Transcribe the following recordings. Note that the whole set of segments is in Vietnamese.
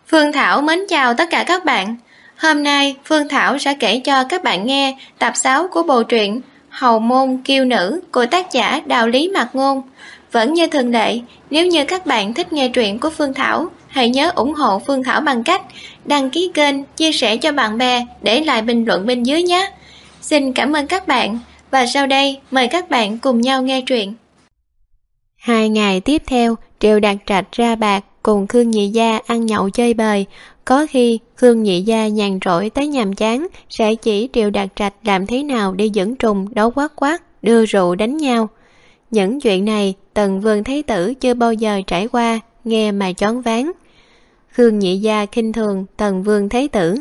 Phương Thảo mến chào tất cả các bạn. Hôm nay Phương Thảo sẽ kể cho các bạn nghe tập 6 của bộ truyện Hầu Môn Kiêu Nữ của tác giả Đạo Lý Mạc Ngôn. Vẫn như thường lệ, nếu như các bạn thích nghe truyện của Phương Thảo, hãy nhớ ủng hộ Phương Thảo bằng cách đăng ký kênh, chia sẻ cho bạn bè, để lại bình luận bên dưới nhé. Xin cảm ơn các bạn, và sau đây mời các bạn cùng nhau nghe truyện. 2 ngày tiếp theo, Triệu Đạt Trạch ra bạc cùng Khương Nhị Gia ăn nhậu chơi bời. Có khi Khương Nhị Gia nhàn rỗi tới nhàm chán sẽ chỉ Triệu Đạt Trạch làm thế nào để dẫn trùng đấu quát quát, đưa rượu đánh nhau. Những chuyện này Tần Vương Thái Tử chưa bao giờ trải qua, nghe mà choáng váng. Khương Nhị Gia khinh thường Tần Vương Thái Tử.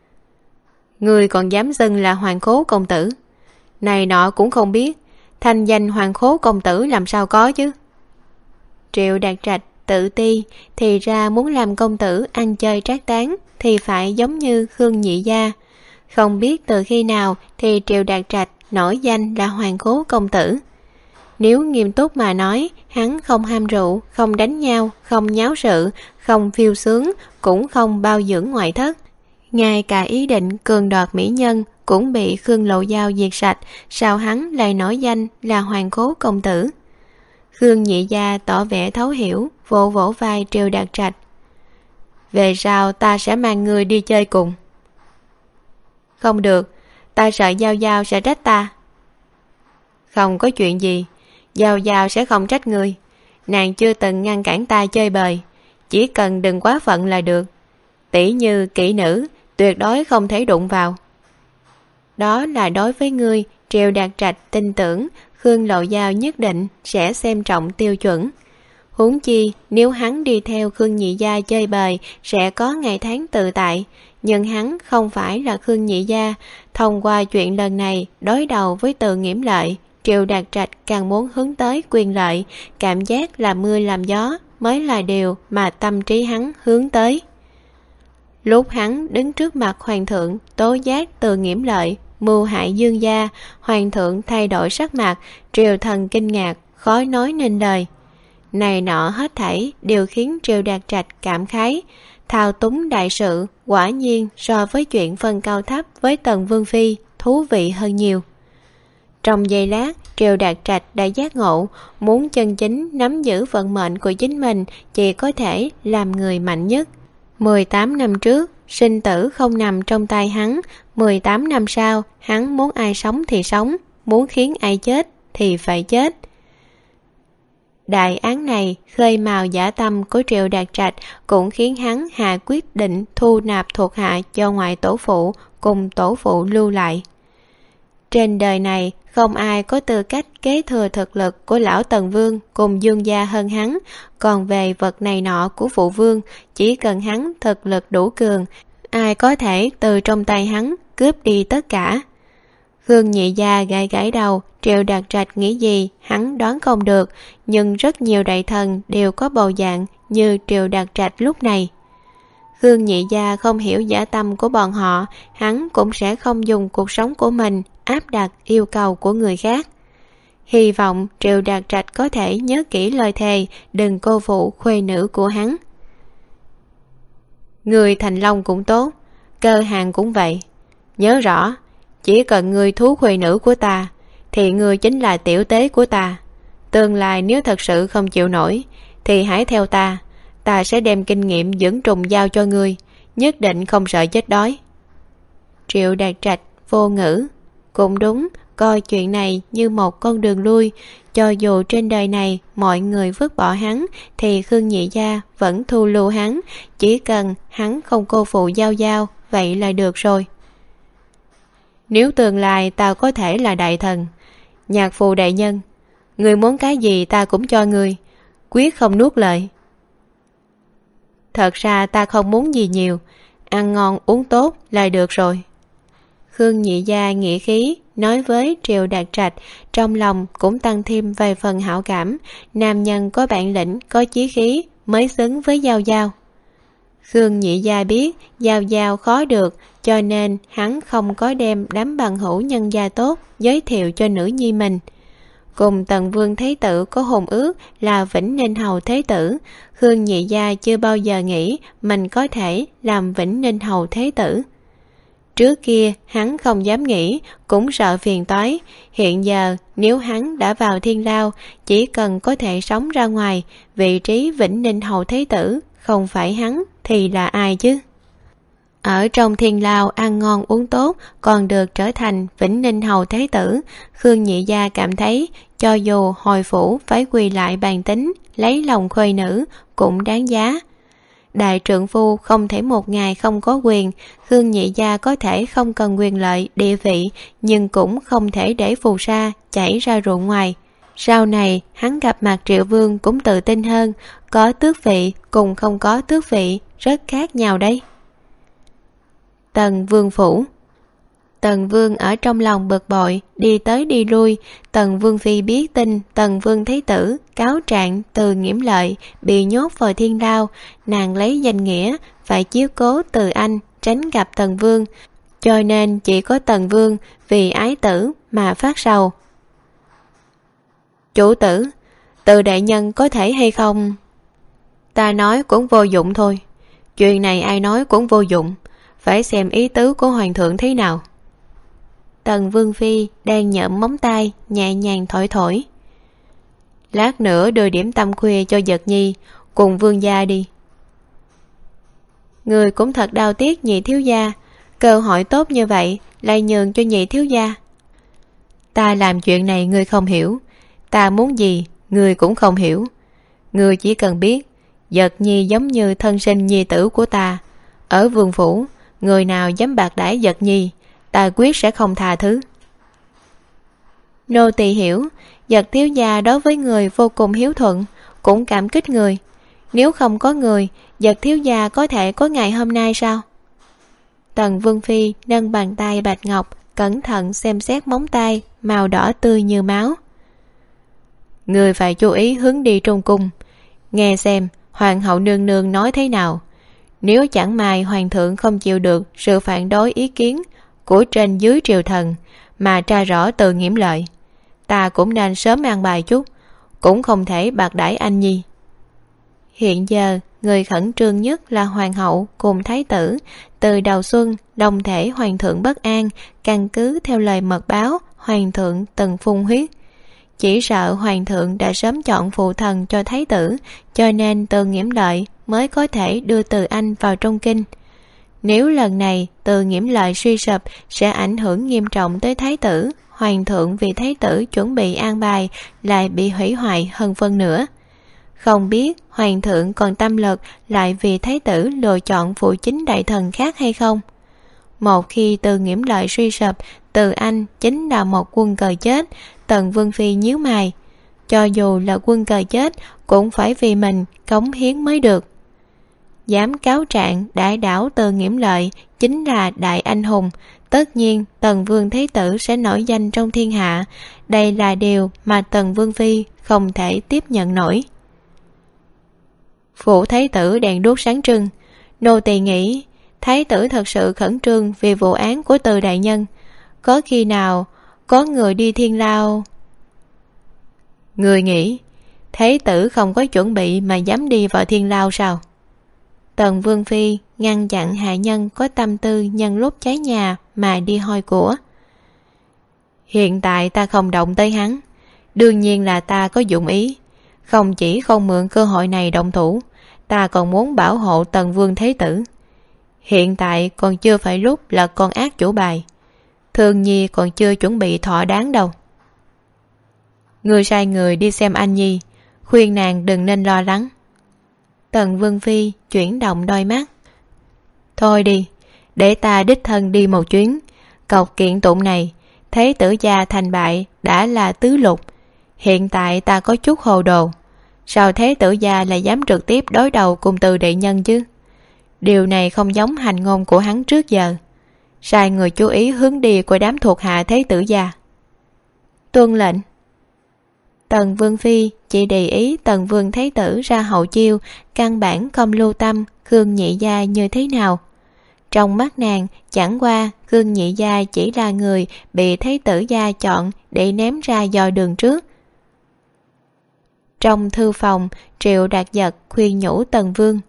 Người còn dám xưng là Hoàng Khố công tử, này nọ cũng không biết, thanh danh Hoàng Khố công tử làm sao có chứ. Triệu Đạt Trạch tự ti, thì ra muốn làm công tử ăn chơi trác tán thì phải giống như Khương Nhị Gia. Không biết từ khi nào thì Triệu Đạt Trạch nổi danh là Hoàng Khố công tử. Nếu nghiêm túc mà nói, hắn không ham rượu, không đánh nhau, không nháo sự, không phiêu sướng, cũng không bao dưỡng ngoại thất. Ngay cả ý định cường đoạt mỹ nhân cũng bị Khương Lộ Giao diệt sạch, sao hắn lại nổi danh là Hoàng Khố công tử. Khương Nhị Gia tỏ vẻ thấu hiểu, vỗ vỗ vai Triệu Đạt Trạch. Về sau ta sẽ mang người đi chơi cùng. Không được, ta sợ Giao Giao sẽ trách ta. Không có chuyện gì, Giao Giao sẽ không trách người. Nàng chưa từng ngăn cản ta chơi bời, chỉ cần đừng quá phận là được. Tỷ như kỹ nữ, tuyệt đối không thể đụng vào. Đó là đối với ngươi. Triệu Đạt Trạch tin tưởng Khương Lộ Giao nhất định sẽ xem trọng tiêu chuẩn. Huống chi nếu hắn đi theo Khương Nhị Gia chơi bời sẽ có ngày tháng tự tại, nhưng hắn không phải là Khương Nhị Gia. Thông qua chuyện lần này đối đầu với Từ Nghiễm Lợi, Triệu Đạt Trạch càng muốn hướng tới quyền lợi, cảm giác làm mưa làm gió mới là điều mà tâm trí hắn hướng tới. Lúc hắn đứng trước mặt hoàng thượng tố giác Từ Nghiễm Lợi mưu hại Dương gia, hoàng thượng thay đổi sắc mặt, triều thần kinh ngạc, khó nói nên lời. Này nọ hết thảy đều khiến Triệu Đạt Trạch cảm khái, thao túng đại sự quả nhiên so với chuyện phân cao thấp với Tần Vương Phi thú vị hơn nhiều. Trong giây lát, Triệu Đạt Trạch đã giác ngộ, muốn chân chính nắm giữ vận mệnh của chính mình chỉ có thể làm người mạnh nhất. 18 năm trước, sinh tử không nằm trong tay hắn. 18 năm sau, hắn muốn ai sống thì sống, muốn khiến ai chết thì phải chết. Đại án này khơi mào dã tâm của Triệu Đạt Trạch, cũng khiến hắn hạ quyết định thu nạp thuộc hạ cho ngoại tổ phụ cùng tổ phụ lưu lại. Trên đời này không ai có tư cách kế thừa thực lực của lão Tần Vương cùng Dương gia hơn hắn. Còn về vật này nọ của phụ vương, chỉ cần hắn thực lực đủ cường, ai có thể từ trong tay hắn cướp đi tất cả. Khương Nhị Gia gãi gãi đầu, Triệu Đạt Trạch nghĩ gì hắn đoán không được, nhưng rất nhiều đại thần đều có bầu dạng như Triệu Đạt Trạch lúc này. Khương Nhị Gia không hiểu dã tâm của bọn họ, hắn cũng sẽ không dùng cuộc sống của mình áp đặt yêu cầu của người khác. Hy vọng Triệu Đạt Trạch có thể nhớ kỹ lời thề, đừng cô phụ khuê nữ của hắn. Người thành long cũng tốt, cơ hàng cũng vậy. Nhớ rõ, chỉ cần người thú khuê nữ của ta, thì người chính là tiểu tế của ta. Tương lai nếu thật sự không chịu nổi, thì hãy theo ta. Ta sẽ đem kinh nghiệm dưỡng trùng giao cho ngươi, nhất định không sợ chết đói. Triệu Đạt Trạch vô ngữ. Cũng đúng, coi chuyện này như một con đường lui. Cho dù trên đời này mọi người vứt bỏ hắn, thì Khương Nhị Gia vẫn thu lưu hắn. Chỉ cần hắn không cô phụ Giao Giao, vậy là được rồi. Nếu tương lai ta có thể là đại thần, nhạc phù đại nhân, người muốn cái gì ta cũng cho người, quyết không nuốt lời. Thật ra ta không muốn gì nhiều, ăn ngon uống tốt là được rồi. Khương Nhị Gia nghĩa khí nói với Triệu Đạt Trạch, trong lòng cũng tăng thêm vài phần hảo cảm. Nam nhân có bản lĩnh, có chí khí mới xứng với Giao Giao. Khương Nhị Gia biết Giao Giao khó được, cho nên hắn không có đem đám bằng hữu nhân gia tốt giới thiệu cho nữ nhi mình. cùng Tần Vương Thế Tử có hôn ước là Vĩnh Ninh Hầu Thế Tử. Khương Nhị Gia chưa bao giờ nghĩ mình có thể làm Vĩnh Ninh Hầu Thế Tử. Trước kia hắn không dám nghĩ, cũng sợ phiền toái. Hiện giờ nếu hắn đã vào thiên lao, chỉ cần có thể sống ra ngoài, vị trí Vĩnh Ninh Hầu Thế Tử không phải hắn thì là ai chứ? Ở trong thiên lao ăn ngon uống tốt, còn được trở thành Vĩnh Ninh Hầu Thế Tử. Khương Nhị Gia cảm thấy cho dù hồi phủ phải quỳ lại bàn tính, lấy lòng khuê nữ cũng đáng giá. Đại trượng phu không thể một ngày không có quyền. Khương Nhị Gia có thể không cần quyền lợi, địa vị, nhưng cũng không thể để phù sa chảy ra ruộng ngoài. Sau này hắn gặp mặt Triệu Vương cũng tự tin hơn. Có tước vị cùng không có tước vị rất khác nhau đấy. Tần Vương phủ. Tần Vương ở trong lòng bực bội, đi tới đi lui. Tần Vương phi biết tin Tần Vương Thế Tử cáo trạng Từ Nghiễm Lợi bị nhốt vào thiên lao. Nàng lấy danh nghĩa phải chiếu cố Từ Anh, tránh gặp Tần Vương, cho nên chỉ có Tần Vương vì ái tử mà phát sầu. Chủ tử, Từ đại nhân có thể hay không? Ta nói cũng vô dụng thôi. Chuyện này ai nói cũng vô dụng, phải xem ý tứ của hoàng thượng thế nào. Tần Vương phi đang nhợm móng tay, nhẹ nhàng thổi thổi. Lát nữa đưa điểm tâm khuya cho Giật Nhi cùng vương gia đi. Người cũng thật đau tiếc nhị thiếu gia, cơ hội tốt như vậy lại nhường cho nhị thiếu gia. Ta làm chuyện này ngươi không hiểu, ta muốn gì ngươi cũng không hiểu. Ngươi chỉ cần biết Giật Nhi giống như thân sinh nhi tử của ta. Ở vương phủ, người nào dám bạc đãi Giật Nhi, ta quyết sẽ không tha thứ. Nô tỳ hiểu, Giật thiếu gia đối với người vô cùng hiếu thuận, cũng cảm kích người. Nếu không có người, Giật thiếu gia có thể có ngày hôm nay sao? Tần Vương phi nâng bàn tay bạch ngọc, cẩn thận xem xét móng tay màu đỏ tươi như máu. Người phải chú ý hướng đi trong cung, nghe xem hoàng hậu nương nương nói thế nào. Nếu chẳng may hoàng thượng không chịu được sự phản đối ý kiến của trên dưới triều thần mà tra rõ Từ Nghiễm Lợi, ta cũng nên sớm an bài chút, cũng không thể bạc đãi anh nhi. Hiện giờ người khẩn trương nhất là hoàng hậu cùng thái tử. Từ đầu xuân đồng thể hoàng thượng bất an, căn cứ theo lời mật báo hoàng thượng từng phun huyết. Chỉ sợ hoàng thượng đã sớm chọn phụ thần cho thái tử, cho nên Từ Nghiễm Lợi mới có thể đưa Từ Anh vào trong kinh. Nếu lần này Từ Nghiễm Lợi suy sụp sẽ ảnh hưởng nghiêm trọng tới thái tử. Hoàng thượng vì thái tử chuẩn bị an bài lại bị hủy hoại hơn phân nửa. Không biết hoàng thượng còn tâm lực lại vì thái tử lựa chọn phụ chính đại thần khác hay không. Một khi Từ Nghiễm Lợi suy sụp, Từ Anh chính là một quân cờ chết. Tần Vương phi nhíu mày, cho dù là quân cờ chết cũng phải vì mình cống hiến mới được. Dám cáo trạng đại đảo Từ Nghiễm Lợi chính là đại anh hùng. Tất nhiên Tần Vương Thế Tử sẽ nổi danh trong thiên hạ. Đây là điều mà Tần Vương phi không thể tiếp nhận nổi. Phủ thái tử đèn đuốc sáng trưng. Nô tỳ nghĩ thái tử thật sự khẩn trương vì vụ án của Từ đại nhân. Có khi nào có người đi thiên lao? Người nghĩ thái tử không có chuẩn bị mà dám đi vào thiên lao sao? Tần Vương phi ngăn chặn hạ nhân có tâm tư nhân lúc cháy nhà mà đi hôi của. Hiện tại ta không động tới hắn, đương nhiên là ta có dụng ý. Không chỉ không mượn cơ hội này động thủ, ta còn muốn bảo hộ Tần Vương Thế Tử. Hiện tại còn chưa phải lúc là con ác chủ bài, Thường Nhi còn chưa chuẩn bị thỏa đáng đâu. Người sai người đi xem anh Nhi, khuyên nàng đừng nên lo lắng. Tần Vương phi chuyển động đôi mắt. Thôi đi, để ta đích thân đi một chuyến. Cọc kiện tụng này, Thế tử gia thành bại đã là tứ lục. Hiện tại ta có chút hồ đồ. Sao Thế tử gia lại dám trực tiếp đối đầu cùng Từ đại nhân chứ? Điều này không giống hành ngôn của hắn trước giờ. Sai người chú ý hướng đi của đám thuộc hạ Thế tử gia. Tuân lệnh. Tần Vương phi chỉ để ý Tần Vương Thế Tử ra hậu chiêu, căn bản không lưu tâm Khương Nhị Gia như thế nào. Trong mắt nàng chẳng qua Khương Nhị Gia chỉ là người bị Thế tử gia chọn để ném ra dò đường trước. Trong thư phòng, Triệu Đạt Giật khuyên nhủ Tần Vương.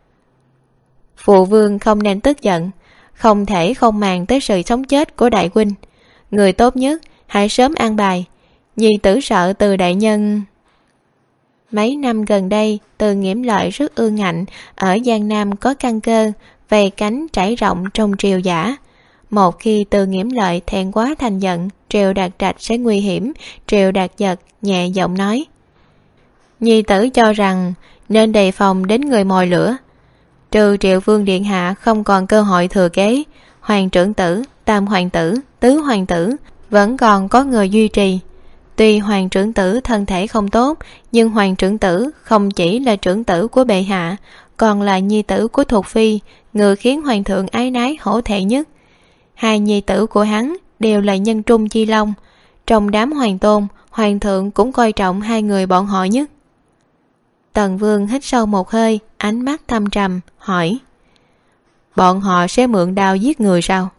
Phụ vương không nên tức giận, không thể không màng tới sự sống chết của đại huynh. Người tốt nhất hãy sớm an bài. Nhi tử sợ Từ đại nhân. Mấy năm gần đây, Từ Nghiễm Lợi rất ương ngạnh, ở Giang Nam có căn cơ, vây cánh trải rộng trong triều giả. Một khi Từ Nghiễm Lợi thẹn quá thành giận, Triệu Đạt Trạch sẽ nguy hiểm. Triệu Đạt Giật nhẹ giọng nói. Nhi tử cho rằng nên đề phòng đến người mồi lửa. Trừ Triệu Vương điện hạ không còn cơ hội thừa kế, hoàng trưởng tử, tam hoàng tử, tứ hoàng tử vẫn còn có người duy trì. Tuy hoàng trưởng tử thân thể không tốt, nhưng hoàng trưởng tử không chỉ là trưởng tử của bệ hạ, còn là nhi tử của thuộc phi, người khiến hoàng thượng ái nái hổ thẹn nhất. Hai nhi tử của hắn đều là nhân trung chi long. Trong đám hoàng tôn, hoàng thượng cũng coi trọng hai người bọn họ nhất. Tần Vương hít sâu một hơi, ánh mắt thâm trầm, hỏi. Bọn họ sẽ mượn đao giết người sao?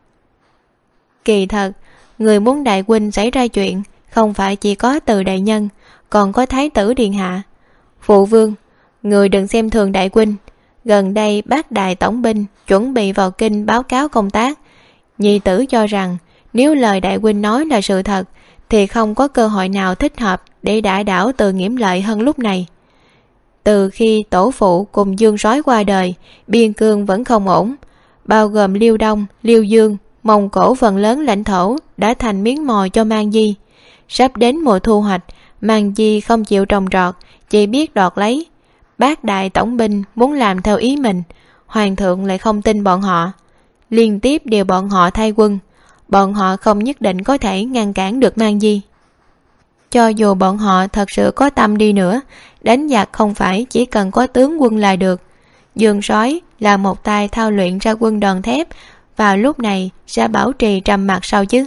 Kỳ thật, người muốn đại huynh xảy ra chuyện không phải chỉ có Từ đại nhân, còn có thái tử điện hạ. Phụ vương, người đừng xem thường đại huynh. Gần đây bác đại tổng binh chuẩn bị vào kinh báo cáo công tác. Nhi tử cho rằng nếu lời đại huynh nói là sự thật thì không có cơ hội nào thích hợp để đả đảo Từ Nghiễm Lợi hơn lúc này. Từ khi tổ phụ cùng Dương Sói qua đời, biên cương vẫn không ổn, bao gồm Liêu Đông, Liêu Dương, Mông Cổ phần lớn lãnh thổ đã thành miếng mồi cho Mang Di. Sắp đến mùa thu hoạch, Mang Di không chịu trồng trọt, chỉ biết đoạt lấy. Bác đại tổng binh muốn làm theo ý mình, hoàng thượng lại không tin bọn họ, liên tiếp điều bọn họ thay quân. Bọn họ không nhất định có thể ngăn cản được Mang Di. Cho dù bọn họ thật sự có tâm đi nữa, đánh giặc không phải chỉ cần có tướng quân là được. Dương Sói là một tay thao luyện ra quân đòn thép, vào lúc này sẽ bảo trì trầm mặc sao chứ?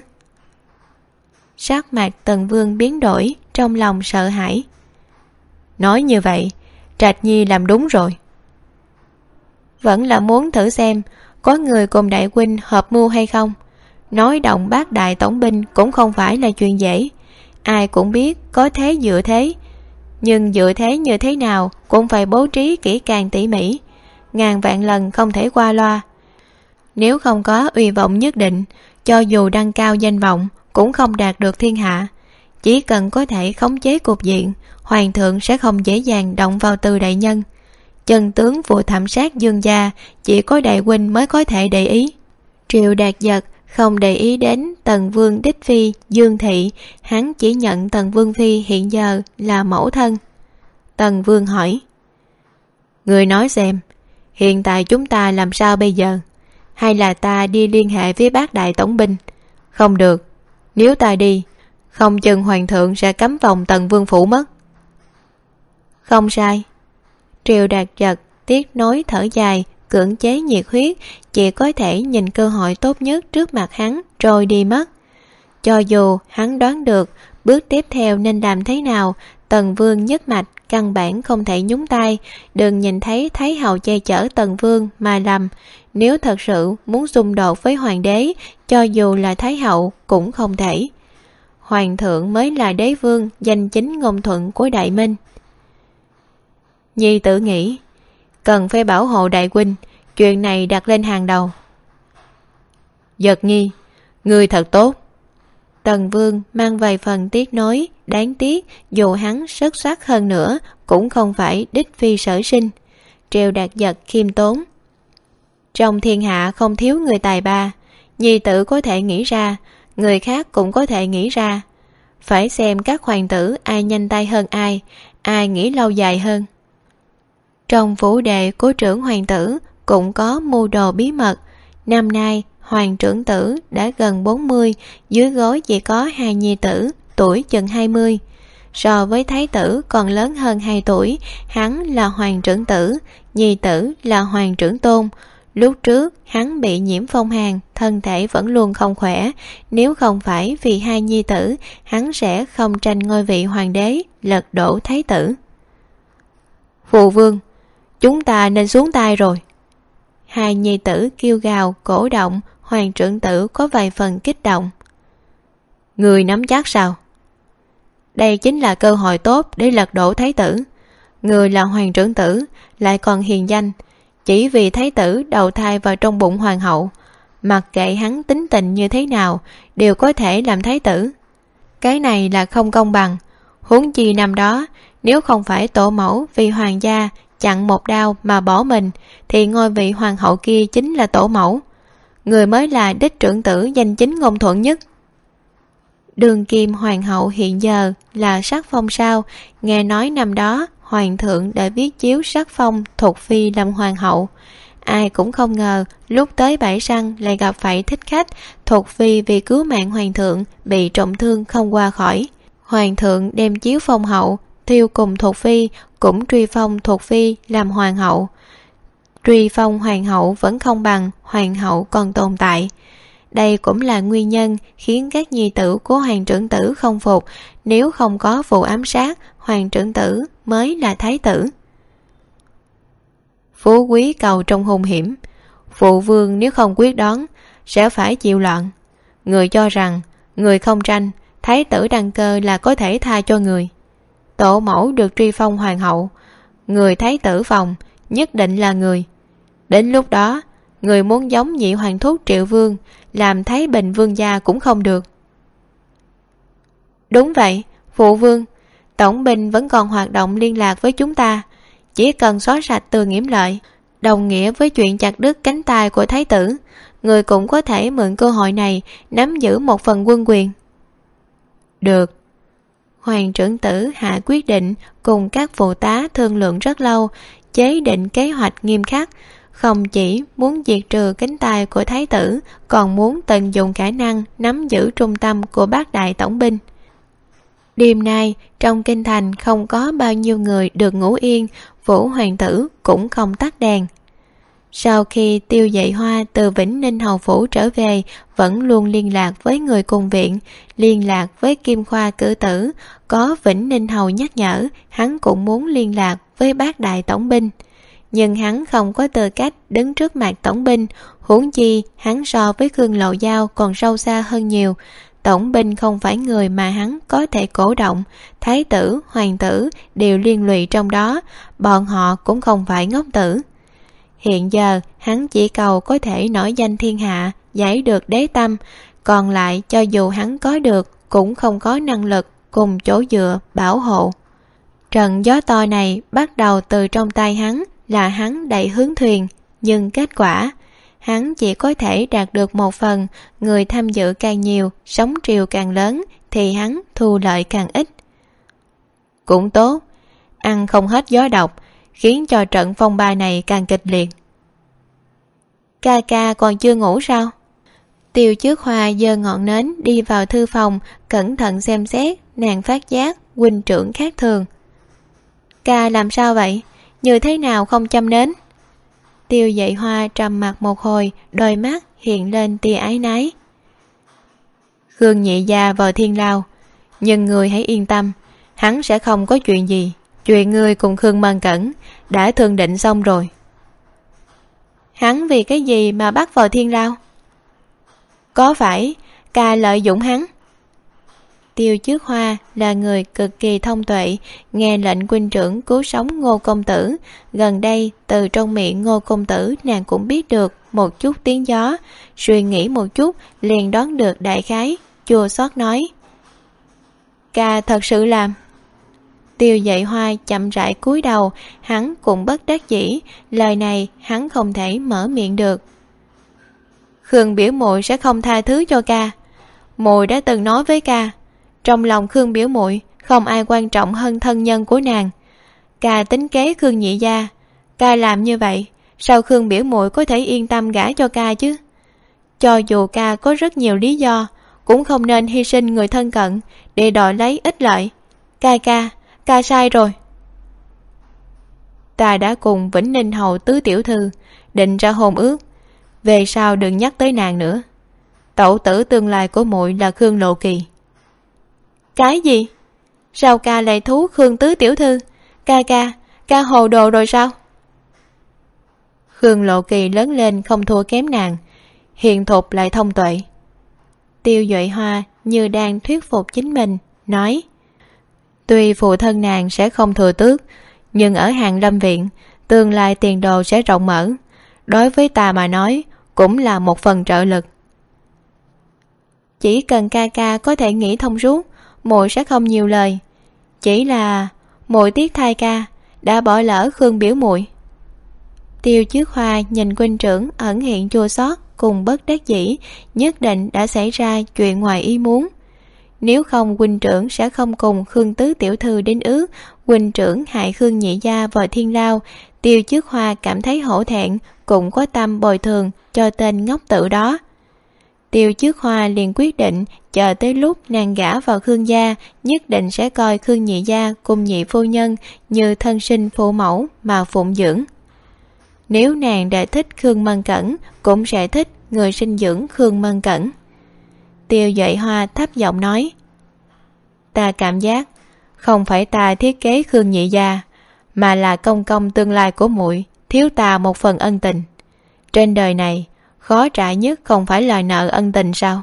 Sắc mặt Tần Vương biến đổi, trong lòng sợ hãi. Nói như vậy, Trạch Nhi làm đúng rồi. Vẫn là muốn thử xem có người cùng đại huynh hợp mưu hay không. Nói động bác đại tổng binh cũng không phải là chuyện dễ. Ai cũng biết có thế dựa thế, nhưng dựa thế như thế nào cũng phải bố trí kỹ càng tỉ mỉ, ngàn vạn lần không thể qua loa. Nếu không có uy vọng nhất định, cho dù đăng cao danh vọng cũng không đạt được thiên hạ. Chỉ cần có thể khống chế cục diện, hoàng thượng sẽ không dễ dàng động vào Từ đại nhân. Chân tướng vụ thảm sát Dương gia chỉ có đại huynh mới có thể để ý. Triệu Đạt Giật không để ý đến Tần Vương đích phi Dương Thị, hắn chỉ nhận Tần Vương phi hiện giờ là mẫu thân. Tần Vương hỏi. Người nói xem, hiện tại chúng ta làm sao bây giờ? Hay là ta đi liên hệ với bác đại tổng binh? Không được, nếu ta đi, không chừng hoàng thượng sẽ cấm vòng Tần Vương phủ mất. Không sai. Triệu Đạt Giật tiếc nối thở dài, cưỡng chế nhiệt huyết, chỉ có thể nhìn cơ hội tốt nhất trước mặt hắn rồi đi mất. Cho dù hắn đoán được bước tiếp theo nên làm thế nào, Tần Vương nhất mạch căn bản không thể nhúng tay. Đừng nhìn thấy Thái hậu che chở Tần Vương mà lầm. Nếu thật sự muốn xung đột với hoàng đế, cho dù là Thái hậu cũng không thể. Hoàng thượng mới là đế vương danh chính ngôn thuận của Đại Minh. Nhi tự nghĩ cần phải bảo hộ đại huynh, chuyện này đặt lên hàng đầu. Giật Nhi, ngươi thật tốt. Tần Vương mang vài phần tiếc nối, đáng tiếc dù hắn xuất sắc hơn nữa cũng không phải đích phi sở sinh. Triệu Đạt Giật khiêm tốn. Trong thiên hạ không thiếu người tài ba, nhi tử có thể nghĩ ra, người khác cũng có thể nghĩ ra. Phải xem các hoàng tử ai nhanh tay hơn ai nghĩ lâu dài hơn. Trong phủ đệ của trưởng hoàng tử cũng có mưu đồ bí mật. Năm nay hoàng trưởng tử đã gần 40, dưới gối chỉ có hai nhi tử tuổi chừng 20. So với thái tử còn lớn hơn 2 tuổi, hắn là hoàng trưởng tử, nhi tử là hoàng trưởng tôn. Lúc trước hắn bị nhiễm phong hàn, thân thể vẫn luôn không khỏe. Nếu không phải vì hai nhi tử, hắn sẽ không tranh ngôi vị hoàng đế, lật đổ thái tử. Phụ vương, chúng ta nên xuống tay rồi. Hai nhi tử kêu gào cổ động, hoàng trưởng tử có vài phần kích động. Người nắm chắc sao? Đây chính là cơ hội tốt để lật đổ thái tử. Người là hoàng trưởng tử, lại còn hiền danh, chỉ vì thái tử đầu thai vào trong bụng hoàng hậu, mặc kệ hắn tính tình như thế nào đều có thể làm thái tử. Cái này là không công bằng. Huống chi năm đó, nếu không phải tổ mẫu vì hoàng gia chặn một đao mà bỏ mình, thì ngôi vị hoàng hậu kia chính là tổ mẫu. Người mới là đích trưởng tử danh chính ngôn thuận nhất. Đương kim hoàng hậu hiện giờ là sắc phong sao? Nghe nói năm đó hoàng thượng đã viết chiếu sắc phong Thục Phi làm hoàng hậu. Ai cũng không ngờ lúc tới Bãi Săn lại gặp phải thích khách. Thục Phi vì cứu mạng hoàng thượng bị trọng thương không qua khỏi. Hoàng thượng đem chiếu phong hậu thiêu cùng Thục Phi, cũng truy phong Thục Phi làm hoàng hậu. Truy phong hoàng hậu vẫn không bằng hoàng hậu còn tồn tại. Đây cũng là nguyên nhân khiến các nhi tử của hoàng trưởng tử không phục. Nếu không có vụ ám sát, hoàng trưởng tử mới là thái tử. Phú quý cầu trong hung hiểm, phụ vương nếu không quyết đoán sẽ phải chịu loạn. Người cho rằng người không tranh, thái tử đăng cơ là có thể tha cho người. Tổ mẫu được truy phong hoàng hậu, người thái tử phòng nhất định là người. Đến lúc đó, người muốn giống nhị hoàng thúc Triệu Vương làm Thái Bình vương gia cũng không được. Đúng vậy, phụ vương, tổng binh vẫn còn hoạt động liên lạc với chúng ta. Chỉ cần xóa sạch Từ Nghiễm Lợi, đồng nghĩa với chuyện chặt đứt cánh tay của thái tử. Người cũng có thể mượn cơ hội này nắm giữ một phần quân quyền. Được. Hoàng trưởng tử hạ quyết định, cùng các phụ tá thương lượng rất lâu, chế định kế hoạch nghiêm khắc. Không chỉ muốn diệt trừ cánh tay của thái tử, còn muốn tận dụng khả năng nắm giữ trung tâm của bát đại tổng binh. Đêm nay, trong kinh thành không có bao nhiêu người được ngủ yên, Vũ hoàng tử cũng không tắt đèn. Sau khi Tiêu Dậy Hoa từ Vĩnh Ninh hầu phủ trở về, vẫn luôn liên lạc với người cùng viện, liên lạc với Kim Khoa cử tử. Có Vĩnh Ninh hầu nhắc nhở, hắn cũng muốn liên lạc với bát đại tổng binh. Nhưng hắn không có tư cách đứng trước mặt tổng binh, huống chi hắn so với Khương Lộ Giao còn sâu xa hơn nhiều. Tổng binh không phải người mà hắn có thể cổ động, thái tử, hoàng tử đều liên lụy trong đó, bọn họ cũng không phải ngốc tử. Hiện giờ hắn chỉ cầu có thể nổi danh thiên hạ, giải được đế tâm, còn lại cho dù hắn có được cũng không có năng lực cùng chỗ dựa bảo hộ. Trận gió to này bắt đầu từ trong tay hắn, là hắn đẩy hướng thuyền, nhưng kết quả hắn chỉ có thể đạt được một phần. Người tham dự càng nhiều, sóng triều càng lớn, thì hắn thu lợi càng ít. Cũng tốt, ăn không hết gió độc, khiến cho trận phong ba này càng kịch liệt. Ca ca còn chưa ngủ sao? Tiêu Trước Hoa giơ ngọn nến đi vào thư phòng, cẩn thận xem xét. Nàng phát giác huynh trưởng khác thường. Ca làm sao vậy? Như thế nào không châm nến? Tiêu Dậy Hoa trầm mặt một hồi, đôi mắt hiện lên tia ái nái. Khương nhị gia vào thiên lao, nhưng người hãy yên tâm, hắn sẽ không có chuyện gì. Chuyện ngươi cùng Khương Mân Cẩn đã thương định xong rồi. Hắn vì cái gì mà bắt vào thiên lao? Có phải ca lợi dụng hắn? Tiêu Trước Hoa là người cực kỳ thông tuệ, nghe lệnh huynh trưởng cứu sống Ngô công tử. Gần đây từ trong miệng Ngô công tử nàng cũng biết được một chút tiếng gió, suy nghĩ một chút liền đoán được đại khái, chua xót nói: Ca thật sự làm. Tiêu Dậy Hoa chậm rãi cúi đầu, hắn cũng bất đắc dĩ, lời này hắn không thể mở miệng được. Khương biểu muội sẽ không tha thứ cho ca. Muội đã từng nói với ca, trong lòng Khương biểu muội không ai quan trọng hơn thân nhân của nàng. Ca tính kế Khương nhị gia, ca làm như vậy sao Khương biểu muội có thể yên tâm gả cho ca chứ? Cho dù ca có rất nhiều lý do, cũng không nên hy sinh người thân cận để đòi lấy ích lợi. Ca sai rồi. Ta đã cùng Vĩnh Ninh hầu tứ tiểu thư định ra hôn ước, về sau đừng nhắc tới nàng nữa. Tẩu tử tương lai của muội là Khương Lộ Kỳ. Cái gì? Sao ca lại thú Khương tứ tiểu thư? Ca hồ đồ rồi sao? Khương Lộ Kỳ lớn lên không thua kém nàng, hiền thục lại thông tuệ. Tiêu Dậy Hoa như đang thuyết phục chính mình, nói: Tuy phụ thân nàng sẽ không thừa tước, nhưng ở Hàn Lâm Viện, tương lai tiền đồ sẽ rộng mở. Đối với ta mà nói, cũng là một phần trợ lực. Chỉ cần ca ca có thể nghĩ thông suốt, muội sẽ không nhiều lời. Chỉ là muội tiếc thay ca, đã bỏ lỡ Khương biểu muội. Tiêu Chiết Hoa nhìn huynh trưởng ẩn hiện chua xót cùng bất đắc dĩ, nhất định đã xảy ra chuyện ngoài ý muốn. Nếu không, huynh trưởng sẽ không cùng Khương tứ tiểu thư đến ước. Huynh trưởng hại Khương nhị gia vào thiên lao. Tiêu Chiết Hoa cảm thấy hổ thẹn, cũng có tâm bồi thường cho tên ngốc tử đó. Tiêu Chiết Hoa liền quyết định chờ tới lúc nàng gả vào Khương gia, nhất định sẽ coi Khương nhị gia cùng nhị phu nhân như thân sinh phụ mẫu mà phụng dưỡng. Nếu nàng đã thích Khương Mân Cẩn, cũng sẽ thích người sinh dưỡng Khương Mân Cẩn. Tiêu Duệ Hoa thấp giọng nói, ta cảm giác không phải ta thiết kế Khương nhị gia, mà là công công tương lai của muội thiếu ta một phần ân tình. Trên đời này, khó trả nhất không phải là nợ ân tình sao?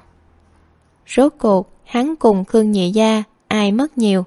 Rốt cuộc, hắn cùng Khương nhị gia ai mất nhiều.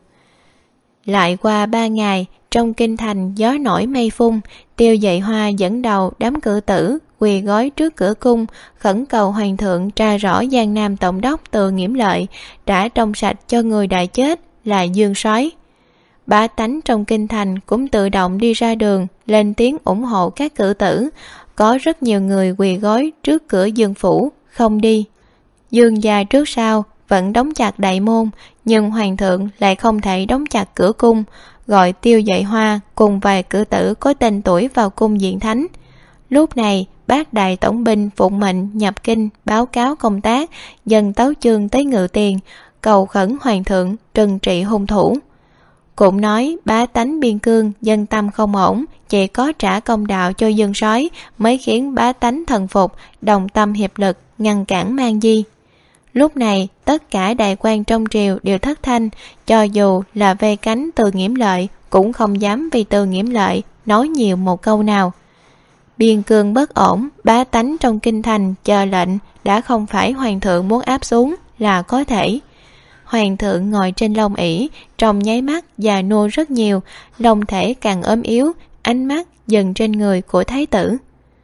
Lại qua 3 ngày, trong kinh thành gió nổi mây phun, Tiêu Duệ Hoa dẫn đầu đám cử tử quỳ gối trước cửa cung, khẩn cầu hoàng thượng tra rõ Giang Nam tổng đốc Từ Nghiễm Lợi đã trong sạch cho người đã chết là Dương Soái. Bá tánh trong kinh thành cũng tự động đi ra đường lên tiếng ủng hộ các cử tử. Có rất nhiều người quỳ gối trước cửa Dương phủ không đi. Dương gia trước sau vẫn đóng chặt đại môn, nhưng hoàng thượng lại không thể đóng chặt cửa cung, gọi Tiêu Duệ Hoa cùng vài cử tử có tên tuổi vào cung diện thánh. Lúc này, bát đại tổng binh phụng mệnh nhập kinh báo cáo công tác, dâng tấu chương tới Ngự Tiền, cầu khẩn hoàng thượng trừng trị hung thủ. Cũng nói bá tánh biên cương dân tâm không ổn, chỉ có trả công đạo cho Dương Soái mới khiến bá tánh thần phục, đồng tâm hiệp lực ngăn cản Mang Di. Lúc này tất cả đại quan trong triều đều thất thanh, cho dù là ve cánh Từ Nghiễm Lợi cũng không dám vì Từ Nghiễm Lợi nói nhiều một câu nào. Biên cương bất ổn, bá tánh trong kinh thành chờ lệnh đã không phải hoàng thượng muốn áp xuống là có thể. Hoàng thượng ngồi trên lông ỷ, trong nháy mắt già nua rất nhiều, lông thể càng ốm yếu, ánh mắt dần trên người của thái tử.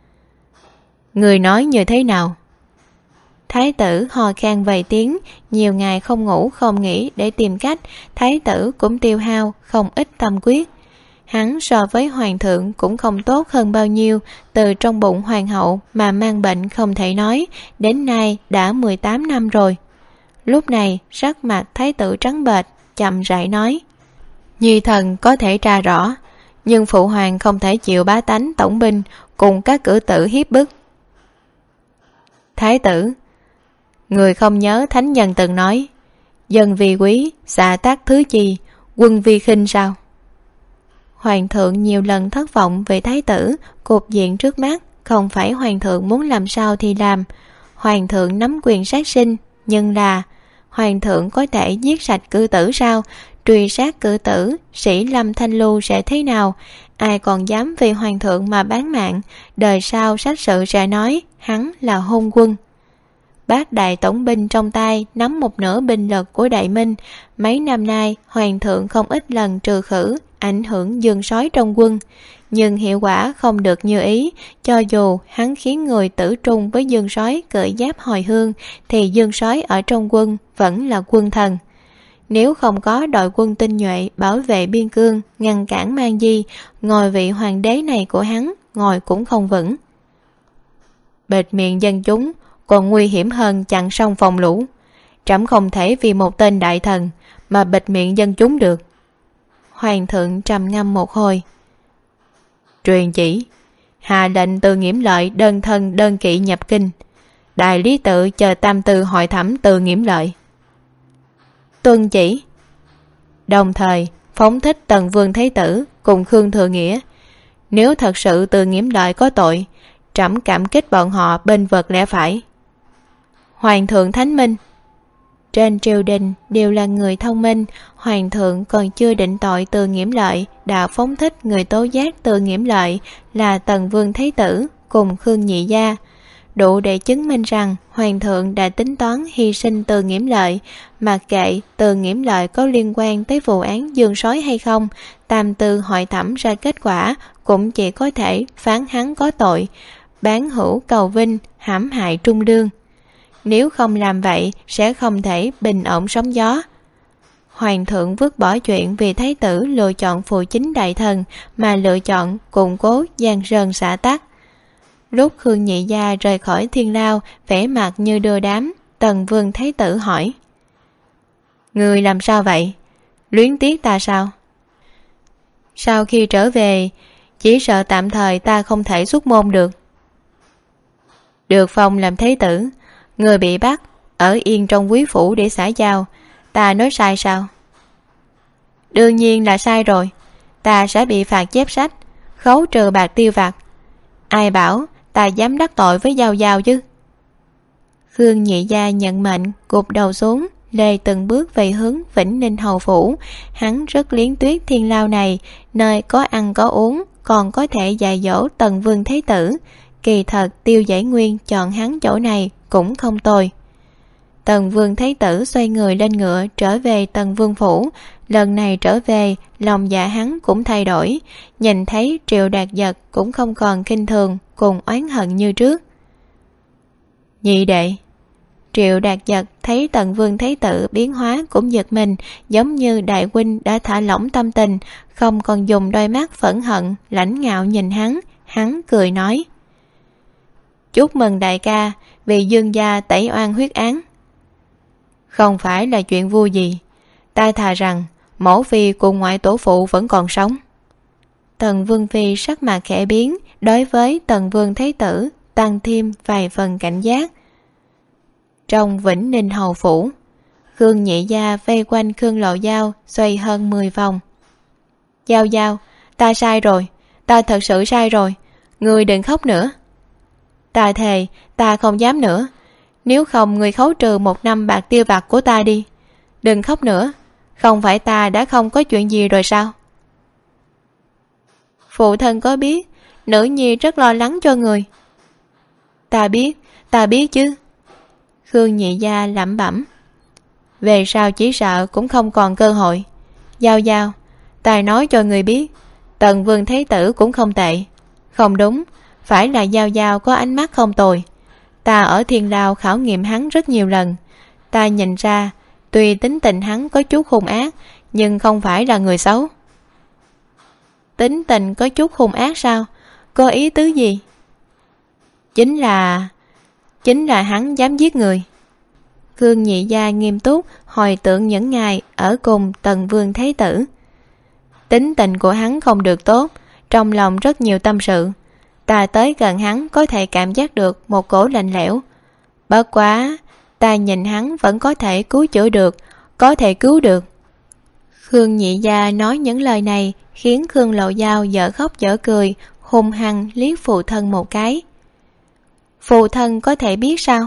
Người nói như thế nào? Thái tử hò khan vài tiếng, nhiều ngày không ngủ không nghỉ để tìm cách, thái tử cũng tiêu hao không ít tâm quyết. Hắn so với hoàng thượng cũng không tốt hơn bao nhiêu, từ trong bụng hoàng hậu mà mang bệnh không thể nói, đến nay đã 18 năm rồi. Lúc này sắc mặt thái tử trắng bệch, chậm rãi nói, nhi thần có thể tra rõ, nhưng phụ hoàng không thể chịu bá tánh tổng binh cùng các cử tử hiếp bức. Thái tử, người không nhớ thánh nhân từng nói, dân vì quý, xạ tác thứ chi, quân vì khinh sao? Hoàng thượng nhiều lần thất vọng về thái tử, cục diện trước mắt không phải hoàng thượng muốn làm sao thì làm. Hoàng thượng nắm quyền sát sinh, nhưng là hoàng thượng có thể giết sạch cử tử sao? Truy sát cử tử, sĩ Lâm Thanh Lưu sẽ thế nào? Ai còn dám vì hoàng thượng mà bán mạng? Đời sau sách sự sẽ nói hắn là hôn quân. Bát đại tổng binh trong tay nắm một nửa binh lực của Đại Minh. Mấy năm nay hoàng thượng không ít lần trừ khử, ảnh hưởng Dương Soái trong quân, nhưng hiệu quả không được như ý. Cho dù hắn khiến người tử trung với Dương Soái cởi giáp hồi hương, thì Dương Soái ở trong quân vẫn là quân thần. Nếu không có đội quân tinh nhuệ bảo vệ biên cương, ngăn cản Mang Di, ngôi vị hoàng đế này của hắn ngồi cũng không vững. Bịt miệng dân chúng còn nguy hiểm hơn chặn sông phòng lũ. Trẫm không thể vì một tên đại thần mà bịt miệng dân chúng được. Hoàng thượng trầm ngâm một hồi. Truyền chỉ, hạ lệnh Từ Nghiễm Lợi đơn thân đơn kỵ nhập kinh. Đại lý tự chờ tam tư hội thẩm Từ Nghiễm Lợi. Tuân chỉ. Đồng thời phóng thích Tần Vương Thế Tử cùng Khương Thừa Nghĩa. Nếu thật sự Từ Nghiễm Lợi có tội, trẫm cảm kích bọn họ bên vực lẽ phải. Hoàng thượng thánh minh. Trên triều đình đều là người thông minh, hoàng thượng còn chưa định tội Từ Nghiễm Lợi đã phóng thích người tố giác Từ Nghiễm Lợi là Tần Vương Thế Tử cùng Khương nhị gia. đủ để chứng minh rằng hoàng thượng đã tính toán hy sinh Từ Nghiễm Lợi. Mặc kệ Từ Nghiễm Lợi có liên quan tới vụ án Dương Sói hay không, tam tư hội thẩm ra kết quả cũng chỉ có thể phán hắn có tội bán hữu cầu vinh, hãm hại trung lương. Nếu không làm vậy sẽ không thể bình ổn sóng gió. Hoàng thượng vứt bỏ chuyện vì thái tử lựa chọn phụ chính đại thần mà lựa chọn củng cố giang sơn xã tắc. Lúc Khương Nhị Gia rời khỏi Thiên Lao, vẻ mặt như đưa đám, Tần Vương Thái tử hỏi: Người làm sao vậy? Luyến tiếc ta sao? Sau khi trở về, chỉ sợ tạm thời ta không thể xuất môn được. Được phong làm thái tử, người bị bắt, ở yên trong quý phủ để xã giao, ta nói sai sao? Đương nhiên là sai rồi, ta sẽ bị phạt chép sách, khấu trừ bạc tiêu vặt. Ai bảo ta dám đắc tội với Giao Giao chứ? Khương Nhị Gia nhận mệnh, gục đầu xuống, lê từng bước về hướng Vĩnh Ninh hầu phủ. Hắn rất liến tuyết Thiên Lao này, nơi có ăn có uống, còn có thể dạy dỗ Tần Vương Thái tử. Kỳ thật Tiêu Giải Nguyên chọn hắn chỗ này cũng không tồi. Tần Vương Thái tử xoay người lên ngựa trở về Tần Vương phủ. Lần này trở về, lòng dạ hắn cũng thay đổi. Nhìn thấy Triệu Đạt Giật cũng không còn khinh thường cùng oán hận như trước. Nhị đệ. Triệu Đạt Giật thấy Tần Vương Thái tử biến hóa cũng giật mình, giống như đại huynh đã thả lỏng tâm tình, không còn dùng đôi mắt phẫn hận lãnh ngạo nhìn hắn. Hắn cười nói: Chúc mừng đại ca vì Dương gia tẩy oan huyết án. Không phải là chuyện vui gì, ta thà rằng mẫu phi cùng ngoại tổ phụ vẫn còn sống. Tần Vương phi sắc mặt khẽ biến, đối với Tần Vương Thái tử tăng thêm vài phần cảnh giác. Trong Vĩnh Ninh hầu phủ, Khương Nhị Gia vây quanh Khương Lộ Giao xoay hơn 10 vòng. Giao Giao, ta sai rồi, ta thật sự sai rồi, ngươi đừng khóc nữa. Ta thề, ta không dám nữa. Nếu không ngươi khấu trừ 1 năm bạc tiêu vặt của ta đi. Đừng khóc nữa, không phải ta đã không có chuyện gì rồi sao? Phụ thân có biết nữ nhi rất lo lắng cho người. Ta biết chứ. Khương Nhị Gia lẩm bẩm. Về sau chỉ sợ cũng không còn cơ hội. Giao Giao, ta nói cho người biết, Tần Vương Thái tử cũng không tệ. Không đúng, phải là Giao Giao có ánh mắt không tồi. Ta ở Thiên Lao khảo nghiệm hắn rất nhiều lần. Ta nhìn ra, tuy tính tình hắn có chút hung ác, nhưng không phải là người xấu. Tính tình có chút hung ác sao? Có ý tứ gì? Chính là hắn dám giết người. Khương Nhị Gia nghiêm túc hồi tưởng những ngày ở cùng Tần Vương Thái tử. Tính tình của hắn không được tốt, trong lòng rất nhiều tâm sự. Ta tới gần hắn có thể cảm giác được một cổ lạnh lẽo. Bất quá, ta nhìn hắn vẫn có thể cứu chữa được, có thể cứu được. Khương Nhị Gia nói những lời này khiến Khương Lộ Giao dở khóc dở cười, hung hăng liếc phụ thân một cái. Phụ thân có thể biết sao?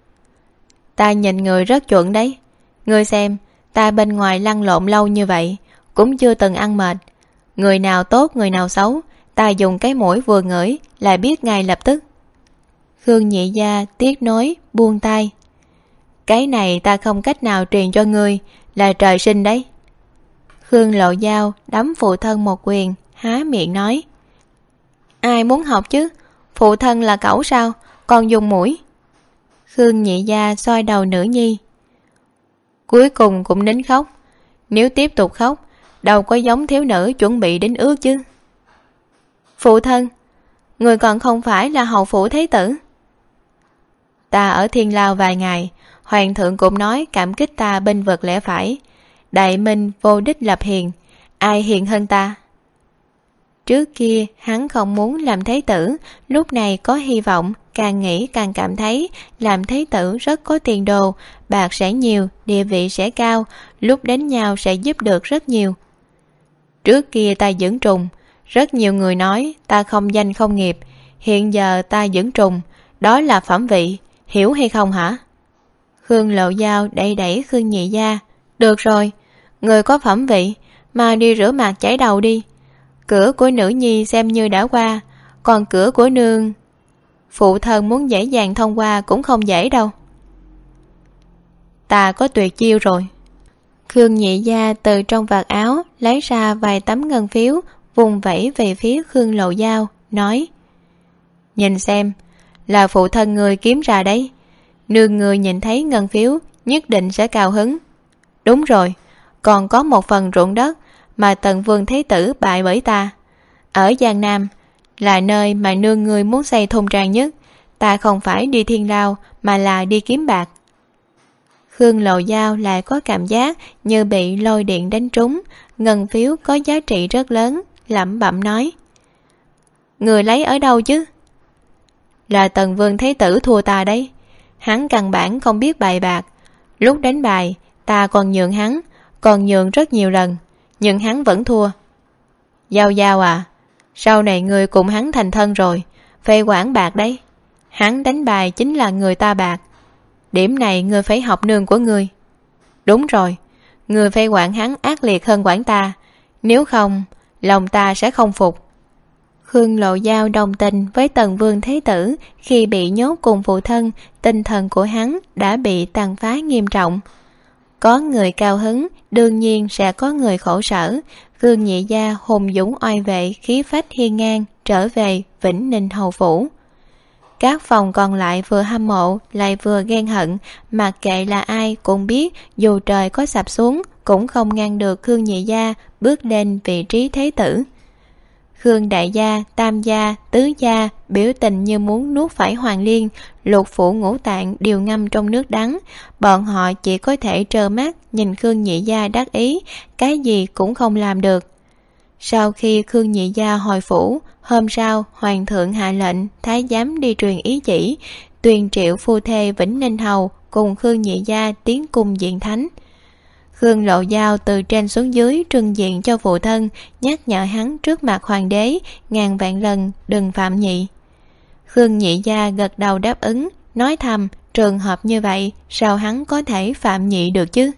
Ta nhìn người rất chuẩn đấy. Ngươi xem, ta bên ngoài lăn lộn lâu như vậy, cũng chưa từng ăn mệt. Người nào tốt người nào xấu, ta dùng cái mũi vừa ngửi là biết ngay lập tức. Khương Nhị Gia tiếc nối buông tay. Cái này ta không cách nào truyền cho ngươi, là trời sinh đấy. Khương Lộ Giao đấm phụ thân một quyền, há miệng nói: Ai muốn học chứ? Phụ thân là cẩu sao, còn dùng mũi? Khương Nhị Gia xoay đầu nữ nhi. Cuối cùng cũng nín khóc. Nếu tiếp tục khóc, đâu có giống thiếu nữ chuẩn bị đến ước chứ. Phụ thân, người còn không phải là hầu phủ thái tử. Ta ở Thiên Lao vài ngày, hoàng thượng cũng nói cảm kích ta bênh vực lẽ phải. Đại minh vô đích lập hiền, ai hiền hơn ta? Trước kia hắn không muốn làm thái tử, lúc này có hy vọng, càng nghĩ càng cảm thấy làm thái tử rất có tiền đồ, bạc sẽ nhiều, địa vị sẽ cao, lúc đánh nhau sẽ giúp được rất nhiều. Trước kia ta dưỡng trùng, rất nhiều người nói ta không danh không nghiệp, hiện giờ ta dưỡng trùng, đó là phẩm vị, hiểu hay không hả? Khương Lộ Giao đẩy đẩy Khương Nhị Gia. Được rồi, người có phẩm vị, mà đi rửa mặt chải đầu đi. Cửa của nữ nhi xem như đã qua, còn cửa của nương... Phụ thân muốn dễ dàng thông qua cũng không dễ đâu. Ta có tuyệt chiêu rồi. Khương Nhị Gia từ trong vạt áo lấy ra vài tấm ngân phiếu, vùng vẫy về phía Khương Lộ Giao, nói: Nhìn xem, là phụ thân người kiếm ra đấy. Nương người nhìn thấy ngân phiếu nhất định sẽ cao hứng. Đúng rồi, còn có một phần ruộng đất mà Tần Vương Thế Tử bại bởi ta. Ở Giang Nam là nơi mà nương người muốn xây thôn trang nhất. Ta không phải đi thiên lao mà là đi kiếm bạc. Khương Lộ Giao lại có cảm giác như bị lôi điện đánh trúng. Ngân phiếu có giá trị rất lớn, lẩm bẩm nói: Người lấy ở đâu chứ? Là Tần Vương Thế Tử thua ta đấy. Hắn căn bản không biết bài bạc. Lúc đánh bài ta còn nhường hắn, còn nhường rất nhiều lần, nhưng hắn vẫn thua. Giao Giao à, sau này người cùng hắn thành thân rồi, phải quản bạc đấy. Hắn đánh bài chính là người ta bạc. Điểm này người phải học nương của người. Đúng rồi, người phải quản hắn ác liệt hơn quản ta. Nếu không, lòng ta sẽ không phục. Khương Lộ Giao đồng tình với Tần Vương Thế Tử. Khi bị nhốt cùng phụ thân, tinh thần của hắn đã bị tàn phá nghiêm trọng. Có người cao hứng, đương nhiên sẽ có người khổ sở. Khương Nhị Gia hùng dũng oai vệ, khí phách hiên ngang, trở về Vĩnh Ninh hầu phủ. Các phòng còn lại vừa hâm mộ lại vừa ghen hận, mặc kệ là ai cũng biết dù trời có sập xuống cũng không ngăn được Khương Nhị Gia bước lên vị trí thế tử. Khương đại gia, tam gia, tứ gia biểu tình như muốn nuốt phải Hoàng Liên, lục phủ ngũ tạng đều ngâm trong nước đắng. Bọn họ chỉ có thể trơ mắt nhìn Khương Nhị Gia đắc ý, cái gì cũng không làm được. Sau khi Khương Nhị Gia hồi phủ, hôm sau hoàng thượng hạ lệnh thái giám đi truyền ý chỉ, tuyên triệu phu thê Vĩnh Ninh hầu cùng Khương Nhị Gia tiến cung diện thánh. Khương Lộ Giao từ trên xuống dưới trưng diện cho phụ thân, nhắc nhở hắn trước mặt hoàng đế ngàn vạn lần đừng phạm nhị. Khương Nhị Gia gật đầu đáp ứng, nói thầm trường hợp như vậy sao hắn có thể phạm nhị được chứ.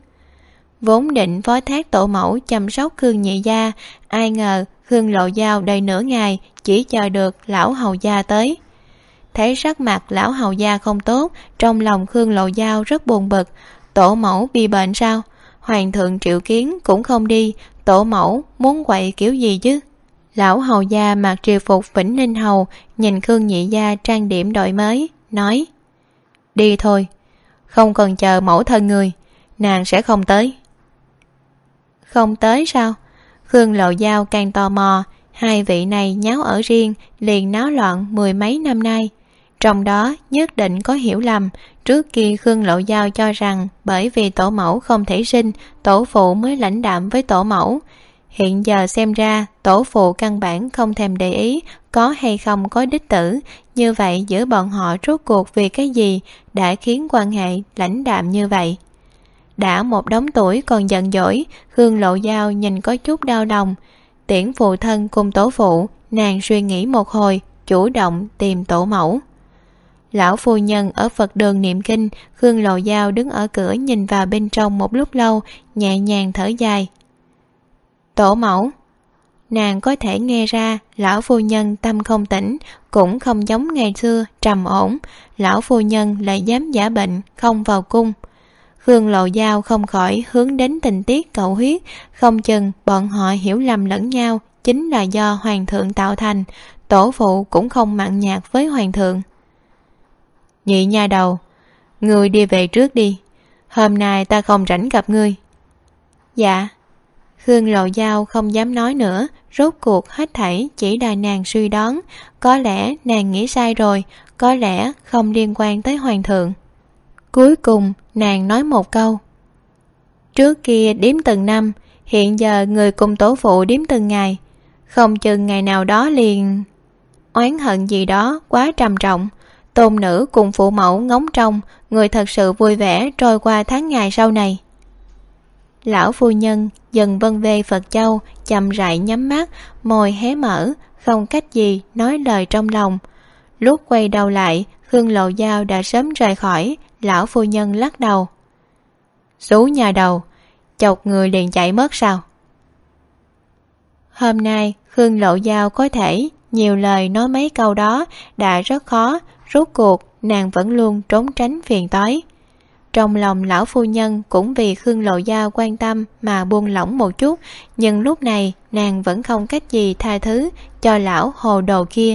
Vốn định phó thác tổ mẫu chăm sóc Khương Nhị Gia, ai ngờ Khương Lộ Giao đầy nửa ngày chỉ chờ được lão hầu gia tới. Thấy sắc mặt lão hầu gia không tốt, trong lòng Khương Lộ Giao rất buồn bực. Tổ mẫu bị bệnh sao? Hoàng thượng triệu kiến cũng không đi, tổ mẫu muốn quậy kiểu gì chứ? Lão hầu gia mặc triều phục Vĩnh Ninh hầu, nhìn Khương Nhị Gia trang điểm đội mới, nói: Đi thôi, không cần chờ mẫu thân người, nàng sẽ không tới. Không tới sao? Khương Lộ Giao càng tò mò. Hai vị này nháo ở riêng liền náo loạn mười mấy năm nay, trong đó nhất định có hiểu lầm. Trước kia Khương Lộ Giao cho rằng bởi vì tổ mẫu không thể sinh, tổ phụ mới lãnh đạm với tổ mẫu. Hiện giờ xem ra tổ phụ căn bản không thèm để ý có hay không có đích tử. Như vậy giữa bọn họ rốt cuộc vì cái gì đã khiến quan hệ lãnh đạm như vậy? Đã một đống tuổi còn giận dỗi, Khương Lộ Giao nhìn có chút đau lòng. Tiễn phụ thân cùng tổ phụ, nàng suy nghĩ một hồi, chủ động tìm tổ mẫu. Lão phu nhân ở Phật đường niệm kinh, Khương Lộ Giao đứng ở cửa nhìn vào bên trong một lúc lâu, nhẹ nhàng thở dài. Tổ mẫu. Nàng có thể nghe ra lão phu nhân tâm không tĩnh, cũng không giống ngày xưa trầm ổn. Lão phu nhân lại dám giả bệnh không vào cung. Khương Lộ Giao không khỏi hướng đến tình tiết cầu huyết, không chừng bọn họ hiểu lầm lẫn nhau chính là do hoàng thượng tạo thành. Tổ phụ cũng không mặn nhạt với hoàng thượng. Nhị nha đầu, ngươi đi về trước đi, hôm nay ta không rảnh gặp ngươi. Dạ. Khương Lộ Giao không dám nói nữa, rốt cuộc hết thảy chỉ là nàng suy đoán. Có lẽ nàng nghĩ sai rồi, có lẽ không liên quan tới hoàng thượng. Cuối cùng nàng nói một câu: Trước kia đếm từng năm, hiện giờ người cùng tổ phụ đếm từng ngày, không chừng ngày nào đó liền... Oán hận gì đó quá trầm trọng. Tôn nữ cùng phụ mẫu ngóng trông, người thật sự vui vẻ trôi qua tháng ngày sau này. Lão phu nhân dần vân vê Phật châu, chậm rãi nhắm mắt, môi hé mở, không cách gì nói lời trong lòng. Lúc quay đầu lại, Khương Lộ Giao đã sớm rời khỏi. Lão phu nhân lắc đầu. Xú nhà đầu, chọc người liền chạy mất sao? Hôm nay Khương Lộ Giao có thể nhiều lời nói mấy câu đó đã rất khó, rốt cuộc nàng vẫn luôn trốn tránh phiền toái. Trong lòng lão phu nhân cũng vì Khương Lộ Giao quan tâm mà buông lỏng một chút, nhưng lúc này nàng vẫn không cách gì tha thứ cho lão hồ đồ kia.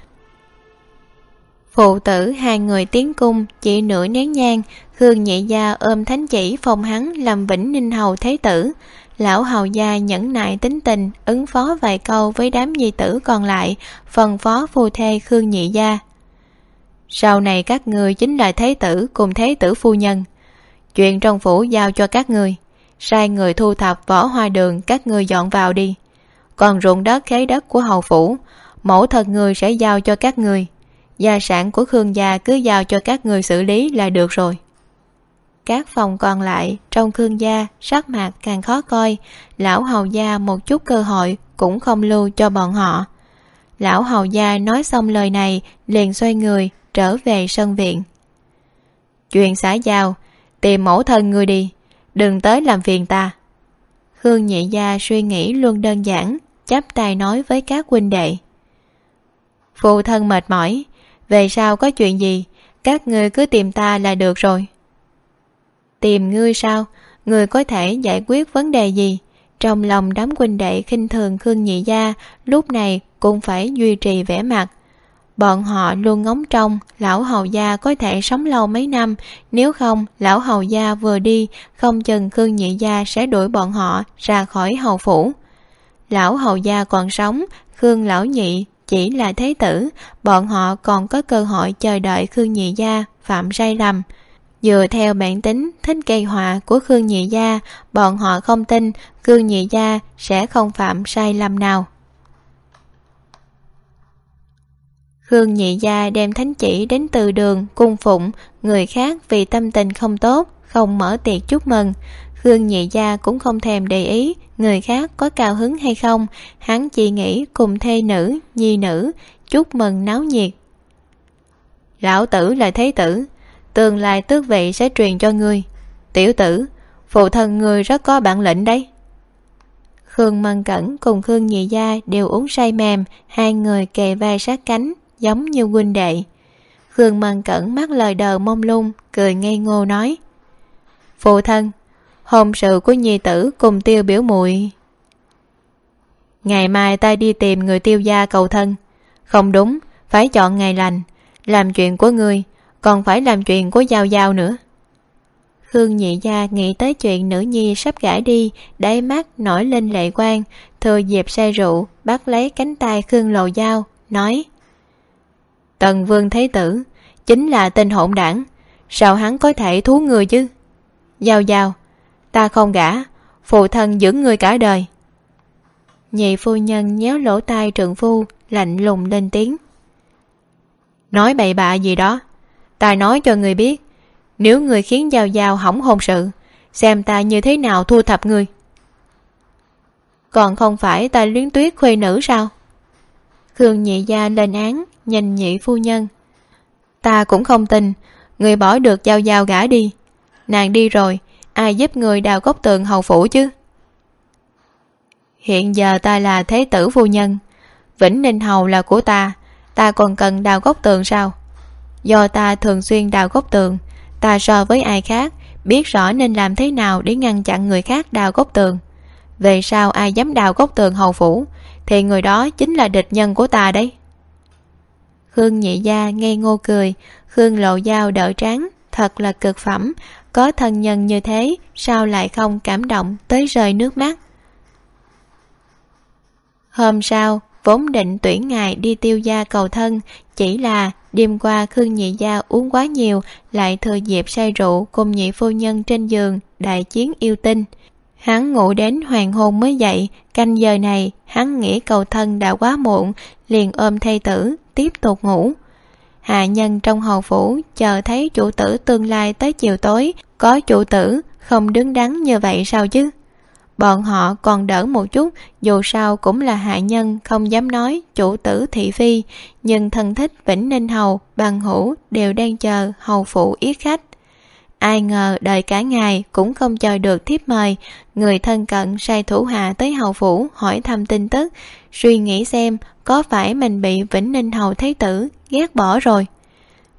Phụ tử hai người tiến cung chỉ nửa nén nhang, Khương Nhị Gia ôm thánh chỉ phong hắn làm Vĩnh Ninh Hầu Thế Tử. Lão hầu gia nhẫn nại tính tình, ứng phó vài câu với đám nhi tử còn lại, phân phó phu thê Khương Nhị Gia: sau này các người chính là Thế Tử cùng Thế Tử phu nhân. Chuyện trong phủ giao cho các người, sai người thu thập võ hoa đường các người dọn vào đi. Còn ruộng đất khế đất của hầu phủ, mẫu thân người sẽ giao cho các người. Gia sản của Khương gia cứ giao cho các người xử lý là được rồi. Các phòng còn lại trong Khương gia sắc mặt càng khó coi, lão hầu gia một chút cơ hội cũng không lưu cho bọn họ. Lão hầu gia nói xong lời này liền xoay người trở về sân viện. Chuyện xã giao, tìm mẫu thân ngươi đi, đừng tới làm phiền ta. Khương Nhị Gia suy nghĩ luôn đơn giản, chắp tay nói với các huynh đệ: phụ thân mệt mỏi, về sau có chuyện gì các ngươi cứ tìm ta là được rồi. Tìm ngươi sao? Ngươi có thể giải quyết vấn đề gì? Trong lòng đám huynh đệ khinh thường Khương Nhị Gia lúc này cũng phải duy trì vẻ mặt. Bọn họ luôn ngóng trông lão hầu gia có thể sống lâu mấy năm, nếu không lão hầu gia vừa đi không chừng Khương Nhị Gia sẽ đuổi bọn họ ra khỏi hầu phủ. Lão hầu gia còn sống, Khương lão nhị chỉ là thế tử, bọn họ còn có cơ hội chờ đợi Khương Nhị Gia phạm sai lầm. Dựa theo bản tính thích gây họa của Khương Nhị Gia, bọn họ không tin Khương Nhị Gia sẽ không phạm sai lầm nào. Khương Nhị Gia đem thánh chỉ đến từ đường cung phụng, người khác vì tâm tình không tốt không mở tiệc chúc mừng. Khương Nhị Gia cũng không thèm để ý người khác có cao hứng hay không, hắn chỉ nghĩ cùng thê nữ, nhi nữ chúc mừng náo nhiệt. Lão tử là thế tử, tương lai tước vị sẽ truyền cho ngươi. Tiểu tử, phụ thân ngươi rất có bản lĩnh đấy. Khương Mân Cẩn cùng Khương Nhị Gia đều uống say mềm, hai người kề vai sát cánh giống như huynh đệ. Khương Mân Cẩn mắt lời đờ mông lung, cười ngây ngô nói: phụ thân, hôn sự của nhi tử cùng Tiêu biểu muội, ngày mai ta đi tìm người Tiêu gia cầu thân. Không đúng, phải chọn ngày lành. Làm chuyện của ngươi còn phải làm chuyện của Giao Giao nữa. Khương Nhị Gia nghĩ tới chuyện nữ nhi sắp gả đi, đáy mắt nổi lên lệ quang, thừa dịp say rượu bắt lấy cánh tay Khương Lộ Giao nói: Tần Vương Thế Tử chính là tên hỗn đảng, sao hắn có thể thú người chứ? Giao Giao, ta không gả, phụ thân giữ ngươi cả đời. Nhị phu nhân nhéo lỗ tai trượng phu, lạnh lùng lên tiếng: nói bậy bạ gì đó, ta nói cho người biết, nếu người khiến Giao Giao hỏng hôn sự, xem ta như thế nào thu thập người. Còn không phải ta luyến tuyết khuê nữ sao? Khương Nhị Gia lên án nhìn nhị phu nhân: ta cũng không tin người bỏ được Giao Giao gả đi. Nàng đi rồi, ai giúp người đào góc tường hầu phủ chứ? Hiện giờ ta là thế tử phu nhân, Vĩnh Ninh Hầu là của ta còn cần đào góc tường sao? Do ta thường xuyên đào góc tường, ta so với ai khác biết rõ nên làm thế nào để ngăn chặn người khác đào góc tường. Về sau ai dám đào góc tường hầu phủ thì người đó chính là địch nhân của ta đấy. Khương Nhị Gia ngây ngô cười, Khương Lộ Giao đỡ trán, thật là cực phẩm, có thân nhân như thế sao lại không cảm động tới rơi nước mắt. Hôm sau vốn định tuyển ngài đi Tiêu gia cầu thân, chỉ là đêm qua Khương Nhị Gia uống quá nhiều, lại thừa dịp say rượu cùng nhị phu nhân trên giường đại chiến yêu tinh. Hắn ngủ đến hoàng hôn mới dậy, canh giờ này hắn nghĩ cầu thân đã quá muộn, liền ôm thê tử tiếp tục ngủ. Hạ nhân trong hầu phủ chờ thấy chủ tử tương lai tới chiều tối, có chủ tử không đứng đắn như vậy sao chứ? Bọn họ còn đỡ một chút, dù sao cũng là hạ nhân, không dám nói chủ tử thị phi, nhưng thân thích Vĩnh Ninh Hầu, bằng hữu đều đang chờ hầu phụ yết khách. Ai ngờ đợi cả ngày cũng không chờ được thiếp mời, người thân cận sai thủ hạ tới hầu phủ hỏi thăm tin tức, suy nghĩ xem có phải mình bị Vĩnh Ninh Hầu Thế Tử ghét bỏ rồi.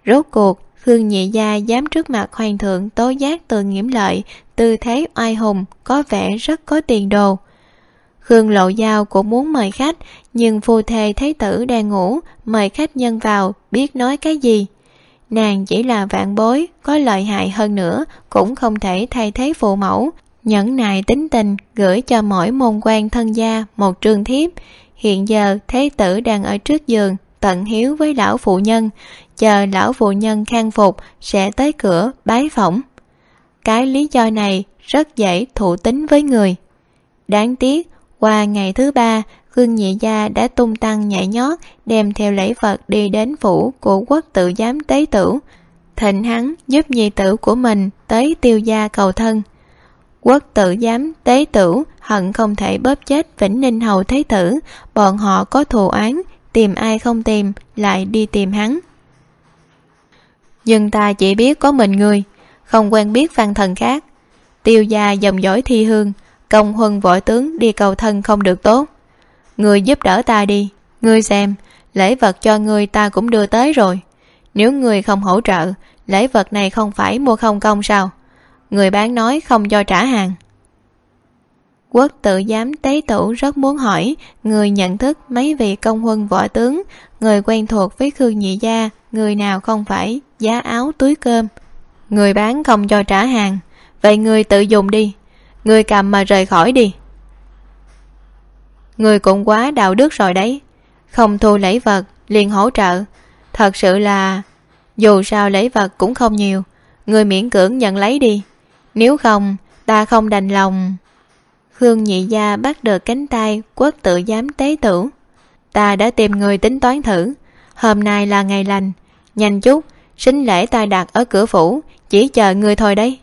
Rốt cuộc Khương Nhị Gia dám trước mặt hoàng thượng tố giác Từ Nghiễm Lợi, tư thế oai hùng, có vẻ rất có tiền đồ. Khương Lộ Giao cũng muốn mời khách, nhưng phu thê thái tử đang ngủ, mời khách nhân vào biết nói cái gì. Nàng chỉ là vạn bối, có lợi hại hơn nữa cũng không thể thay thế phụ mẫu, nhẫn nại tính tình gửi cho mỗi môn quan thân gia một trương thiếp. Hiện giờ thái tử đang ở trước giường tận hiếu với lão phụ nhân, chờ lão phụ nhân khang phục sẽ tới cửa bái phỏng. Cái lý do này rất dễ thụ tín với người. Đáng tiếc qua ngày thứ ba, Khương Nhị Gia đã tung tăng nhảy nhót đem theo lễ vật đi đến phủ của Quốc Tự Giám tế tửu, thịnh hắn giúp nhi tử của mình tới Tiêu gia cầu thân. Quốc Tự Giám tế tửu hận không thể bóp chết Vĩnh Ninh hầu thế tử, bọn họ có thù oán, tìm ai không tìm lại đi tìm hắn. Nhưng ta chỉ biết có mình ngươi, không quen biết văn thần khác. Tiêu gia dòng dõi thi hương, công huân võ tướng đi cầu thân không được tốt. Ngươi giúp đỡ ta đi, ngươi xem, lễ vật cho ngươi ta cũng đưa tới rồi. Nếu ngươi không hỗ trợ, lễ vật này không phải mua không công sao? Người bán nói không cho trả hàng. Quốc Tự Giám tế tửu rất muốn hỏi người nhận thức mấy vị công huân võ tướng, người quen thuộc với Khương Nhị Gia, người nào không phải giá áo túi cơm. Người bán không cho trả hàng, vậy người tự dùng đi, người cầm mà rời khỏi đi. Người cũng quá đạo đức rồi đấy, không thu lễ vật liền hỗ trợ. Thật sự là, dù sao lễ vật cũng không nhiều, người miễn cưỡng nhận lấy đi, nếu không ta không đành lòng. Khương Nhị Gia bắt được cánh tay Quốc Tự Giám tế tửu. Ta đã tìm người tính toán thử, hôm nay là ngày lành, nhanh chút, sính lễ ta đặt ở cửa phủ, chỉ chờ người thôi đấy.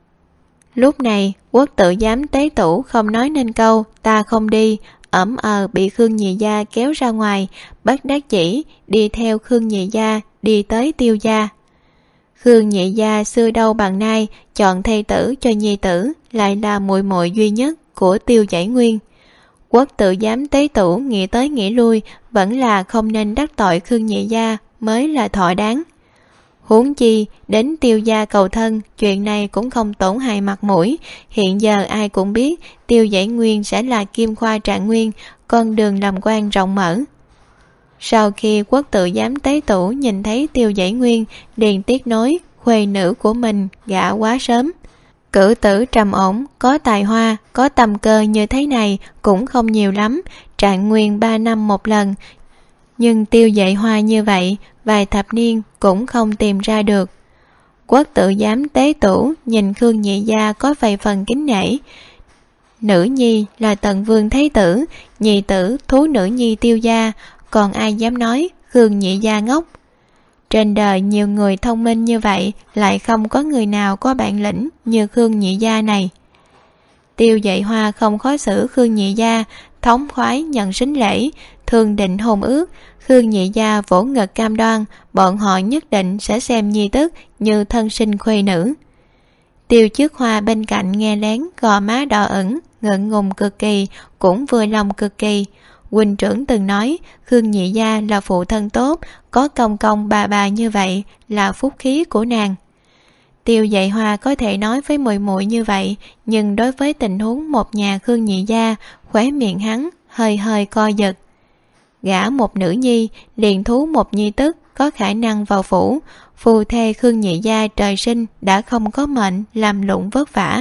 Lúc này Quốc Tự Giám tế tửu không nói nên câu ta không đi, ẩm bị Khương Nhị Gia kéo ra ngoài, bất đắc chỉ đi theo Khương Nhị Gia đi tới Tiêu gia. Khương Nhị Gia xưa đâu bằng nay chọn thê tử cho nhi tử, lại là muội muội duy nhất của Tiêu Giải Nguyên. Quốc Tự Giám tế tửu nghĩ tới nghĩ lui, vẫn là không nên đắc tội Khương Nhị Gia mới là thọ đáng. Huống chi đến Tiêu gia cầu thân, chuyện này cũng không tổn hại mặt mũi. Hiện giờ ai cũng biết Tiêu Giải Nguyên sẽ là Kim Khoa Trạng Nguyên, con đường làm quan rộng mở. Sau khi Quốc Tự Giám tế tửu nhìn thấy Tiêu Giải Nguyên, liền tiếc nối khuê nữ của mình gả quá sớm. Cử tử trầm ổn, có tài hoa, có tầm cơ như thế này cũng không nhiều lắm, Trạng Nguyên 3 năm một lần. Nhưng Tiêu Dạy Hoa như vậy, vài thập niên cũng không tìm ra được. Quốc Tự Giám tế tửu nhìn Khương Nhị Gia có vài phần kính nể. Nữ nhi là Tần Vương Thế Tử, nhị tử thú nữ nhi Tiêu gia, còn ai dám nói Khương Nhị Gia ngốc. Trên đời nhiều người thông minh như vậy, lại không có người nào có bản lĩnh như Khương Nhị Gia này. Tiêu Dạy Hoa không khó xử Khương Nhị Gia, thống khoái nhận sính lễ, thường định hôn ước. Khương Nhị Gia vỗ ngực cam đoan bọn họ nhất định sẽ xem nhi tức như thân sinh khuê nữ. Tiêu Trước Hoa bên cạnh nghe lén, gò má đỏ ửng, ngượng ngùng cực kỳ, cũng vui lòng cực kỳ. Huynh trưởng từng nói Khương Nhị Gia là phụ thân tốt, có công công bà như vậy là phúc khí của nàng. Tiêu Dạy Hoa có thể nói với muội muội như vậy, nhưng đối với tình huống một nhà Khương Nhị Gia, khóe miệng hắn hơi hơi co giật. Gả một nữ nhi, liền thú một nhi tức, có khả năng vào phủ. Phù thê Khương Nhị Gia trời sinh đã không có mệnh làm lụng vất vả.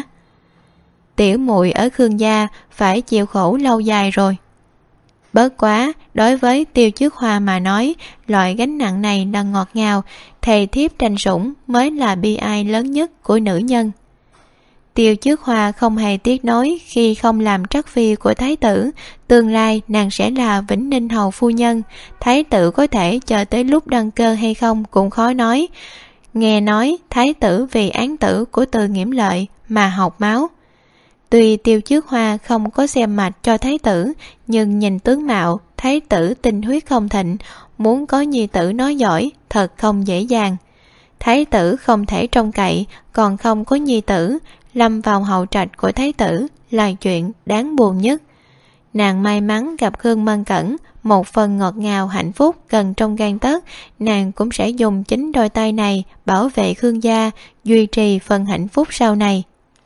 Tiểu muội ở Khương gia phải chịu khổ lâu dài rồi. Bớt quá, đối với Tiêu Trước Hoa mà nói, loại gánh nặng này là ngọt ngào, thề thiếp tranh sủng mới là bi ai lớn nhất của nữ nhân. Tiêu Trước Hoa không hề tiếc nói khi không làm trắc phi của thái tử, tương lai nàng sẽ là Vĩnh Ninh hầu phu nhân, thái tử có thể chờ tới lúc đăng cơ hay không cũng khó nói. Nghe nói thái tử vì án tử của Từ Nghiễm Lợi mà học máu. Tuy Tiêu Trước Hoa không có xem mạch cho thái tử, nhưng nhìn tướng mạo, thái tử tinh huyết không thịnh, muốn có nhi tử nói giỏi thật không dễ dàng. Thái tử không thể trông cậy, còn không có nhi tử, lâm vào hậu trạch của thái tử là chuyện đáng buồn nhất. Nàng may mắn gặp Khương Mân Cẩn, một phần ngọt ngào hạnh phúc gần trong gang tấc, nàng cũng sẽ dùng chính đôi tay này bảo vệ Khương gia, duy trì phần hạnh phúc sau này.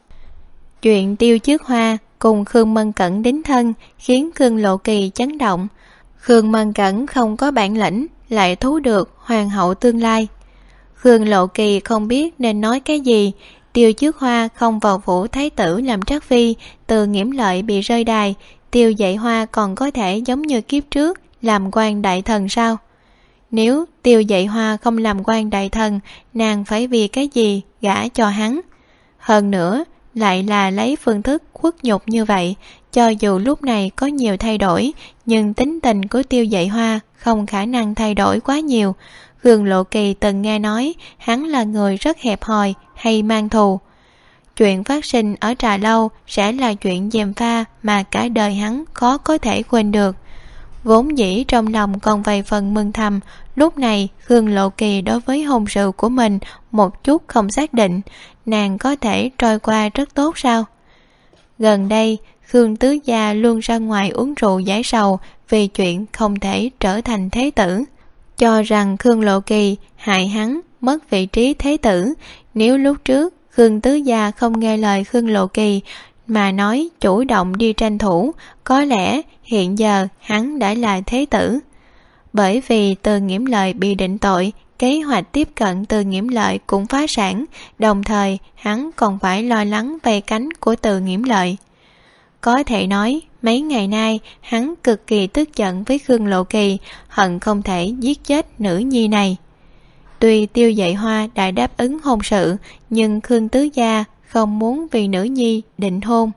Chuyện Tiêu Trước Hoa cùng Khương Mân Cẩn đính thân khiến Khương Lộ Kỳ chấn động. Khương Mân Cẩn không có bản lĩnh, lại thú được hoàng hậu tương lai. Khương Lộ Kỳ không biết nên nói cái gì. Tiêu Trước Hoa không vào phủ thái tử làm trắc phi, Từ Nghiễm Lợi bị rơi đài, Tiêu Dạy Hoa còn có thể giống như kiếp trước làm quan đại thần sao? Nếu Tiêu Dạy Hoa không làm quan đại thần, nàng phải vì cái gì gả cho hắn? Hơn nữa lại là lấy phương thức khuất nhục như vậy. Cho dù lúc này có nhiều thay đổi, nhưng tính tình của Tiêu Dạy Hoa không khả năng thay đổi quá nhiều. Khương Lộ Kỳ từng nghe nói hắn là người rất hẹp hòi hay mang thù. Chuyện phát sinh ở Trà Lâu sẽ là chuyện gièm pha mà cả đời hắn khó có thể quên được. Vốn dĩ trong lòng còn vài phần mừng thầm, lúc này Khương Lộ Kỳ đối với hôn sự của mình một chút không xác định, nàng có thể trôi qua rất tốt sao? Gần đây, Khương Tứ Gia luôn ra ngoài uống rượu giải sầu vì chuyện không thể trở thành thế tử, cho rằng Khương Lộ Kỳ hại hắn mất vị trí thế tử. Nếu lúc trước Khương Tứ Gia không nghe lời Khương Lộ Kỳ mà nói chủ động đi tranh thủ, có lẽ hiện giờ hắn đã là thế tử. Bởi vì Từ Nghiễm Lợi bị định tội, kế hoạch tiếp cận Từ Nghiễm Lợi cũng phá sản, đồng thời hắn còn phải lo lắng về cánh của Từ Nghiễm Lợi. Có thể nói mấy ngày nay hắn cực kỳ tức giận với Khương Lộ Kỳ, hận không thể giết chết nữ nhi này. Tuy Tiêu Dạy Hoa đã đáp ứng hôn sự, nhưng Khương Tứ Gia không muốn vì nữ nhi định hôn.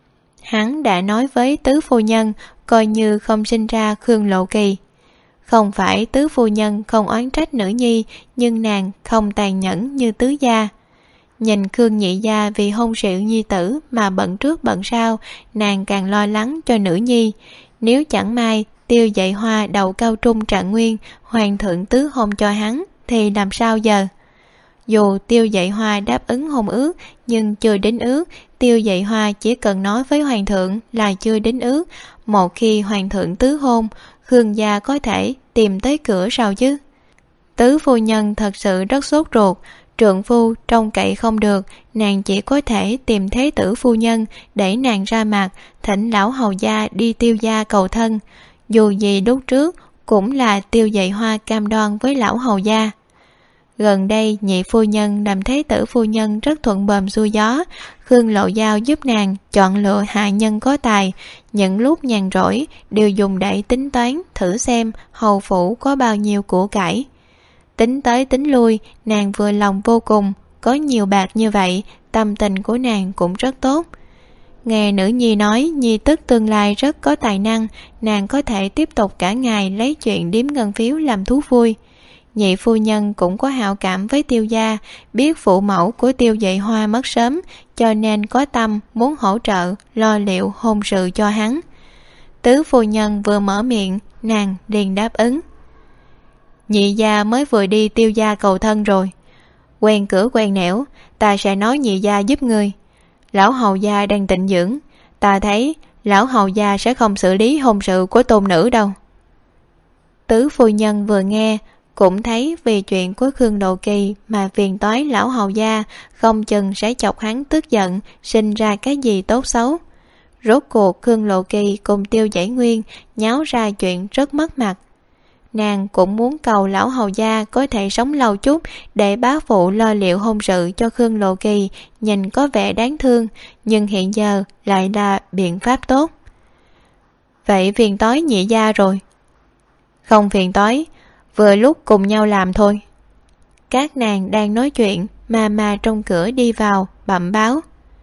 Hắn đã nói với tứ phu nhân coi như không sinh ra Khương Lộ Kỳ. Không phải tứ phu nhân không oán trách nữ nhi, nhưng nàng không tàn nhẫn như tứ gia. Nhìn Khương nhị gia vì hôn sự nhi tử mà bận trước bận sau, nàng càng lo lắng cho nữ nhi. Nếu chẳng may Tiêu Dạy Hoa đầu cao trung trạng nguyên, hoàng thượng tứ hôn cho hắn thì làm sao giờ? Dù Tiêu Dạy Hoa đáp ứng hôn ước, nhưng chưa đính ước, Tiêu Dạy Hoa chỉ cần nói với hoàng thượng là chưa đính ước. Một khi hoàng thượng tứ hôn, Khương gia có thể tìm tới cửa sao chứ? Tứ phu nhân thật sự rất sốt ruột. Trượng phu trông cậy không được, nàng chỉ có thể tìm thế tử phu nhân để nàng ra mặt, thỉnh lão hầu gia đi Tiêu gia cầu thân. Dù gì lúc trước cũng là Tiêu Dạy Hoa cam đoan với lão hầu gia. Gần đây nhị phu nhân làm thế tử phu nhân rất thuận bờm xuôi gió. Khương Lộ Giao giúp nàng chọn lựa hạ nhân có tài, những lúc nhàn rỗi đều dùng để tính toán thử xem hầu phủ có bao nhiêu của cải. Tính tới tính lui, nàng vừa lòng vô cùng, có nhiều bạc như vậy, tâm tình của nàng cũng rất tốt. Nghe nữ nhi nói nhi tức tương lai rất có tài năng, nàng có thể tiếp tục cả ngày lấy chuyện điếm ngân phiếu làm thú vui. Nhị phu nhân cũng có hảo cảm với Tiêu gia, biết phụ mẫu của Tiêu Dạy Hoa mất sớm, cho nên có tâm muốn hỗ trợ lo liệu hôn sự cho hắn. Tứ phu nhân vừa mở miệng, nàng liền đáp ứng. Nhị gia mới vừa đi Tiêu gia cầu thân rồi, quen cửa quen nẻo, ta sẽ nói nhị gia giúp ngươi. Lão hầu gia đang tịnh dưỡng, ta thấy lão hầu gia sẽ không xử lý hôn sự của tôn nữ đâu. Tứ phu nhân vừa nghe cũng thấy vì chuyện của Khương Lộ Kỳ mà phiền toái lão hầu gia, không chừng sẽ chọc hắn tức giận, sinh ra cái gì tốt xấu. Rốt cuộc Khương Lộ Kỳ cùng Tiêu Dạy Nguyên nháo ra chuyện rất mất mặt. Nàng cũng muốn cầu lão hầu gia có thể sống lâu chút để bá phụ lo liệu hôn sự cho Khương Lộ Kỳ, nhìn có vẻ đáng thương, nhưng hiện giờ lại là biện pháp tốt. Vậy phiền toái nhị gia rồi. Không phiền toái, vừa lúc cùng nhau làm thôi. Các nàng đang nói chuyện, mà trong cửa đi vào bẩm báo.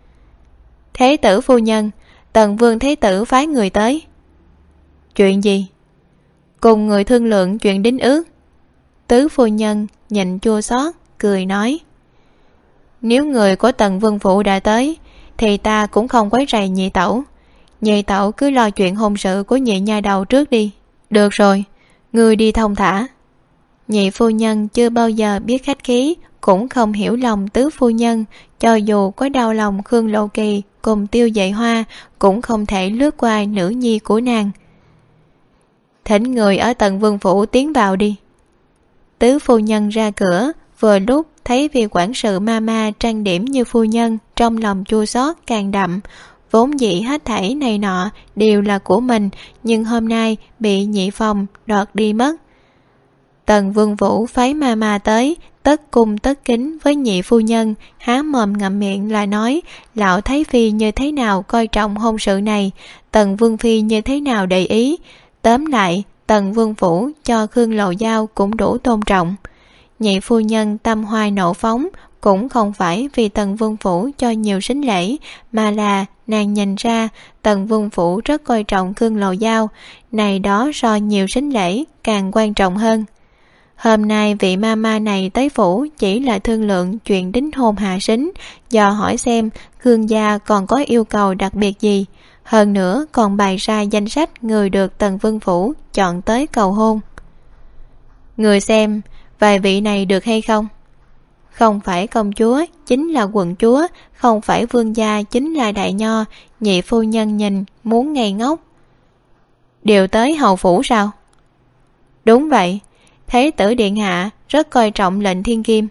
Thế tử phu nhân, Tần Vương thế tử phái người tới. Chuyện gì? Cùng người thương lượng chuyện đính ước. Tứ phu nhân nhìn chua xót cười nói. Nếu người của Tần Vương phủ đã tới thì ta cũng không quấy rầy nhị tẩu. Nhị tẩu cứ lo chuyện hôn sự của nhị nha đầu trước đi. Được rồi, ngươi đi thông thả. Nhị phu nhân chưa bao giờ biết khách khí, cũng không hiểu lòng tứ phu nhân, cho dù có đau lòng Khương Lộ Kỳ cùng Tiêu Dạy Hoa cũng không thể lướt qua nữ nhi của nàng. thỉnh người ở Tần Vương phủ tiến vào đi. Tứ phu nhân ra cửa, vừa lúc thấy vị quản sự mama trang điểm như phu nhân, trong lòng chua xót càng đậm. Vốn dĩ hết thảy này nọ đều là của mình, nhưng hôm nay bị nhị phòng đoạt đi mất. Tần Vương Vũ phái mama tới, tất cung tất kính với nhị phu nhân, há mồm ngậm miệng là nói lão thái phi như thế nào coi trọng hôn sự này, Tần Vương phi như thế nào để ý. Tóm lại, Tần Vương Phủ cho Khương Lộ Giao cũng đủ tôn trọng. Nhị phu nhân tâm hoài nộ phóng, cũng không phải vì Tần Vương Phủ cho nhiều sính lễ, mà là nàng nhìn ra Tần Vương Phủ rất coi trọng Khương Lộ Giao, này đó so nhiều sính lễ càng quan trọng hơn. Hôm nay vị mama này tới phủ chỉ là thương lượng chuyện đính hôn hạ sính, dò hỏi xem Khương gia còn có yêu cầu đặc biệt gì, hơn nữa còn bày ra danh sách người được Tần Vương Phủ chọn tới cầu hôn. Người xem vài vị này được hay không? Không phải công chúa chính là quận chúa, không phải vương gia chính là đại nho. Nhị phu nhân nhìn muốn ngây ngốc. Điều tới hầu phủ sao? Đúng vậy, Thế tử điện hạ rất coi trọng lệnh thiên kim.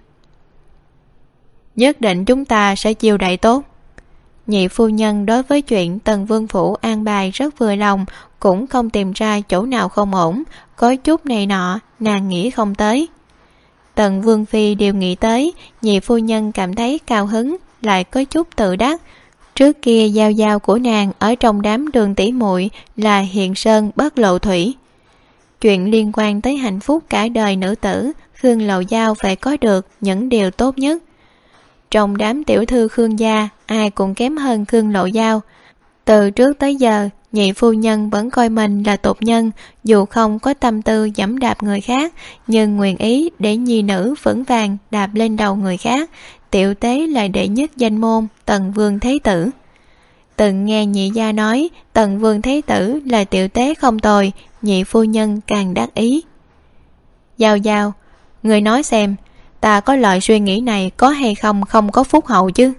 Nhất định chúng ta sẽ chiêu đãi tốt. Nhị phu nhân đối với chuyện Tần Vương Phủ an bài rất vừa lòng, cũng không tìm ra chỗ nào không ổn, có chút này nọ nàng nghĩ không tới. Tần Vương phi đều nghĩ tới, nhị phu nhân cảm thấy cao hứng, lại có chút tự đắc. Trước kia giao giao của nàng ở trong đám Đường tỷ muội là hiện sơn bất lộ thủy. Chuyện liên quan tới hạnh phúc cả đời nữ tử, Khương Lộ Giao phải có được những điều tốt nhất. Trong đám tiểu thư Khương gia, ai cũng kém hơn Khương Lộ Giao. Từ trước tới giờ, nhị phu nhân vẫn coi mình là tục nhân, dù không có tâm tư giẫm đạp người khác, nhưng nguyện ý để nhi nữ vững vàng đạp lên đầu người khác. Tiểu tế là đệ nhất danh môn Tần Vương Thế Tử. Từng nghe nhị gia nói Tần Vương Thế Tử là tiểu tế không tồi, nhị phu nhân càng đắc ý. Giao giao, người nói xem, ta có loại suy nghĩ này có hay không có phúc hậu chứ?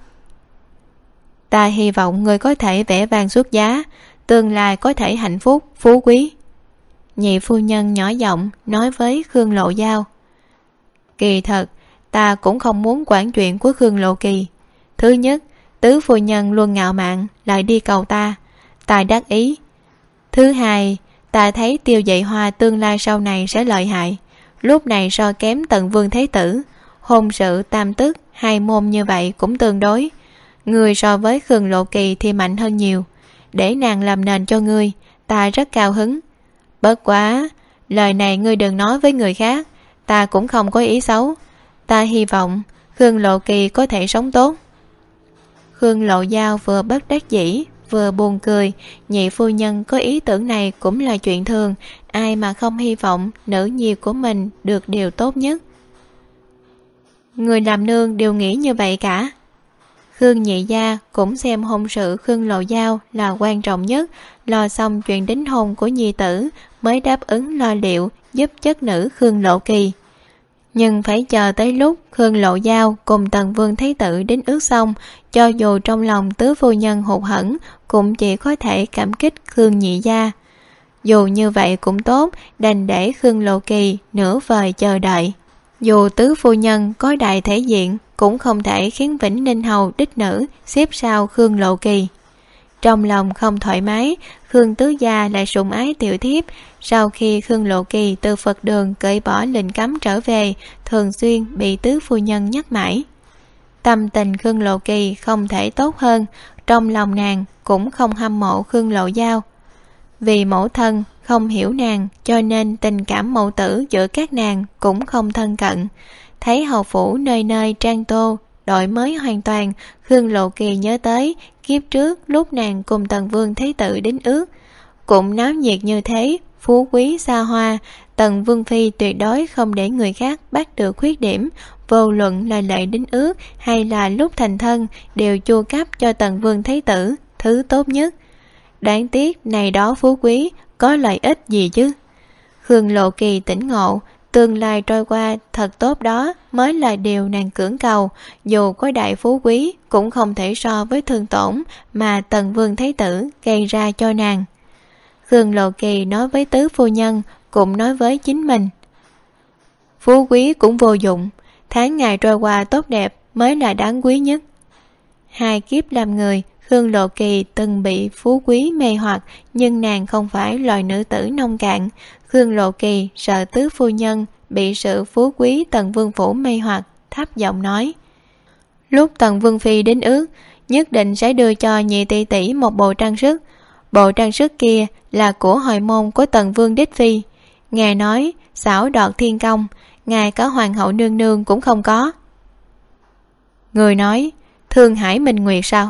Ta hy vọng người có thể vẻ vang xuất giá, tương lai có thể hạnh phúc, phú quý. Nhị phu nhân nhỏ giọng nói với Khương Lộ Giao. Kỳ thật, ta cũng không muốn quản chuyện của Khương Lộ Kỳ. Thứ nhất, tứ phu nhân luôn ngạo mạn lại đi cầu ta đắc ý. Thứ hai, ta thấy Tiêu Dậy Hoa tương lai sau này sẽ lợi hại, lúc này so kém Tần Vương Thế Tử. Hôn sự tam tức hai môn như vậy cũng tương đối. Người so với Khương Lộ Kỳ thì mạnh hơn nhiều, để nàng làm nền cho ngươi, ta rất cao hứng. Bất quá, lời này ngươi đừng nói với người khác, ta cũng không có ý xấu. Ta hy vọng Khương Lộ Kỳ có thể sống tốt. Khương Lộ Giao vừa bất đắc dĩ vừa buồn cười. Nhị phu nhân có ý tưởng này cũng là chuyện thường, ai mà không hy vọng nữ nhi của mình được điều tốt nhất. Người làm nương đều nghĩ như vậy cả. Khương nhị gia cũng xem hôn sự Khương Lộ Giao là quan trọng nhất, lo xong chuyện đính hôn của nhi tử mới đáp ứng lo liệu giúp chất nữ Khương Lộ Kỳ. Nhưng phải chờ tới lúc Khương Lộ Giao cùng Tần Vương Thế Tử đính ước xong, cho dù trong lòng tứ phu nhân hụt hẫng cũng chỉ có thể cảm kích Khương nhị gia. Dù như vậy cũng tốt, đành để Khương Lộ Kỳ nửa vời chờ đợi. Dù tứ phu nhân có đại thể diện cũng không thể khiến Vĩnh Ninh hầu đích nữ xếp sau Khương Lộ Kỳ. Trong lòng không thoải mái, Khương tứ gia lại sủng ái tiểu thiếp. Sau khi Khương Lộ Kỳ từ Phật đường cởi bỏ lệnh cấm trở về, thường xuyên bị tứ phu nhân nhắc mãi. Tâm tình Khương Lộ Kỳ không thể tốt hơn, trong lòng nàng cũng không hâm mộ Khương Lộ Giao. Vì mẫu thân không hiểu nàng, cho nên tình cảm mẫu tử giữa các nàng cũng không thân cận. Thấy hầu phủ nơi nơi trang tô, đổi mới hoàn toàn, Khương Lộ Kỳ nhớ tới kiếp trước lúc nàng cùng Tần Vương Thế Tử đính ước. Cũng náo nhiệt như thế, phú quý xa hoa, Tần Vương Phi tuyệt đối không để người khác bắt được khuyết điểm, vô luận là lệ đính ước hay là lúc thành thân đều chu cấp cho Tần Vương Thế Tử thứ tốt nhất. Đáng tiếc này đó phú quý có lợi ích gì chứ? Khương Lộ Kỳ tỉnh ngộ, tương lai trôi qua thật tốt đó mới là điều nàng cưỡng cầu, dù có đại phú quý cũng không thể so với thương tổn mà Tần Vương Thế Tử gây ra cho nàng. Khương Lộ Kỳ nói với tứ phu nhân, cũng nói với chính mình. Phú quý cũng vô dụng, tháng ngày trôi qua tốt đẹp mới là đáng quý nhất. 2 kiếp làm người, Khương Lộ Kỳ từng bị phú quý mê hoặc, nhưng nàng không phải loài nữ tử nông cạn. Khương Lộ Kỳ sợ tứ phu nhân bị sự phú quý Tần Vương phủ mê hoặc, thấp giọng nói. Lúc Tần Vương phi đến ước, nhất định sẽ đưa cho nhị tỷ tỷ một bộ trang sức. Bộ trang sức kia là của hồi môn của Tần Vương đích phi. Nghe nói xảo đoạt thiên công, ngay cả hoàng hậu nương nương cũng không có. Người nói Thương Hải Minh Nguyệt sao?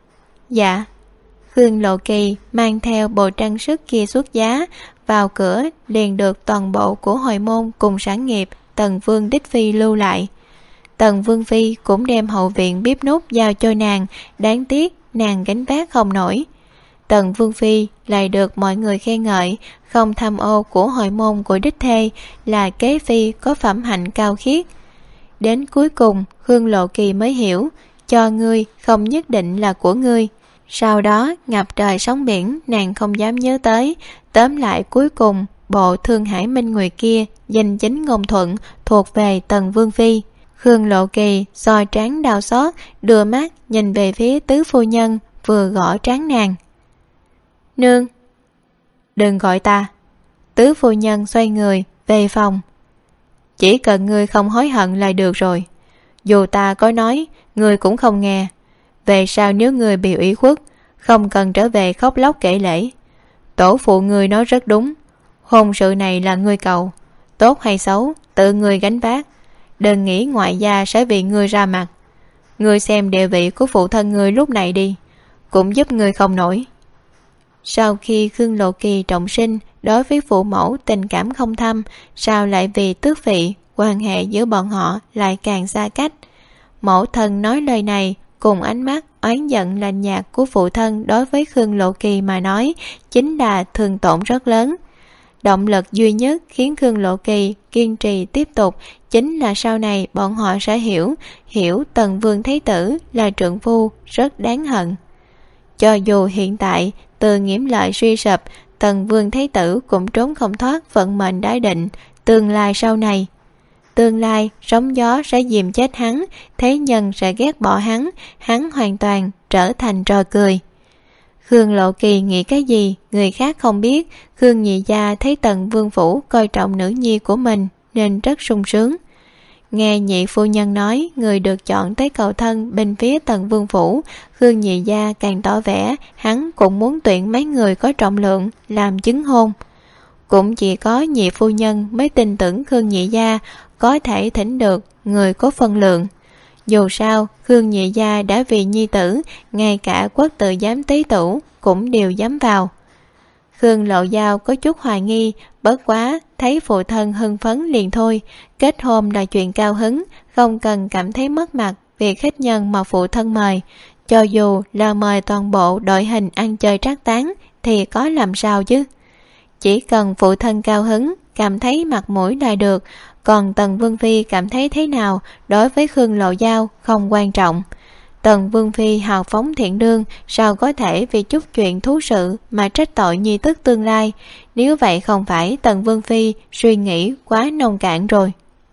Dạ. Khương Lộ Kỳ mang theo bộ trang sức kia xuất giá, vào cửa liền được toàn bộ của hồi môn cùng sản nghiệp Tần Vương đích phi lưu lại. Tần Vương phi cũng đem hậu viện bếp nút giao cho nàng, đáng tiếc nàng gánh vác không nổi. Tần Vương phi lại được mọi người khen ngợi, không tham ô của hồi môn của đích thê, là kế phi có phẩm hạnh cao khiết. Đến cuối cùng Khương Lộ Kỳ mới hiểu, cho ngươi không nhất định là của ngươi. Sau đó ngập trời sóng biển nàng không dám nhớ tới. Tóm lại cuối cùng bộ Thương Hải Minh Nguyệt kia danh chính ngôn thuận thuộc về Tần Vương phi. Khương Lộ Kỳ soi trán đau xót, đưa mắt nhìn về phía tứ phu nhân, vừa gõ trán nàng. Nương. Đừng gọi ta. Tứ phu nhân xoay người về phòng. Chỉ cần ngươi không hối hận là được rồi. Dù ta có nói, ngươi cũng không nghe. Về sau nếu ngươi bị ủy khuất, không cần trở về khóc lóc kể lể. Tổ phụ ngươi nói rất đúng, hôn sự này là ngươi cầu, tốt hay xấu tự ngươi gánh vác. Đừng nghĩ ngoại gia sẽ vì ngươi ra mặt. Ngươi xem địa vị của phụ thân ngươi lúc này đi, cũng giúp ngươi không nổi. Sau khi Khương Lộ Kỳ trọng sinh, đối với phụ mẫu tình cảm không thâm, sao lại vì tước vị, quan hệ giữa bọn họ lại càng xa cách. Mẫu thân nói lời này cùng ánh mắt oán giận lạnh nhạt của phụ thân đối với Khương Lộ Kỳ mà nói, chính là thương tổn rất lớn. Động lực duy nhất khiến Khương Lộ Kỳ kiên trì tiếp tục chính là sau này bọn họ sẽ hiểu Tần Vương Thái Tử là trượng phu rất đáng hận. Cho dù hiện tại Từ Nghiễm Lợi suy sụp, Tần Vương Thái Tử cũng trốn không thoát vận mệnh đã định. Tương lai sau này, tương lai sóng gió sẽ dìm chết hắn, thế nhân sẽ ghét bỏ hắn hoàn toàn trở thành trò cười. Khương Lộ Kỳ nghĩ cái gì người khác không biết. Khương nhị gia thấy Tần Vương phủ coi trọng nữ nhi của mình nên rất sung sướng. Nghe nhị phu nhân nói người được chọn tới cầu thân bên phía Tần Vương phủ, Khương nhị gia càng tỏ vẻ hắn cũng muốn tuyển mấy người có trọng lượng làm chứng hôn. Cũng chỉ có nhị phu nhân mới tin tưởng Khương nhị gia có thể thỉnh được người có phân lượng. Dù sao Khương nhị gia đã vì nhi tử, ngay cả quốc tự giám tế tửu cũng đều dám vào. Khương Lộ Giao có chút hoài nghi, bất quá thấy phụ thân hưng phấn liền thôi. Kết hôn là chuyện cao hứng, không cần cảm thấy mất mặt vì khách nhân mà phụ thân mời. Cho dù là mời toàn bộ đội hình ăn chơi trác tán thì có làm sao chứ. Chỉ cần phụ thân cao hứng, cảm thấy mặt mũi là được. Còn Tần Vương phi cảm thấy thế nào đối với Khương Lộ Giao không quan trọng. Tần Vương phi hào phóng thiện đương, sao có thể vì chút chuyện thú sự mà trách tội nhi tức tương lai. Nếu vậy không phải Tần Vương phi suy nghĩ quá nông cạn rồi.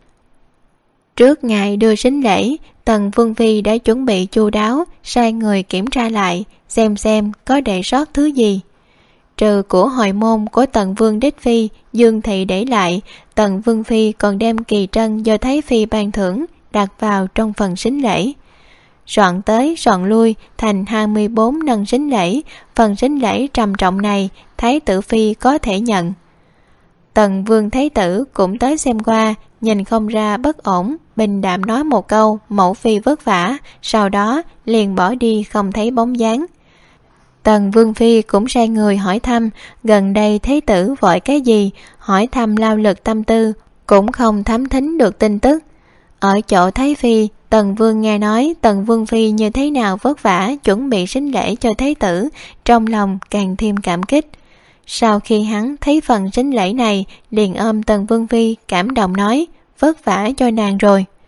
Trước ngày đưa sính lễ, Tần Vương phi đã chuẩn bị chu đáo, sai người kiểm tra lại xem có để sót thứ gì. Trừ của hồi môn của Tần Vương đích phi Dương thị để lại, Tần Vương phi còn đem kỳ trân do Thái phi ban thưởng đặt vào trong phần sính lễ. Soạn tới soạn lui thành 24 nâng sính lễ. Phần sính lễ trầm trọng này Thái tử phi có thể nhận. Tần Vương Thái tử cũng tới xem qua, nhìn không ra bất ổn, bình đạm nói một câu mẫu phi vất vả, sau đó liền bỏ đi không thấy bóng dáng. Tần Vương phi cũng sai người hỏi thăm gần đây Thái tử vội cái gì, hỏi thăm lao lực tâm tư cũng không thám thính được tin tức. Ở chỗ Thái phi, Tần Vương nghe nói Tần Vương phi như thế nào vất vả chuẩn bị sính lễ cho Thái tử, trong lòng càng thêm cảm kích. Sau khi hắn thấy phần sính lễ này, liền ôm Tần Vương phi cảm động nói vất vả cho nàng rồi.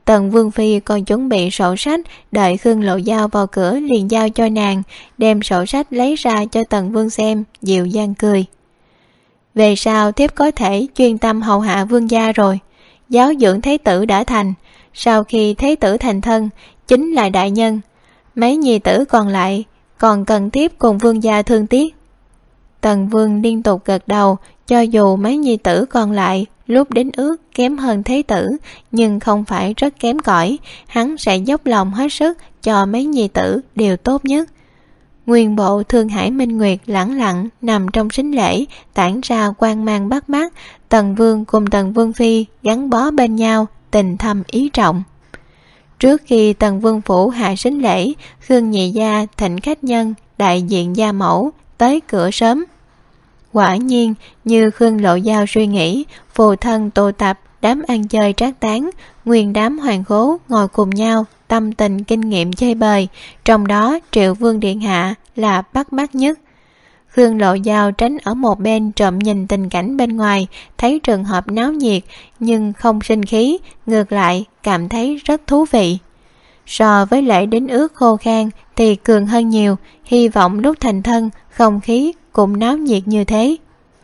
Tần Vương Phi còn chuẩn bị sổ sách, đợi Khương Lộ Giao vào cửa liền giao cho nàng, đem sổ sách lấy ra cho Tần Vương xem, dịu dàng cười. Về sau thiếp có thể chuyên tâm hầu hạ vương gia rồi. Giáo dưỡng Thế tử đã thành, sau khi Thế tử thành thân, chính là đại nhân. Mấy nhi tử còn lại, còn cần thiếp cùng vương gia thương tiếc. Tần Vương liên tục gật đầu, cho dù mấy nhi tử còn lại lúc đến ước kém hơn Thế tử, nhưng không phải rất kém cỏi, hắn sẽ dốc lòng hết sức cho mấy nhi tử đều tốt nhất. Nguyên bộ Thương Hải Minh Nguyệt lẳng lặng nằm trong sính lễ, tản ra quang mang bắt mắt. Tần Vương cùng Tần Vương Phi gắn bó bên nhau, tình thâm ý trọng. Trước khi Tần Vương phủ hạ sính lễ, Khương nhị gia thỉnh khách nhân đại diện gia mẫu tới cửa sớm. Quả nhiên như Khương Lộ Giao suy nghĩ, phù thân tụ tập đám ăn chơi trác tán, nguyên đám hoàng khố ngồi cùng nhau, tâm tình kinh nghiệm chơi bời, trong đó Triệu Vương điện hạ là bắt mắt nhất. Khương Lộ Giao tránh ở một bên trộm nhìn tình cảnh bên ngoài, thấy trường hợp náo nhiệt nhưng không sinh khí, ngược lại cảm thấy rất thú vị. So với lễ đính ước khô khan thì cường hơn nhiều, hy vọng lúc thành thân không khí cũng náo nhiệt như thế.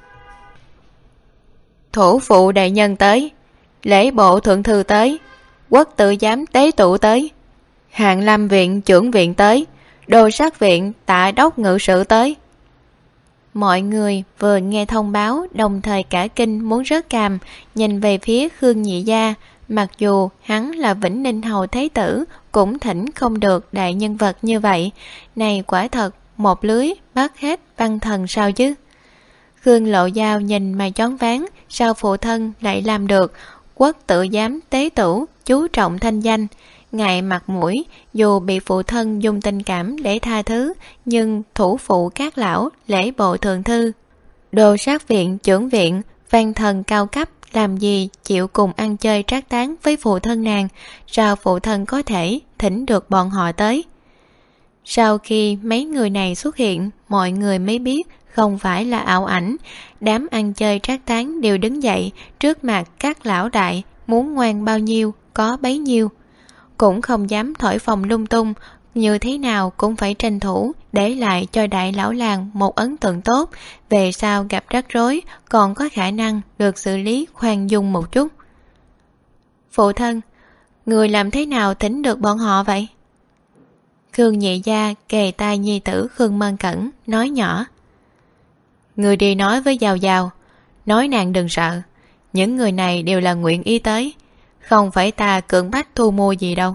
Thủ phụ đại nhân tới, lễ bộ thượng thư tới, quốc tự giám tế tụ tới, Hàn Lâm viện trưởng viện tới, đô sát viện tạ đốc ngự sử tới. Mọi người vừa nghe thông báo đồng thời cả kinh muốn rớt cằm, nhìn về phía Khương nhị gia. Mặc dù hắn là Vĩnh Ninh hầu Thế tử, cũng thỉnh không được đại nhân vật như vậy. Này quả thật một lưới bắt hết văn thần sao chứ. Khương Lộ Giao nhìn mà choáng váng, sao phụ thân lại làm được. Quốc tự giám tế tửu chú trọng thanh danh, ngại mặt mũi, dù bị phụ thân dùng tình cảm để tha thứ, nhưng thủ phụ các lão, lễ bộ thượng thư, đô sát viện trưởng viện, văn thần cao cấp làm gì chịu cùng ăn chơi trác tán với phụ thân nàng, sao phụ thân có thể thỉnh được bọn họ tới. Sau khi mấy người này xuất hiện, mọi người mới biết không phải là ảo ảnh. Đám ăn chơi trác tán đều đứng dậy trước mặt các lão đại, muốn ngoan bao nhiêu có bấy nhiêu, cũng không dám thổi phồng lung tung, như thế nào cũng phải tranh thủ để lại cho đại lão làng một ấn tượng tốt, về sau gặp rắc rối còn có khả năng được xử lý khoan dung một chút. Phụ thân, người làm thế nào thỉnh được bọn họ vậy? Khương nhị gia kề tai nhi tử Khương Mân Cẩn nói nhỏ. Người đi nói với Giao Giao, nói nàng đừng sợ, những người này đều là nguyện ý tới, không phải ta cưỡng bách thu mua gì đâu.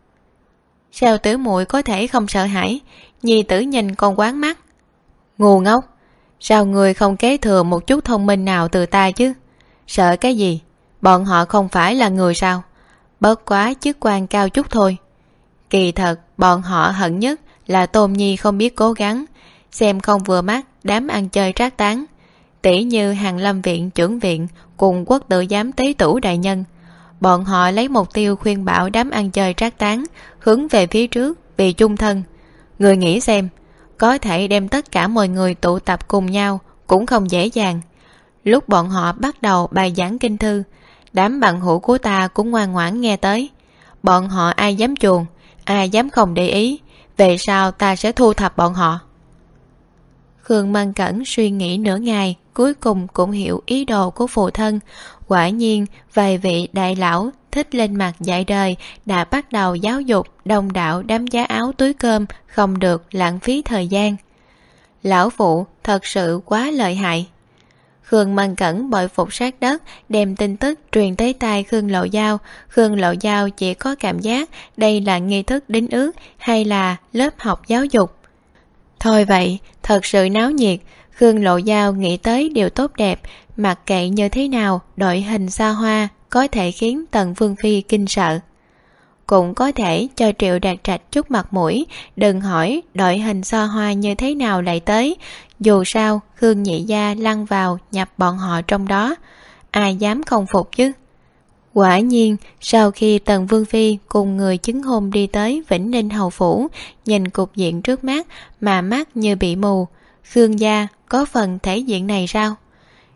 Sao tứ muội có thể không sợ hãi? Nhi tử nhìn con quán mắt. Ngu ngốc, sao người không kế thừa một chút thông minh nào từ ta chứ? Sợ cái gì? Bọn họ không phải là người sao? Bớt quá chức quan cao chút thôi. Kỳ thật bọn họ hận nhất là Tôn Nhi không biết cố gắng, xem không vừa mắt đám ăn chơi trác tán, tỷ như Hàn Lâm viện trưởng viện cùng quốc tự giám tế tửu đại nhân. Bọn họ lấy mục tiêu khuyên bảo đám ăn chơi trác tán hướng về phía trước vì chung thân. Người nghĩ xem, có thể đem tất cả mọi người tụ tập cùng nhau cũng không dễ dàng. Lúc bọn họ bắt đầu bài giảng kinh thư, đám bằng hữu của ta cũng ngoan ngoãn nghe tới. Bọn họ ai dám chuồn, ai dám không để ý, về sau ta sẽ thu thập bọn họ. Khương Mân Cẩn suy nghĩ nửa ngày, cuối cùng cũng hiểu ý đồ của phụ thân. Quả nhiên vài vị đại lão thích lên mặt dạy đời đã bắt đầu giáo dục đông đảo đám giá áo túi cơm, không được lãng phí thời gian. Lão phụ thật sự quá lợi hại. Khương Mân Cẩn bội phục sát đất, đem tin tức truyền tới tai Khương Lộ Giao. Khương Lộ Giao chỉ có cảm giác đây là nghi thức đính ước hay là lớp học giáo dục. Thôi vậy, thật sự náo nhiệt. Khương Lộ Giao nghĩ tới điều tốt đẹp, mặc kệ như thế nào, đội hình xa hoa có thể khiến Tần Vương Phi kinh sợ. Cũng có thể cho Triệu Đạt Trạch chút mặt mũi, đừng hỏi đội hình xa hoa như thế nào lại tới. Dù sao, Khương nhị gia lăn vào nhập bọn họ trong đó, ai dám không phục chứ. Quả nhiên, sau khi Tần Vương Phi cùng người chứng hôn đi tới Vĩnh Ninh hầu phủ, nhìn cục diện trước mắt mà mắt như bị mù. Khương gia có phần thể diện này sao?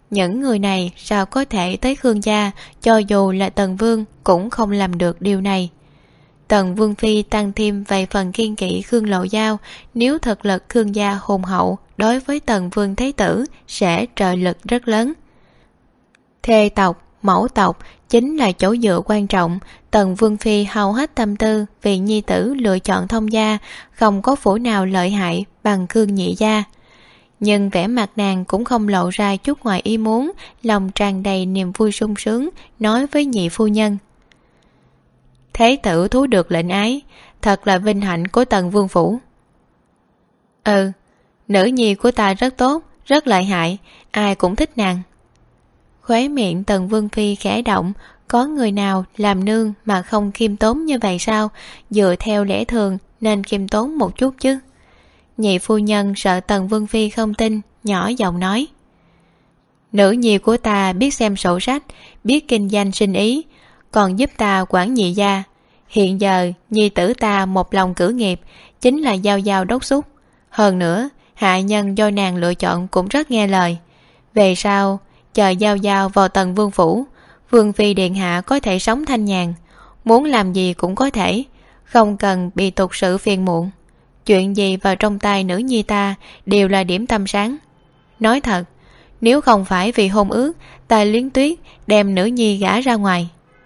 Những người này sao có thể tới Khương gia, cho dù là Tần Vương cũng không làm được điều này. Tần Vương phi tăng thêm vài phần kiên kỵ Khương Lộ Giao, nếu thực lực Khương gia hùng hậu, đối với Tần Vương Thế Tử sẽ trợ lực rất lớn. Thê tộc, mẫu tộc chính là chỗ dựa quan trọng. Tần Vương phi hao hết tâm tư vì nhi tử lựa chọn thông gia, không có phủ nào lợi hại bằng Khương nhị gia. Nhưng vẻ mặt nàng cũng không lộ ra chút ngoài ý muốn, lòng tràn đầy niềm vui sung sướng, nói với nhị phu nhân: Thế tử thú được lệnh ái, thật là vinh hạnh của Tần Vương phủ. Ừ, nữ nhi của ta rất tốt, rất lợi hại, ai cũng thích nàng. Khóe miệng Tần Vương phi khẽ động, có người nào làm nương mà không khiêm tốn như vậy sao? Dựa theo lẽ thường nên khiêm tốn một chút chứ. Nhị phu nhân sợ Tần Vương phi không tin, nhỏ giọng nói: Nữ nhi của ta biết xem sổ sách, biết kinh doanh sinh ý, còn giúp ta quản nhị gia. Hiện giờ nhi tử ta một lòng cử nghiệp, chính là Giao Giao đốc xúc. Hơn nữa hạ nhân do nàng lựa chọn cũng rất nghe lời. Về sau chờ Giao Giao vào Tần Vương phủ, Vương phi điện hạ có thể sống thanh nhàn, muốn làm gì cũng có thể, không cần bị tục sự phiền muộn. Chuyện gì vào trong tay nữ nhi ta đều là điểm tâm sáng. Nói thật, nếu không phải vì hôn ước, ta Luyến Tuyết đem nữ nhi gả ra ngoài.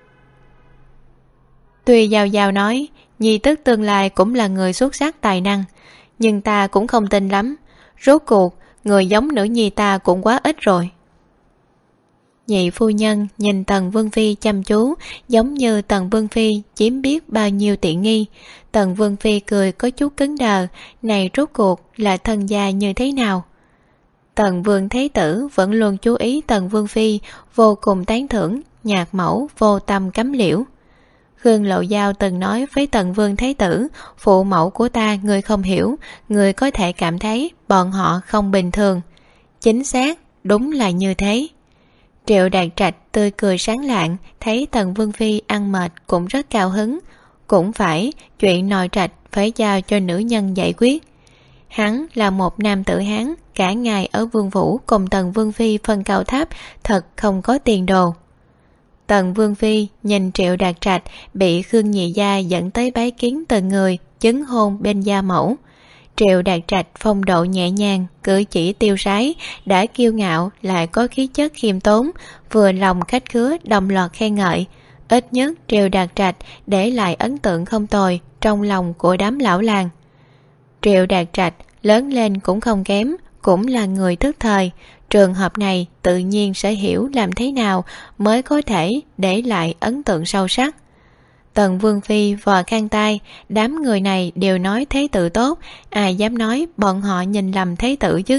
Tuy Giao Giao nói nhi tức tương lai cũng là người xuất sắc tài năng, nhưng ta cũng không tin lắm. Rốt cuộc người giống nữ nhi ta cũng quá ít rồi. Nhị phu nhân nhìn Tần Vương phi chăm chú, giống như Tần Vương phi chiếm biết bao nhiêu tiện nghi. Tần Vương phi cười có chút cứng đờ, này rốt cuộc là thân gia như thế nào? Tần Vương Thế Tử vẫn luôn chú ý Tần Vương phi, vô cùng tán thưởng, nhạc mẫu vô tâm cấm liễu. Khương Lộ Giao từng nói với Tần Vương Thế Tử: phụ mẫu của ta người không hiểu, người có thể cảm thấy bọn họ không bình thường. Chính xác, đúng là như thế. Triệu Đạt Trạch tươi cười sáng lạng, thấy Tần Vương phi ăn mệt cũng rất cao hứng. Cũng phải, chuyện nội trạch phải giao cho nữ nhân giải quyết. Hắn là một nam tử Hán, cả ngày ở vương phủ cùng Tần Vương phi phân cao thấp, thật không có tiền đồ. Tần Vương phi nhìn Triệu Đạt Trạch bị Khương nhị gia dẫn tới bái kiến từng người, chứng hôn bên gia mẫu. Triệu Đạt Trạch phong độ nhẹ nhàng, cử chỉ tiêu sái, đã kiêu ngạo lại có khí chất khiêm tốn, vừa lòng khách khứa đồng loạt khen ngợi. Ít nhất Triệu Đạt Trạch để lại ấn tượng không tồi trong lòng của đám lão làng. Triệu Đạt Trạch lớn lên cũng không kém, cũng là người thức thời. Trường hợp này tự nhiên sẽ hiểu làm thế nào mới có thể để lại ấn tượng sâu sắc. Tần Vương phi vò khăn tay, đám người này đều nói thế tử tốt, ai dám nói bọn họ nhìn lầm thế tử chứ?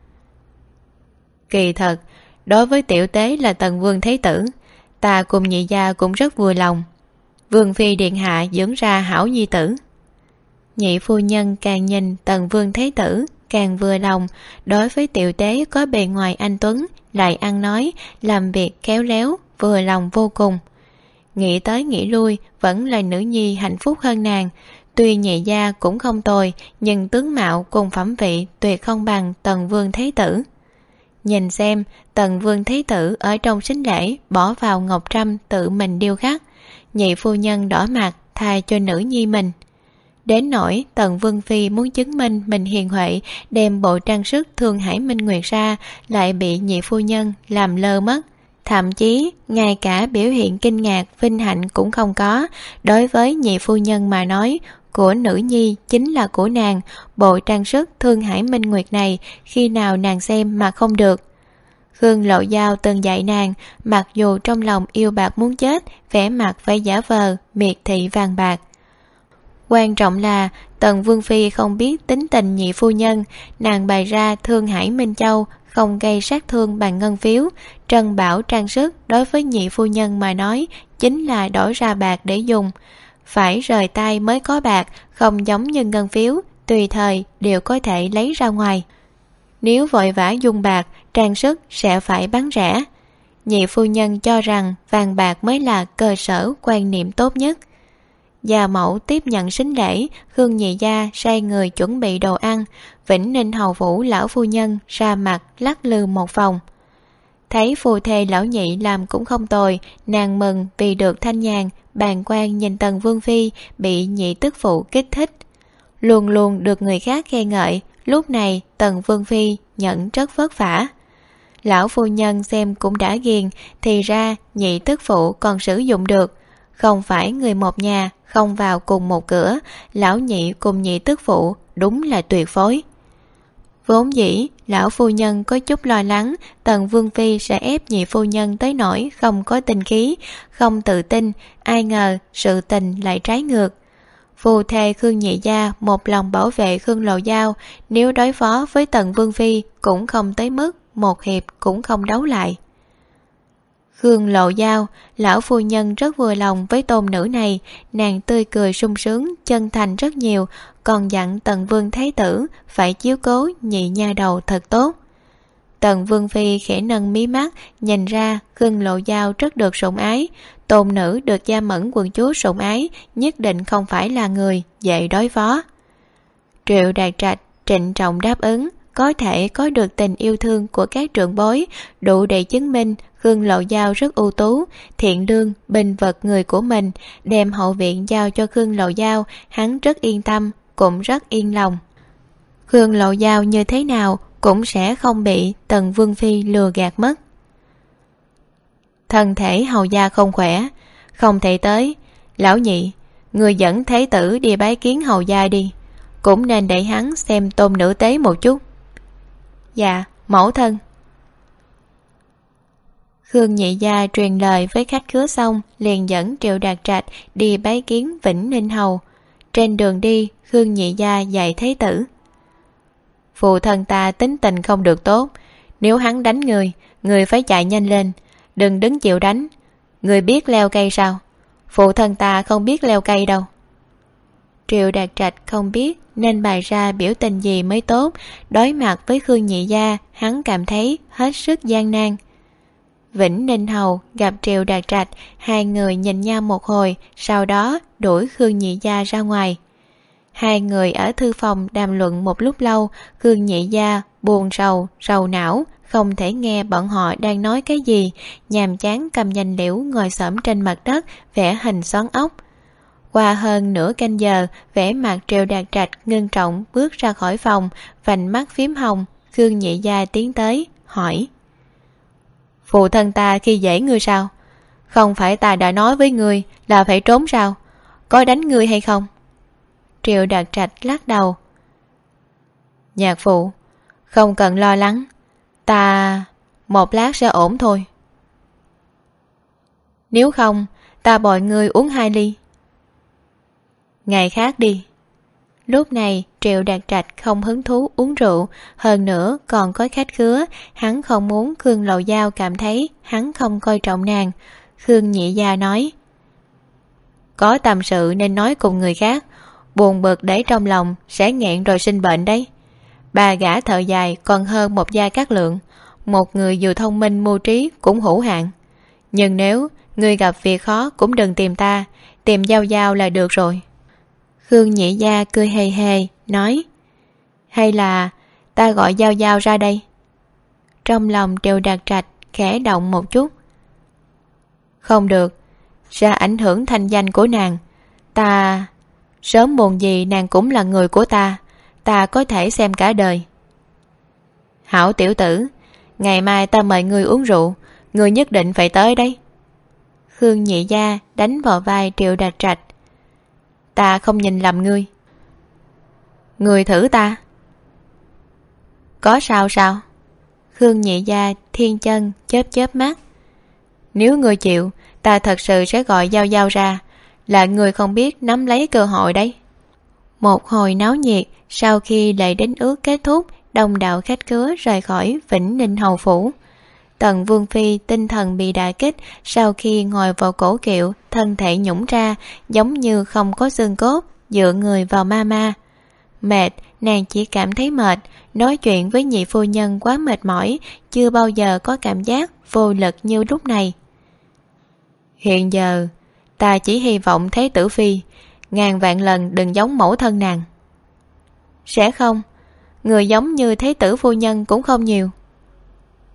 Kỳ thật, đối với tiểu tế là Tần Vương Thế Tử, ta cùng nhị gia cũng rất vui lòng. Vương phi điện hạ dưỡng ra hảo nhi tử. Nhị phu nhân càng nhìn Tần Vương Thế Tử càng vừa lòng. Đối với tiểu tế có bề ngoài anh tuấn, lại ăn nói làm việc khéo léo, vừa lòng vô cùng. Nghĩ tới nghĩ lui vẫn là nữ nhi hạnh phúc hơn nàng. Tuy nhị gia cũng không tồi, nhưng tướng mạo cùng phẩm vị tuyệt không bằng Tần Vương Thế Tử. Nhìn xem, Tần Vương Thế Tử ở trong sính lễ bỏ vào ngọc trâm tự mình điêu khắc. Nhị phu nhân đỏ mặt tha cho nữ nhi mình. Đến nỗi Tần Vương phi muốn chứng minh mình hiền huệ, đem bộ trang sức Thương Hải Minh Nguyệt ra, lại bị nhị phu nhân làm lơ mất. Thậm chí ngay cả biểu hiện kinh ngạc vinh hạnh cũng không có. Đối với nhị phu nhân mà nói, của nữ nhi chính là của nàng. Bộ trang sức Thương Hải Minh Nguyệt này khi nào nàng xem mà không được. Khương Lộ Giao từng dạy nàng, mặc dù trong lòng yêu bạc muốn chết, vẻ mặt phải giả vờ miệt thị vàng bạc. Quan trọng là Tần Vương phi không biết tính tình nhị phu nhân, nàng bày ra Thương Hải Minh Châu không gây sát thương bằng ngân phiếu. Trân bảo trang sức đối với nhị phu nhân mà nói chính là đổi ra bạc để dùng. Phải rời tay mới có bạc, không giống như ngân phiếu, tùy thời đều có thể lấy ra ngoài. Nếu vội vã dùng bạc, trang sức sẽ phải bán rẻ. Nhị phu nhân cho rằng vàng bạc mới là cơ sở quan niệm tốt nhất. Gia mẫu tiếp nhận sính lễ, Khương nhị gia sai người chuẩn bị đồ ăn. Vĩnh Ninh hầu phủ lão phu nhân ra mặt lắc lư một vòng. Thấy phu thê lão nhị làm cũng không tồi, nàng mừng vì được thanh nhàn, bàng quan nhìn Tần Vương Phi bị nhị tức phụ kích thích. Luôn luôn được người khác khen ngợi, lúc này Tần Vương Phi nhận rất vất vả. Lão phu nhân xem cũng đã ghiền, thì ra nhị tức phụ còn sử dụng được. Không phải người một nhà, không vào cùng một cửa, lão nhị cùng nhị tức phụ đúng là tuyệt phối. Vốn dĩ, lão phu nhân có chút lo lắng Tần Vương Phi sẽ ép nhị phu nhân tới nỗi không có tinh khí, không tự tin, ai ngờ sự tình lại trái ngược. Phù thề Khương nhị gia một lòng bảo vệ Khương Lộ Giao, nếu đối phó với Tần Vương Phi cũng không tới mức một hiệp cũng không đấu lại. Khương Lộ Giao, lão phu nhân rất vừa lòng với tôn nữ này, nàng tươi cười sung sướng, chân thành rất nhiều, còn dặn Tần Vương Thái tử phải chiếu cố nhị nha đầu thật tốt. Tần Vương Phi khẽ nâng mí mắt, nhìn ra Khương Lộ Giao rất được sủng ái, tôn nữ được Gia Mẫn quận chúa sủng ái, nhất định không phải là người dễ đối phó. Triệu Đạt Trạch trịnh trọng đáp ứng, có thể có được tình yêu thương của các trưởng bối, đủ để chứng minh Khương Lộ Giao rất ưu tú, thiện lương, bình vật người của mình, đem hậu viện giao cho Khương Lộ Giao, hắn rất yên tâm, cũng rất yên lòng. Khương Lộ Giao như thế nào cũng sẽ không bị Tần Vương Phi lừa gạt mất. Thân thể hầu gia không khỏe, không thể tới. Lão nhị, người dẫn thái tử đi bái kiến hầu gia đi, cũng nên để hắn xem tôn nữ tế một chút. Dạ, mẫu thân. Khương nhị gia truyền lời với khách khứa xong, liền dẫn Triệu Đạt Trạch đi bái kiến Vĩnh Ninh hầu. Trên đường đi, Khương nhị gia dạy thái tử: phụ thân ta tính tình không được tốt, nếu hắn đánh người phải chạy nhanh lên, đừng đứng chịu đánh. Người biết leo cây sao? Phụ thân ta không biết leo cây đâu. Triệu Đạt Trạch không biết nên bày ra biểu tình gì mới tốt, đối mặt với Khương nhị gia, hắn cảm thấy hết sức gian nan. Vĩnh Ninh hầu gặp Triệu Đạt Trạch, hai người nhìn nhau một hồi, sau đó đuổi Khương nhị gia ra ngoài. Hai người ở thư phòng đàm luận một lúc lâu, Khương nhị gia buồn rầu não, không thể nghe bọn họ đang nói cái gì, nhàm chán cầm danh liễu ngồi xổm trên mặt đất vẽ hình xoắn ốc. Qua hơn nửa canh giờ, vẻ mặt Triệu Đạt Trạch ngưng trọng bước ra khỏi phòng, vành mắt phím hồng. Khương nhị gia tiến tới hỏi: phụ thân ta khi dễ ngươi sao? Không phải ta đã nói với ngươi là phải trốn sao? Có đánh ngươi hay không? Triệu Đạt Trạch lắc đầu: nhạc phụ, không cần lo lắng, ta một lát sẽ ổn thôi. Nếu không, ta bồi ngươi uống 2 ly. Ngày khác đi. Lúc này Triệu Đạt Trạch không hứng thú uống rượu, hơn nữa còn có khách khứa, hắn không muốn Khương Lộ Giao cảm thấy hắn không coi trọng nàng. Khương nhị gia nói: có tâm sự nên nói cùng người khác, buồn bực để trong lòng sẽ nghẹn rồi sinh bệnh đấy. Bà gã thợ dài còn hơn một gia cát lượng, một người vừa thông minh mưu trí cũng hữu hạn. Nhưng nếu ngươi gặp việc khó cũng đừng tìm ta, tìm Giao Giao là được rồi. Khương nhị gia cười hề hề nói: hay là ta gọi Giao Giao ra đây? Trong lòng Triệu Đạt Trạch khẽ động một chút. Không được, sẽ ảnh hưởng thanh danh của nàng. Ta sớm muộn gì nàng cũng là người của ta có thể xem cả đời. Hảo tiểu tử, ngày mai ta mời ngươi uống rượu, ngươi nhất định phải tới đấy. Khương nhị gia đánh vào vai Triệu Đạt Trạch: ta không nhìn lầm ngươi. Ngươi thử ta. Có sao sao? Khương nhị gia thiên chân chớp mắt. Nếu ngươi chịu, ta thật sự sẽ gọi Giao Giao ra, là người không biết nắm lấy cơ hội đấy. Một hồi náo nhiệt, sau khi lễ đính ước kết thúc, đông đảo khách khứa rời khỏi Vĩnh Ninh hầu phủ. Tần Vương Phi tinh thần bị đả kích, sau khi ngồi vào cổ kiệu, thân thể nhũn ra, giống như không có xương cốt, dựa người vào mama. Mệt, nàng chỉ cảm thấy mệt, nói chuyện với nhị phu nhân quá mệt mỏi, chưa bao giờ có cảm giác vô lực như lúc này. Hiện giờ, ta chỉ hy vọng thấy tử phi, ngàn vạn lần đừng giống mẫu thân nàng. Sẽ không, người giống như thế tử phu nhân cũng không nhiều.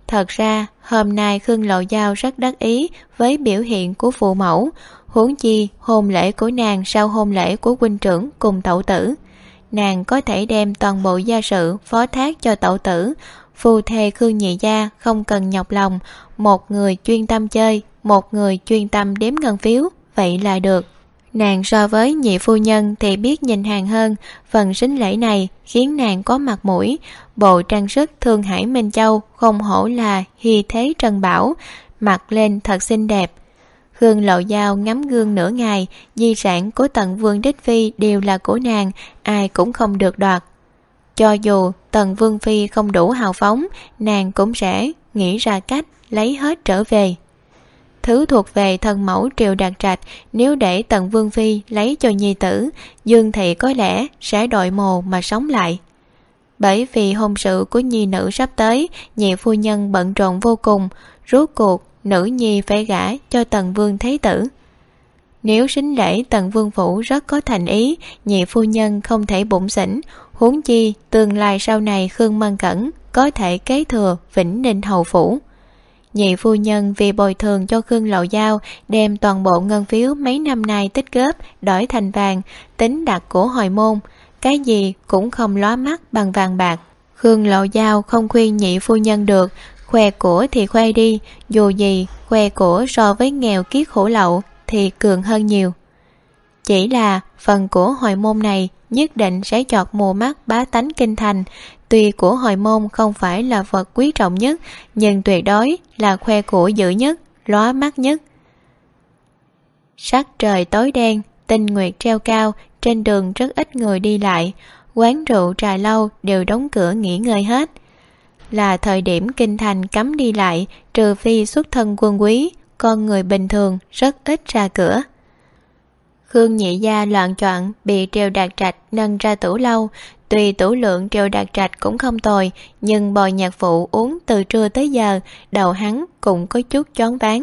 Thật ra hôm nay Khương Lộ Giao rất đắc ý với biểu hiện của phụ mẫu, huống chi hôn lễ của nàng sau hôn lễ của huynh trưởng cùng tẩu tử. Nàng có thể đem toàn bộ gia sự phó thác cho tẩu tử. Phu thê Khương nhị gia không cần nhọc lòng, một người chuyên tâm chơi, một người chuyên tâm đếm ngân phiếu, vậy là được. Nàng so với nhị phu nhân thì biết nhìn hàng hơn, phần sính lễ này khiến nàng có mặt mũi. Bộ trang sức Thương Hải Minh Châu không hổ là hy thế trân bảo, mặc lên thật xinh đẹp. Khương Lộ Giao ngắm gương nửa ngày, di sản của Tần Vương Đích Phi đều là của nàng, ai cũng không được đoạt. Cho dù Tần Vương Phi không đủ hào phóng, nàng cũng sẽ nghĩ ra cách lấy hết trở về. Thứ thuộc về thân mẫu Triệu Đạt Trạch, nếu để Tần Vương Phi lấy cho nhi tử, Dương Thị có lẽ sẽ đội mồ mà sống lại. Bởi vì hôn sự của nhi nữ sắp tới, nhị phu nhân bận rộn vô cùng, rốt cuộc nữ nhi phải gả cho Tần Vương Thế Tử. Nếu sính lễ Tần Vương Phủ rất có thành ý, nhị phu nhân không thể bụng xỉn, huống chi tương lai sau này Khương Mân Cẩn có thể kế thừa Vĩnh Ninh Hầu Phủ. Nhị phu nhân vì bồi thường cho Khương Lộ Giao đem toàn bộ ngân phiếu mấy năm nay tích góp đổi thành vàng, tính đặt của hồi môn, cái gì cũng không lóa mắt bằng vàng bạc. Khương Lộ Giao không khuyên nhị phu nhân được, khoe của thì khoe đi, dù gì khoe của so với nghèo kiết khổ lậu thì cường hơn nhiều. Chỉ là phần của hồi môn này nhất định sẽ chọt mù mắt bá tánh kinh thành. Tuy của hồi môn không phải là vật quý trọng nhất, nhưng tuyệt đối là khoe của dữ nhất, lóa mắt nhất. Sắc trời tối đen, tinh nguyệt treo cao, trên đường rất ít người đi lại, quán rượu trà lâu đều đóng cửa nghỉ ngơi hết. Là thời điểm kinh thành cấm đi lại, trừ phi xuất thân quân quý, con người bình thường rất ít ra cửa. Khương nhị gia loạn choạng bị Triệu Đạt Trạch nâng ra tủ lâu. Tuy tủ lượng Triệu Đạt Trạch cũng không tồi, nhưng bồi nhạc phụ uống từ trưa tới giờ, đầu hắn cũng có chút choáng váng.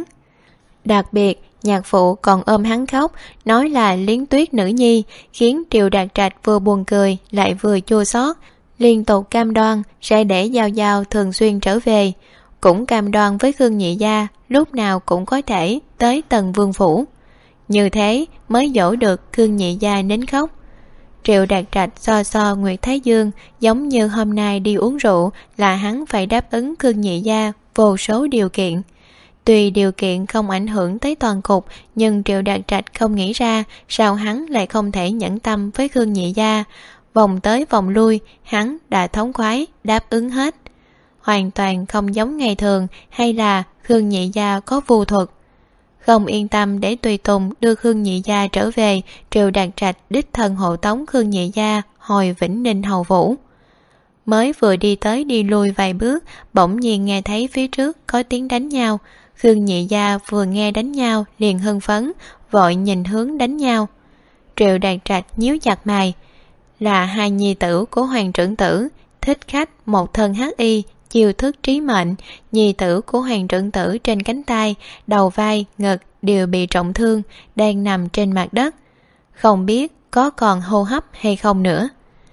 Đặc biệt nhạc phụ còn ôm hắn khóc, nói là Liến Tuyết nữ nhi, khiến Triệu Đạt Trạch vừa buồn cười lại vừa chua xót, liên tục cam đoan sẽ để Giao Giao thường xuyên trở về, cũng cam đoan với Khương nhị gia lúc nào cũng có thể tới Tần Vương Phủ. Như thế mới dỗ được Khương nhị gia nín khóc. Triệu Đạt Trạch so so Nguyệt Thái Dương, giống như hôm nay đi uống rượu là hắn phải đáp ứng Khương nhị gia vô số điều kiện. Tuy điều kiện không ảnh hưởng tới toàn cục, nhưng Triệu Đạt Trạch không nghĩ ra sao hắn lại không thể nhẫn tâm với Khương nhị gia. Vòng tới vòng lui, hắn đã thống khoái đáp ứng hết. Hoàn toàn không giống ngày thường, hay là Khương nhị gia có vu thuật. Không yên tâm để tùy tùng đưa Khương nhị gia trở về, Triệu Đạt Trạch đích thân hộ tống Khương nhị gia hồi Vĩnh Ninh Hầu Phủ. Mới vừa đi tới đi lui vài bước, bỗng nhiên nghe thấy phía trước có tiếng đánh nhau. Khương nhị gia vừa nghe đánh nhau liền hưng phấn, vội nhìn hướng đánh nhau. Triệu Đạt Trạch nhíu chặt mày. Là hai nhi tử của Hoàng trưởng tử, thích khách một thân hắc y, chiêu thức trí mệnh. Nhi tử của Hoàng trưởng tử trên cánh tay, đầu vai, ngực đều bị trọng thương, đang nằm trên mặt đất, không biết có còn hô hấp hay không nữa.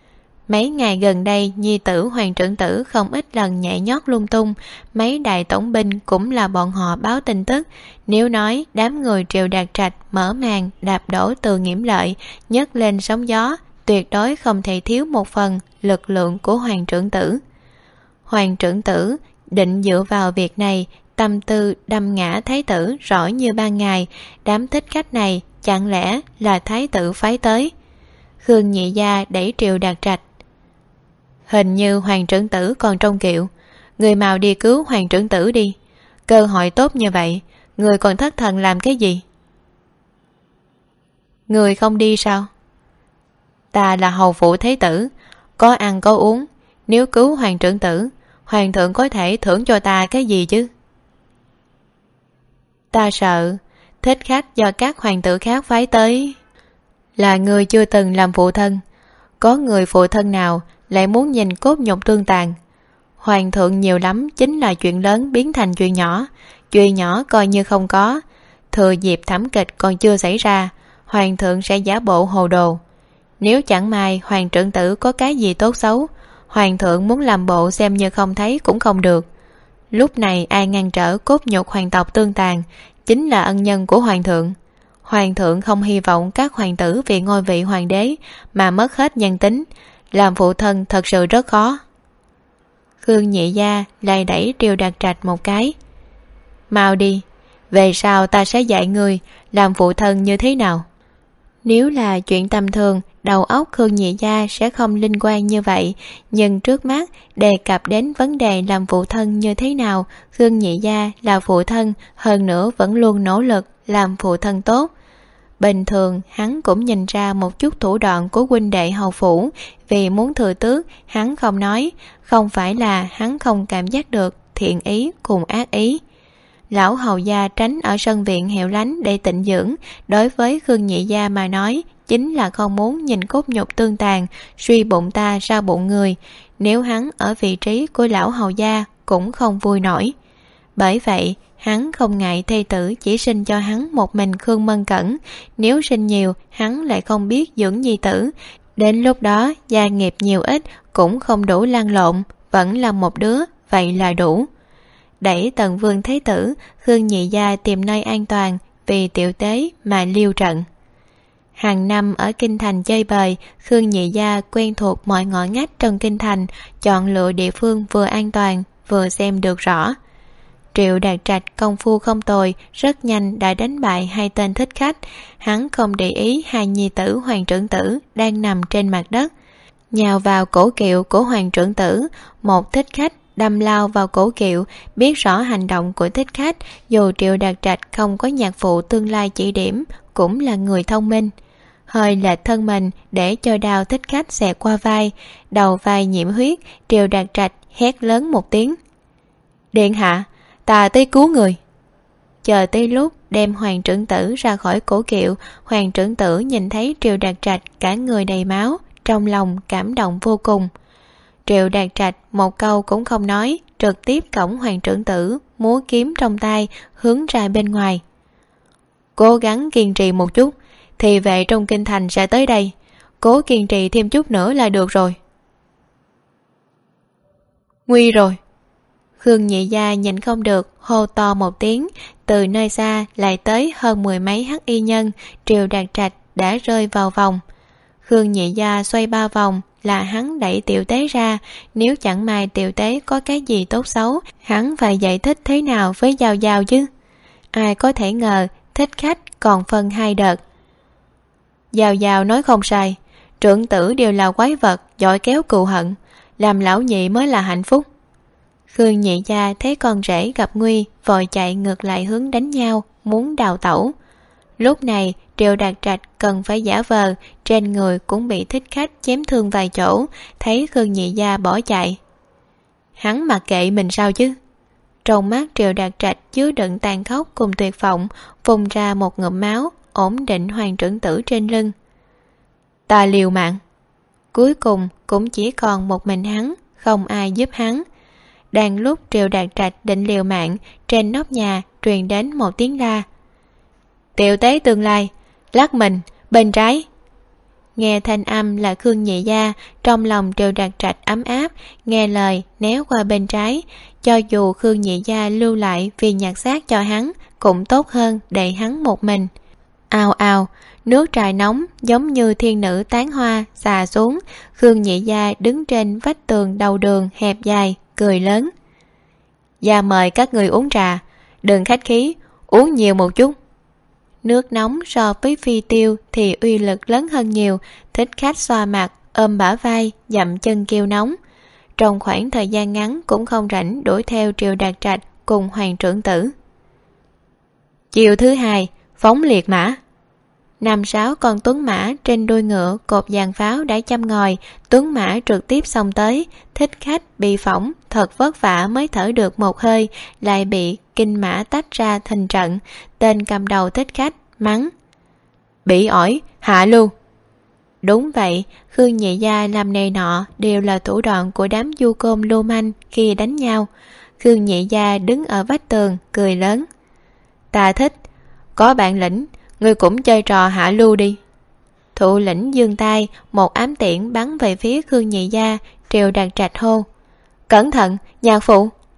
Mấy ngày gần đây nhi tử Hoàng trưởng tử không ít lần nhảy nhót lung tung, mấy đại tổng binh cũng là bọn họ báo tin tức. Nếu nói đám người Triệu Đạt Trạch mở màn đạp đổ Từ Nghiễm Lợi, nhấc lên sóng gió, tuyệt đối không thể thiếu một phần lực lượng của Hoàng trưởng tử. Hoàng trưởng tử định dựa vào việc này, tâm tư đâm ngã thái tử rõ như ban ngày. Đám thích khách này chẳng lẽ là thái tử phái tới? Khương nhị gia đẩy Triệu Đạt Trạch. Hình như Hoàng trưởng tử còn trong kiệu, người mau đi cứu Hoàng trưởng tử đi. Cơ hội tốt như vậy, người còn thất thần làm cái gì? Người không đi sao? Ta là hầu phụ thế tử, có ăn có uống, nếu cứu Hoàng trưởng tử, Hoàng thượng có thể thưởng cho ta cái gì chứ? Ta sợ thích khách do các hoàng tử khác phái tới. Là người chưa từng làm phụ thân, có người phụ thân nào lại muốn nhìn cốt nhục tương tàn? Hoàng thượng nhiều lắm chính là chuyện lớn biến thành chuyện nhỏ coi như không có. Thừa dịp thảm kịch còn chưa xảy ra, Hoàng thượng sẽ giả bộ hồ đồ. Nếu chẳng may Hoàng trưởng tử có cái gì tốt xấu, Hoàng thượng muốn làm bộ xem như không thấy cũng không được. Lúc này ai ngăn trở cốt nhục hoàng tộc tương tàn chính là ân nhân của hoàng thượng. Hoàng thượng không hy vọng các hoàng tử vì ngôi vị hoàng đế mà mất hết nhân tính, làm phụ thân thật sự rất khó. Khương Nhị Gia lại đẩy Triều Đạt Trạch một cái. Mau đi, về sau ta sẽ dạy người làm phụ thân như thế nào. Nếu là chuyện tầm thường, đầu óc Khương Nhị Gia sẽ không linh quan như vậy, nhưng trước mắt đề cập đến vấn đề làm phụ thân như thế nào. Khương Nhị Gia là phụ thân, hơn nữa vẫn luôn nỗ lực làm phụ thân tốt. Bình thường hắn cũng nhìn ra một chút thủ đoạn của huynh đệ hầu phủ, vì muốn thừa tước hắn không nói, không phải là hắn không cảm giác được thiện ý cùng ác ý. Lão hầu gia tránh ở sân viện hẻo lánh để tịnh dưỡng, đối với Khương Nhị Gia mà nói chính là không muốn nhìn cốt nhục tương tàn, suy bụng ta ra bụng người. Nếu hắn ở vị trí của lão hầu gia cũng không vui nổi. Bởi vậy hắn không ngại thê tử chỉ sinh cho hắn một mình Khương Mân Cẩn, nếu sinh nhiều hắn lại không biết dưỡng nhi tử, đến lúc đó gia nghiệp nhiều ít cũng không đủ lăn lộn, vẫn là một đứa vậy là đủ. Đẩy Tần Vương Thế Tử, Khương Nhị Gia tìm nơi an toàn vì tiểu tế mà liêu trận. Hàng năm ở kinh thành chơi bời, Khương Nhị Gia quen thuộc mọi ngõ ngách trong kinh thành, chọn lựa địa phương vừa an toàn vừa xem được rõ. Triệu Đạt Trạch công phu không tồi, rất nhanh đã đánh bại hai tên thích khách. Hắn không để ý hai nhi tử hoàng trưởng tử đang nằm trên mặt đất, nhào vào cổ kiệu của hoàng trưởng tử. Một thích khách đâm lao vào cổ kiệu, biết rõ hành động của thích khách. Dù Triệu Đạt Trạch không có nhạc phụ tương lai chỉ điểm, cũng là người thông minh. Hơi lệch thân mình để cho đao thích khách xẹt qua vai, đầu vai nhiễm huyết. Triệu Đạt Trạch hét lớn một tiếng: Điện hạ, ta tới cứu người. Chờ tới lúc đem hoàng trưởng tử ra khỏi cổ kiệu, hoàng trưởng tử nhìn thấy Triệu Đạt Trạch cả người đầy máu, trong lòng cảm động vô cùng. Triệu Đạt Trạch một câu cũng không nói, trực tiếp cõng hoàng trưởng tử, múa kiếm trong tay hướng ra bên ngoài. Cố gắng kiên trì một chút, thì vệ trong kinh thành sẽ tới đây, cố kiên trì thêm chút nữa là được rồi. Nguy rồi. Khương Nhị Gia nhìn không được, hô to một tiếng. Từ nơi xa lại tới hơn 10 mấy hắc y nhân. Triệu Đạt Trạch đã rơi vào vòng. Khương Nhị Gia xoay 3 vòng là hắn đẩy tiểu tế ra. Nếu chẳng may tiểu tế có cái gì tốt xấu, hắn phải giải thích thế nào với Giao Giao chứ. Ai có thể ngờ thích khách còn phân hai đợt. Giao Giao nói không sai, trưởng tử đều là quái vật giỏi kéo cừu hận, làm lão nhị mới là hạnh phúc. Khương Nhị Gia thấy con rể gặp nguy, vội chạy ngược lại hướng đánh nhau, muốn đào tẩu. Lúc này Triệu Đạt Trạch cần phải giả vờ, trên người cũng bị thích khách chém thương vài chỗ. Thấy Khương Nhị Gia bỏ chạy, hắn mặc kệ mình sao chứ. Trong mắt Triệu Đạt Trạch chứa đựng tàn khốc cùng tuyệt vọng, phun ra một ngụm máu, ổn định hoàng trưởng tử trên lưng. Ta liều mạng. Cuối cùng cũng chỉ còn một mình hắn, không ai giúp hắn. Đang lúc Triệu Đạt Trạch định liều mạng, trên nóc nhà truyền đến một tiếng la: Tiểu tế tương lai, lắc mình, bên trái. Nghe thanh âm là Khương Nhị Gia, trong lòng Triệu Đạt Trạch ấm áp, nghe lời néo qua bên trái. Cho dù Khương Nhị Gia lưu lại vì nhặt xác cho hắn, cũng tốt hơn để hắn một mình. Ào ào, nước trà nóng giống như thiên nữ tán hoa xà xuống. Khương Nhị Gia đứng trên vách tường đầu đường hẹp dài, cười lớn: Gia mời các người uống trà, đừng khách khí, uống nhiều một chút. Nước nóng so với phi tiêu thì uy lực lớn hơn nhiều. Thích khách xoa mặt, ôm bả vai, dậm chân kêu nóng. Trong khoảng thời gian ngắn cũng không rảnh đuổi theo Triệu Đạt Trạch cùng hoàng trưởng tử. Chiều thứ hai, phóng liệt mã. 5-6 con tuấn mã trên đuôi ngựa cột dàn pháo đã châm ngòi, tuấn mã trực tiếp xông tới. Thích khách bị phỏng thật vất vả mới thở được một hơi, lại bị kinh mã tách ra thành trận. Tên cầm đầu thích khách mắng: Bị ỏi, hạ lưu. Đúng vậy, Khương Nhị Gia làm này nọ đều là thủ đoạn của đám du côn lưu manh khi đánh nhau. Khương Nhị Gia đứng ở vách tường cười lớn: Ta thích, có bản lĩnh, ngươi cũng chơi trò hạ lưu đi. Thủ lĩnh giương tay, một ám tiễn bắn về phía Khương Nhị Gia. Triệu Đạt Trạch hô: Cẩn thận, nhạc phụ.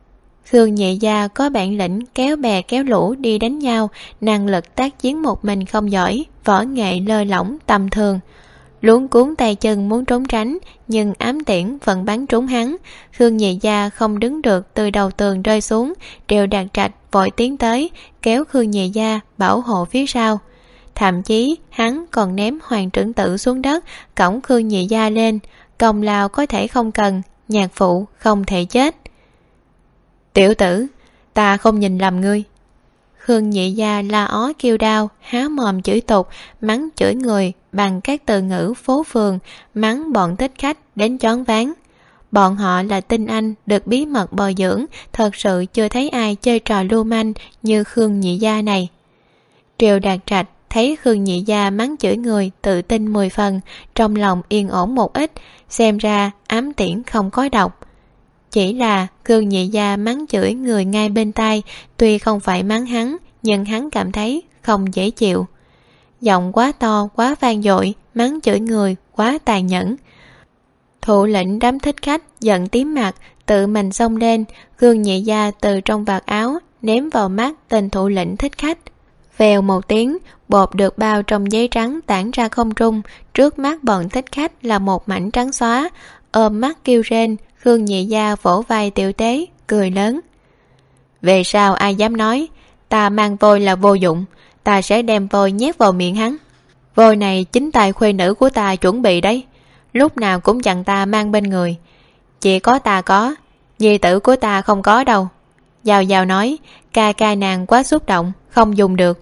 Khương Nhị Gia có bản lĩnh kéo bè kéo lũ đi đánh nhau, năng lực tác chiến một mình không giỏi, võ nghệ lơ lỏng tầm thường. Luống cuống tay chân muốn trốn tránh, nhưng ám tiễn vẫn bắn trúng hắn. Khương Nhị Gia không đứng được, từ đầu tường rơi xuống. Triệu Đạt Trạch vội tiến tới, kéo Khương Nhị Gia bảo hộ phía sau. Thậm chí hắn còn ném Hoàng Trưởng Tử xuống đất, cõng Khương Nhị Gia lên. Công lao có thể không cần, nhạc phụ không thể chết. Tiểu tử, ta không nhìn lầm ngươi. Khương Nhị Gia la ó kêu đau, há mồm chửi tục, mắng chửi người bằng các từ ngữ phố phường, mắng bọn thích khách đến choáng váng. Bọn họ là tinh anh được bí mật bồi dưỡng, thật sự chưa thấy ai chơi trò lưu manh như Khương Nhị Gia này. Triệu Đạt Trạch thấy Khương Nhị Gia mắng chửi người tự tin 10 phần, trong lòng yên ổn một ít, xem ra ám tiễn không có độc. Chỉ là Khương Nhị Gia mắng chửi người ngay bên tai, tuy không phải mắng hắn, nhưng hắn cảm thấy không dễ chịu. Giọng quá to, quá vang dội, mắng chửi người, quá tàn nhẫn. Thủ lĩnh đám thích khách giận tím mặt, tự mình xông lên. Khương Nhị Gia từ trong vạt áo ném vào mắt tên thủ lĩnh thích khách. Vèo một tiếng, bột được bao trong giấy trắng tản ra không trung. Trước mắt bọn thích khách là một mảnh trắng xóa. Ôm mắt kêu rên, Khương Nhị Gia vỗ vai tiểu tế, cười lớn. Về sau ai dám nói ta mang vôi là vô dụng, ta sẽ đem vôi nhét vào miệng hắn. Vôi này chính tay khuê nữ của ta chuẩn bị đấy, lúc nào cũng dặn ta mang bên người. Chỉ có ta có, nhi tử của ta không có đâu. Giao Giao nói ca ca nàng quá xúc động, không dùng được.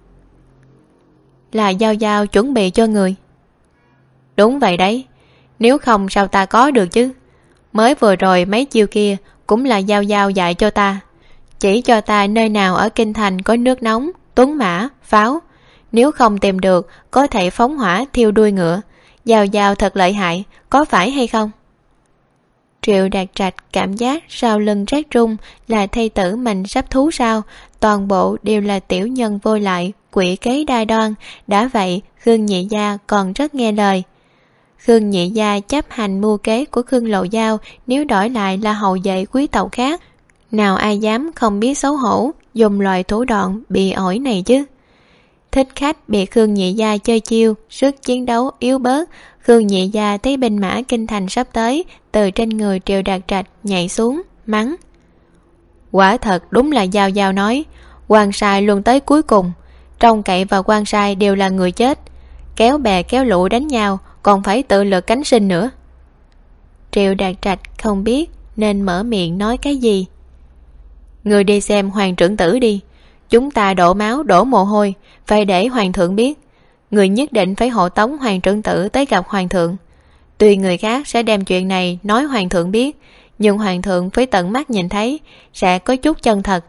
Là Giao Giao chuẩn bị cho người. Đúng vậy đấy, nếu không sao ta có được chứ. Mới vừa rồi mấy chiêu kia cũng là Giao Giao dạy cho ta, chỉ cho ta nơi nào ở kinh thành có nước nóng, tuấn mã, pháo. Nếu không tìm được, có thể phóng hỏa thiêu đuôi ngựa. Giao Giao thật lợi hại, có phải hay không? Triệu Đạt Trạch cảm giác sau lưng rét run, là thây tử mình sắp thú sao? Toàn bộ đều là tiểu nhân vô lại, quỷ kế đa đoan. Đã vậy, Khương Nhị Gia còn rất nghe lời. Khương Nhị Gia chấp hành mưu kế của Khương Lộ Giao, nếu đổi lại là hậu vệ quý tộc khác, nào ai dám không biết xấu hổ dùng loại thủ đoạn bị ổi này chứ. Thích khách bị Khương Nhị Gia chơi chiêu, sức chiến đấu yếu bớt. Khương Nhị Gia thấy binh mã kinh thành sắp tới, từ trên người Triệu Đạt Trạch nhảy xuống, mắng. Quả thật đúng là Giao Giao nói, quan sai luôn tới cuối cùng, trông cậy và quan sai đều là người chết. Kéo bè kéo lũ đánh nhau, còn phải tự lực cánh sinh nữa. Triệu Đạt Trạch không biết nên mở miệng nói cái gì. Người đi xem Hoàng Trưởng Tử đi, chúng ta đổ máu đổ mồ hôi, phải để Hoàng thượng biết. Người nhất định phải hộ tống Hoàng Trưởng Tử tới gặp Hoàng thượng. Tuy người khác sẽ đem chuyện này nói Hoàng thượng biết, nhưng Hoàng thượng phải tận mắt nhìn thấy, sẽ có chút chân thật.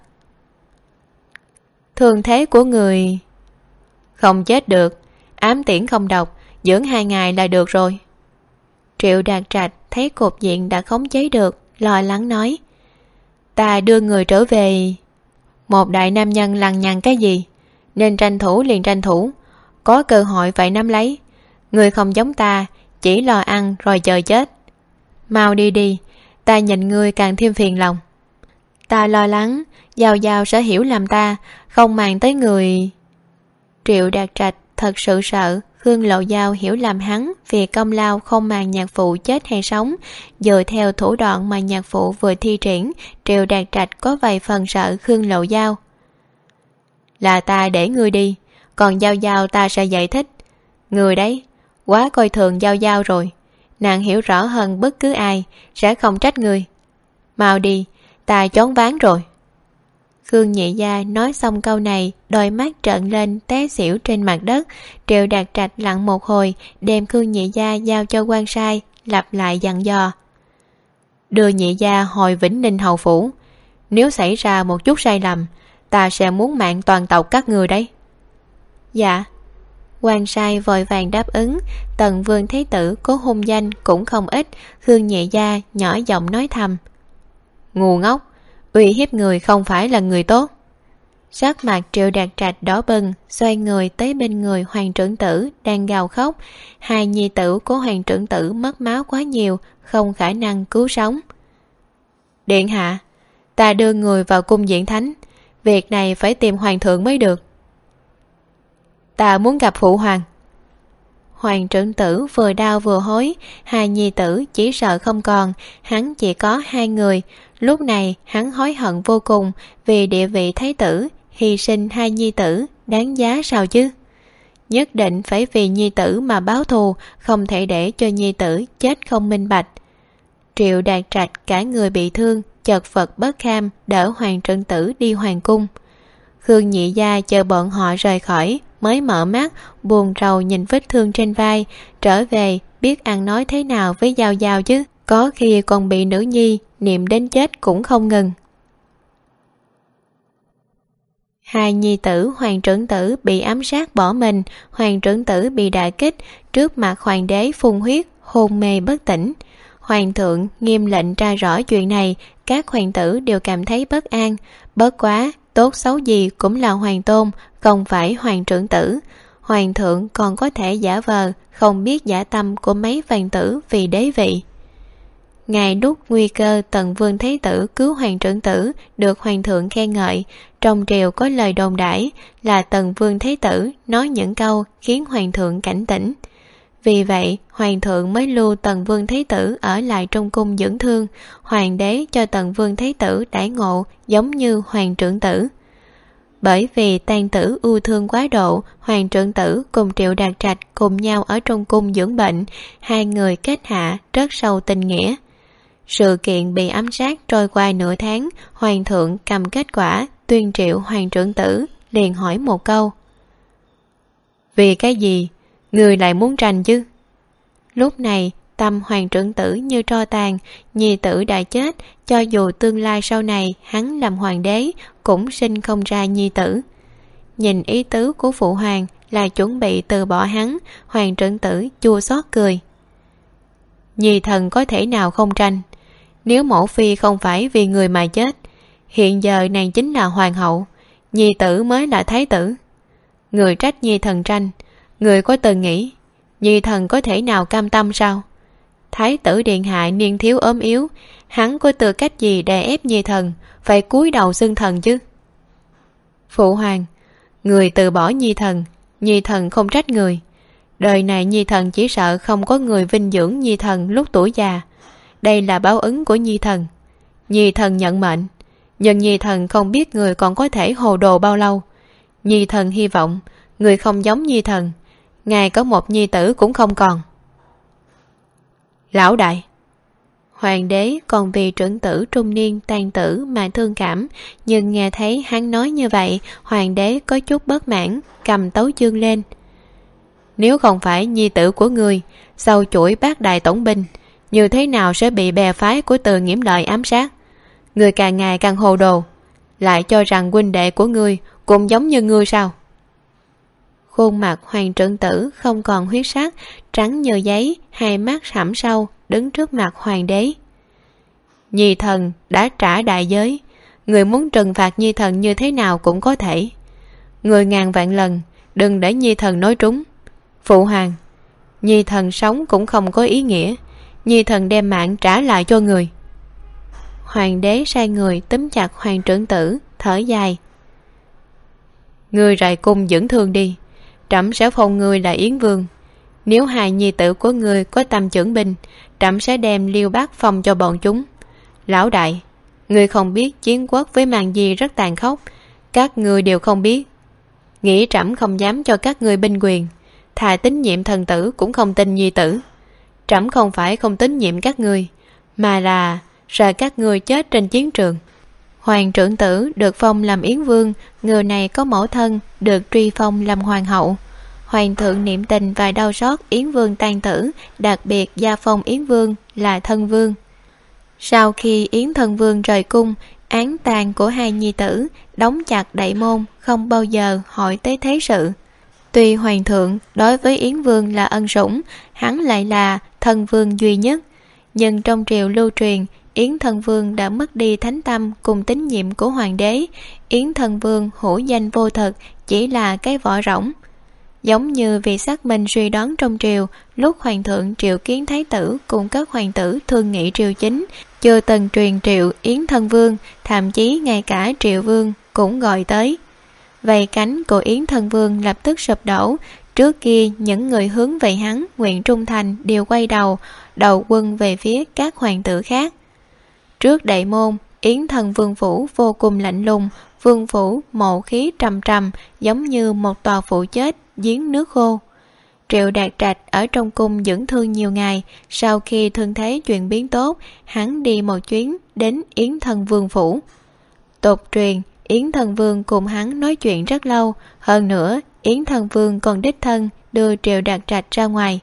Thương thế của người không chết được, ám tiễn không độc, dưỡng 2 ngày là được rồi. Triệu Đạt Trạch thấy cục diện đã khống chế được, lo lắng nói. Ta đưa người trở về. Một đại nam nhân lằng nhằng cái gì, nên tranh thủ liền tranh thủ, có cơ hội phải nắm lấy. Người không giống ta, chỉ lo ăn rồi chờ chết. Mau đi đi, ta nhìn ngươi càng thêm phiền lòng. Ta lo lắng Giao Giao sẽ hiểu lầm ta, không màng tới người. Triệu Đạt Trạch thật sự sợ Khương Lộ Giao hiểu lầm hắn vì công lao không màng nhạc phụ chết hay sống. Dựa theo thủ đoạn mà nhạc phụ vừa thi triển, Triệu Đạt Trạch có vài phần sợ Khương Lộ Giao. Là ta để ngươi đi, còn Giao Giao ta sẽ giải thích. Người đấy, quá coi thường Giao Giao rồi. Nàng hiểu rõ hơn bất cứ ai, sẽ không trách ngươi. Mau đi, ta choáng váng rồi. Khương Nhị Gia nói xong câu này, đôi mắt trợn lên té xỉu trên mặt đất. Triệu Đạt Trạch lặng một hồi, đem Khương Nhị Gia giao cho quan sai, lặp lại dặn dò. Đưa Nhị Gia hồi Vĩnh Ninh hầu phủ. Nếu xảy ra một chút sai lầm, ta sẽ muốn mạng toàn tộc các người đấy. Dạ. Quan sai vội vàng đáp ứng. Tần Vương Thế Tử có hung danh cũng không ít. Khương Nhị Gia nhỏ giọng nói thầm. Ngu ngốc, uy hiếp người không phải là người tốt. Sắc mặt Triệu Đạt Trạch đỏ bừng, xoay người tới bên người Hoàng Trưởng Tử đang gào khóc. 2 nhi tử của Hoàng Trưởng Tử mất máu quá nhiều, không khả năng cứu sống. Điện hạ, Ta đưa người vào cung diễn thánh, việc này phải tìm hoàng thượng mới được. Ta muốn gặp phụ hoàng. Hoàng trưởng tử vừa đau vừa hối, hai nhi tử chỉ sợ không còn, hắn chỉ có hai người. Lúc này hắn hối hận vô cùng, vì địa vị thái tử hy sinh hai nhi tử đáng giá sao chứ. Nhất định phải vì nhi tử mà báo thù, không thể để cho nhi tử chết không minh bạch. Triệu Đạt Trạch cả người bị thương, chật vật bất kham đỡ hoàng trưởng tử đi hoàng cung. Khương Nhị Gia chờ bọn họ rời khỏi mới mở mắt, buồn rầu nhìn vết thương trên vai. Trở về biết ăn nói thế nào với Giao Giao chứ, có khi còn bị nữ nhi niệm đến chết cũng không ngừng. Hai nhi tử hoàng trưởng tử bị ám sát bỏ mình, hoàng trưởng tử bị đả kích, trước mặt hoàng đế phun huyết, hôn mê bất tỉnh. Hoàng thượng nghiêm lệnh tra rõ chuyện này, các hoàng tử đều cảm thấy bất an. Bất quá, tốt xấu gì cũng là hoàng tôn, không phải hoàng trưởng tử. Hoàng thượng còn có thể giả vờ không biết dã tâm của mấy hoàng tử vì đế vị. Ngày lúc nguy cơ Tần Vương Thái tử cứu hoàng trưởng tử được hoàng thượng khen ngợi, trong triều có lời đồn đãi là Tần Vương Thái tử nói những câu khiến hoàng thượng cảnh tỉnh. Vì vậy hoàng thượng mới lưu Tần Vương Thái tử ở lại trong cung dưỡng thương. Hoàng đế cho Tần Vương Thái tử đãi ngộ giống như hoàng trưởng tử. Bởi vì tang tử ưu thương quá độ, hoàng trưởng tử cùng Triệu Đạt Trạch cùng nhau ở trong cung dưỡng bệnh, hai người kết hạ rất sâu tình nghĩa. Sự kiện bị ám sát trôi qua nửa tháng, hoàng thượng cầm kết quả tuyên triệu hoàng trưởng tử, liền hỏi một câu: vì cái gì người lại muốn tranh chứ? Lúc này tâm hoàng trưởng tử như tro tàn, nhi tử đã chết, cho dù tương lai sau này hắn làm hoàng đế cũng sinh không ra nhi tử. Nhìn ý tứ của phụ hoàng là chuẩn bị từ bỏ hắn, hoàng trưởng tử chua xót cười. Nhi thần có thể nào không tranh? Nếu mẫu phi không phải vì người mà chết, hiện giờ nàng chính là hoàng hậu, nhi tử mới là thái tử. Người trách nhi thần tranh, người có từng nghĩ nhi thần có thể nào cam tâm sao? Thái tử điện hạ niên thiếu ốm yếu, hắn có tư cách gì đè ép nhi thần phải cúi đầu xưng thần chứ? Phụ hoàng, người từ bỏ nhi thần không trách người. Đời này nhi thần chỉ sợ không có người vinh dưỡng nhi thần lúc tuổi già. Đây là báo ứng của nhi thần. Nhi thần nhận mệnh, nhưng nhi thần không biết người còn có thể hồ đồ bao lâu. Nhi thần hy vọng người không giống nhi thần, ngài có một nhi tử cũng không còn. Lão đại, hoàng đế còn vì trưởng tử trung niên tàn tử mà thương cảm, nhưng nghe thấy hắn nói như vậy, hoàng đế có chút bất mãn, cầm tấu chương lên. Nếu không phải nhi tử của người, sau chuỗi bát đại tổng binh, như thế nào sẽ bị bè phái của Từ Nghiễm Lợi ám sát? Người càng ngày càng hồ đồ, lại cho rằng huynh đệ của ngươi cũng giống như ngươi sao? Khuôn mặt hoàng trưởng tử không còn huyết sắc, trắng như giấy, hai mắt sẫm sâu, đứng trước mặt hoàng đế. Nhi thần đã trả đại giới, người muốn trừng phạt nhi thần như thế nào cũng có thể. Người ngàn vạn lần đừng để nhi thần nói trúng. Phụ hoàng, nhi thần sống cũng không có ý nghĩa, nhi thần đem mạng trả lại cho người. Hoàng đế sai người túm chặt hoàng trưởng tử, thở dài. Ngươi rời cung dưỡng thương đi, trẫm sẽ phong ngươi là Yến Vương. Nếu hai nhi tử của ngươi có tâm chưởng binh, trẫm sẽ đem Liêu Bác phong cho bọn chúng. Lão đại, ngươi không biết chiến quốc với Màn Di rất tàn khốc, các ngươi đều không biết. Nghĩ trẫm không dám cho các ngươi binh quyền, thà tín nhiệm thần tử cũng không tin nhi tử. Trẫm không phải không tín nhiệm các ngươi, mà là sợ các ngươi chết trên chiến trường. Hoàng trưởng tử được phong làm Yến Vương, người này có mẫu thân được truy phong làm hoàng hậu. Hoàng thượng niệm tình và đau xót Yến Vương tang tử, đặc biệt gia phong Yến Vương là thân vương. Sau khi Yến thân vương rời cung, án tang của hai nhi tử, đóng chặt đại môn, không bao giờ hỏi tới thế sự. Tuy hoàng thượng đối với Yến Vương là ân sủng, hắn lại là thân vương duy nhất, nhưng trong triều lưu truyền Yến thân vương đã mất đi thánh tâm cùng tín nhiệm của hoàng đế. Yến thân vương hữu danh vô thực, chỉ là cái vỏ rỗng. Giống như vì xác minh suy đoán trong triều, lúc hoàng thượng triệu kiến thái tử cùng các hoàng tử thương nghị triều chính, chưa từng truyền triệu Yến thân vương, thậm chí ngay cả Triệu vương cũng gọi tới. Vây cánh của Yến thân vương lập tức sụp đổ. Trước kia những người hướng về hắn nguyện trung thành đều quay đầu quân về phía các hoàng tử khác. Trước đại môn, Yến thân vương phủ vô cùng lạnh lùng, vương phủ mộ khí trầm trầm, giống như một tòa phủ chết giếng nước khô. Triệu Đạt Trạch ở trong cung dưỡng thương nhiều ngày, sau khi thương thế chuyển biến tốt, hắn đi một chuyến đến Yến thân vương phủ. Tục truyền, Yến thân vương cùng hắn nói chuyện rất lâu, hơn nữa Yến thân vương còn đích thân đưa Triệu Đạt Trạch ra ngoài.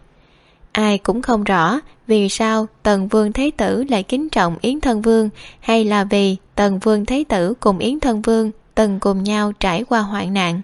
Ai cũng không rõ vì sao Tần vương Thế tử lại kính trọng Yến thân vương, hay là vì Tần vương Thế tử cùng Yến thân vương từng cùng nhau trải qua hoạn nạn.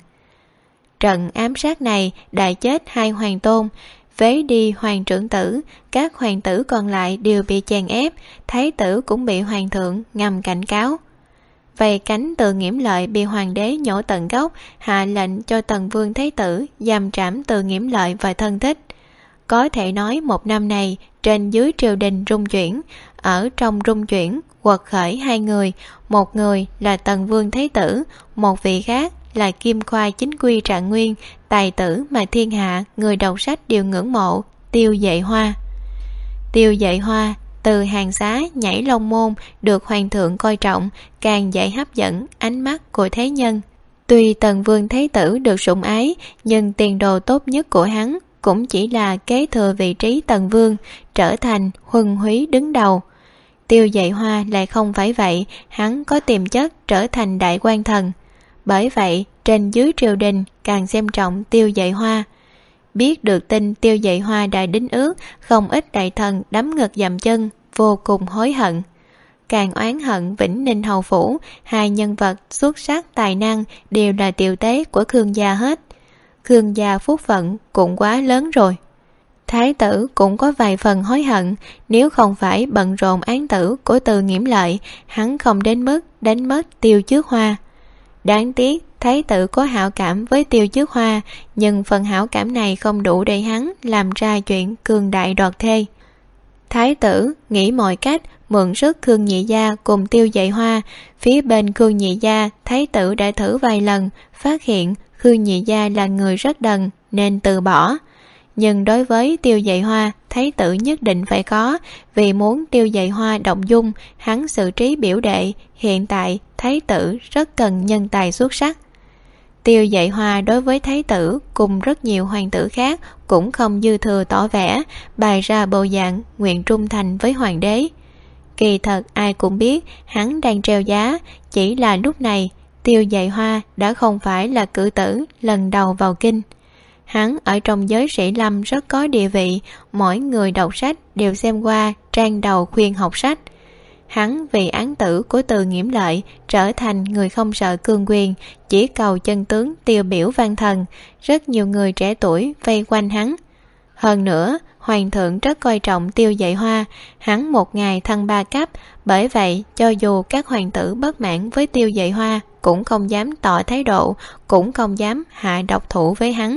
Trận ám sát này đã chết 2 hoàng tôn, phế đi hoàng trưởng tử, các hoàng tử còn lại đều bị chèn ép, thái tử cũng bị hoàng thượng ngầm cảnh cáo. Vây cánh Từ Nghiễm Lợi bị hoàng đế nhổ tận gốc, hạ lệnh cho Tần vương Thế tử giam trảm Từ Nghiễm Lợi và thân thích. Có thể nói một năm này trên dưới triều đình rung chuyển, ở trong rung chuyển quật khởi 2 người, một người là Tần vương Thế tử, một vị khác là Kim Khoa Chính Quy Trạng Nguyên, tài tử mà thiên hạ người đọc sách đều ngưỡng mộ, Tiêu Dệ Hoa. Tiêu Dệ Hoa từ hàng xá nhảy long môn được hoàng thượng coi trọng, càng dễ hấp dẫn ánh mắt của thế nhân. Tuy Tần vương Thế tử được sủng ái, nhưng tiền đồ tốt nhất của hắn cũng chỉ là kế thừa vị trí Tần vương, trở thành huân húy đứng đầu. Tiêu Dệ Hoa lại không phải vậy, hắn có tiềm chất trở thành đại quan thần. Bởi vậy trên dưới triều đình càng xem trọng Tiêu Dệ Hoa. Biết được tin Tiêu Dệ Hoa đã đính ước, không ít đại thần đấm ngực dậm chân, vô cùng hối hận. Càng oán hận Vĩnh Ninh hầu phủ, 2 nhân vật xuất sắc tài năng đều là tiểu tế của Khương gia hết. Khương gia phúc phận cũng quá lớn rồi. Thái tử cũng có vài phần hối hận, nếu không phải bận rộn án tử của Từ Nghiễm Lợi, hắn không đến mức đánh mất Tiêu Chước Hoa. Đáng tiếc thái tử có hảo cảm với Tiêu Chước Hoa, nhưng phần hảo cảm này không đủ để hắn làm ra chuyện cường đại đoạt thê. Thái tử nghĩ mọi cách mượn sức Khương Nhị gia cùng Tiêu Dệ Hoa. Phía bên Khương Nhị gia, thái tử đã thử vài lần, phát hiện Khương Nhị gia là người rất đần nên từ bỏ. Nhưng đối với Tiêu Dệ Hoa, thái tử nhất định phải có, vì muốn Tiêu Dệ Hoa động dung, hắn xử trí biểu đệ. Hiện tại thái tử rất cần nhân tài xuất sắc. Tiêu Dệ Hoa đối với thái tử cùng rất nhiều hoàng tử khác cũng không dư thừa tỏ vẻ, bày ra bộ dạng nguyện trung thành với hoàng đế. Kỳ thật ai cũng biết hắn đang treo giá, chỉ là lúc này Tiêu Dệ Hoa đã không phải là cử tử lần đầu vào kinh. Hắn ở trong giới sĩ lâm rất có địa vị, mỗi người đọc sách đều xem qua trang đầu khuyên học sách. Hắn vì án tử của Từ Nghiễm Lợi trở thành người không sợ cương quyền, chỉ cầu chân tướng tiêu biểu văn thần. Rất nhiều người trẻ tuổi vây quanh hắn. Hơn nữa hoàng thượng rất coi trọng Tiêu Dệ Hoa, hắn một ngày thăng 3 cấp, bởi vậy cho dù các hoàng tử bất mãn với Tiêu Dệ Hoa cũng không dám tỏ thái độ, cũng không dám hạ độc thủ với hắn.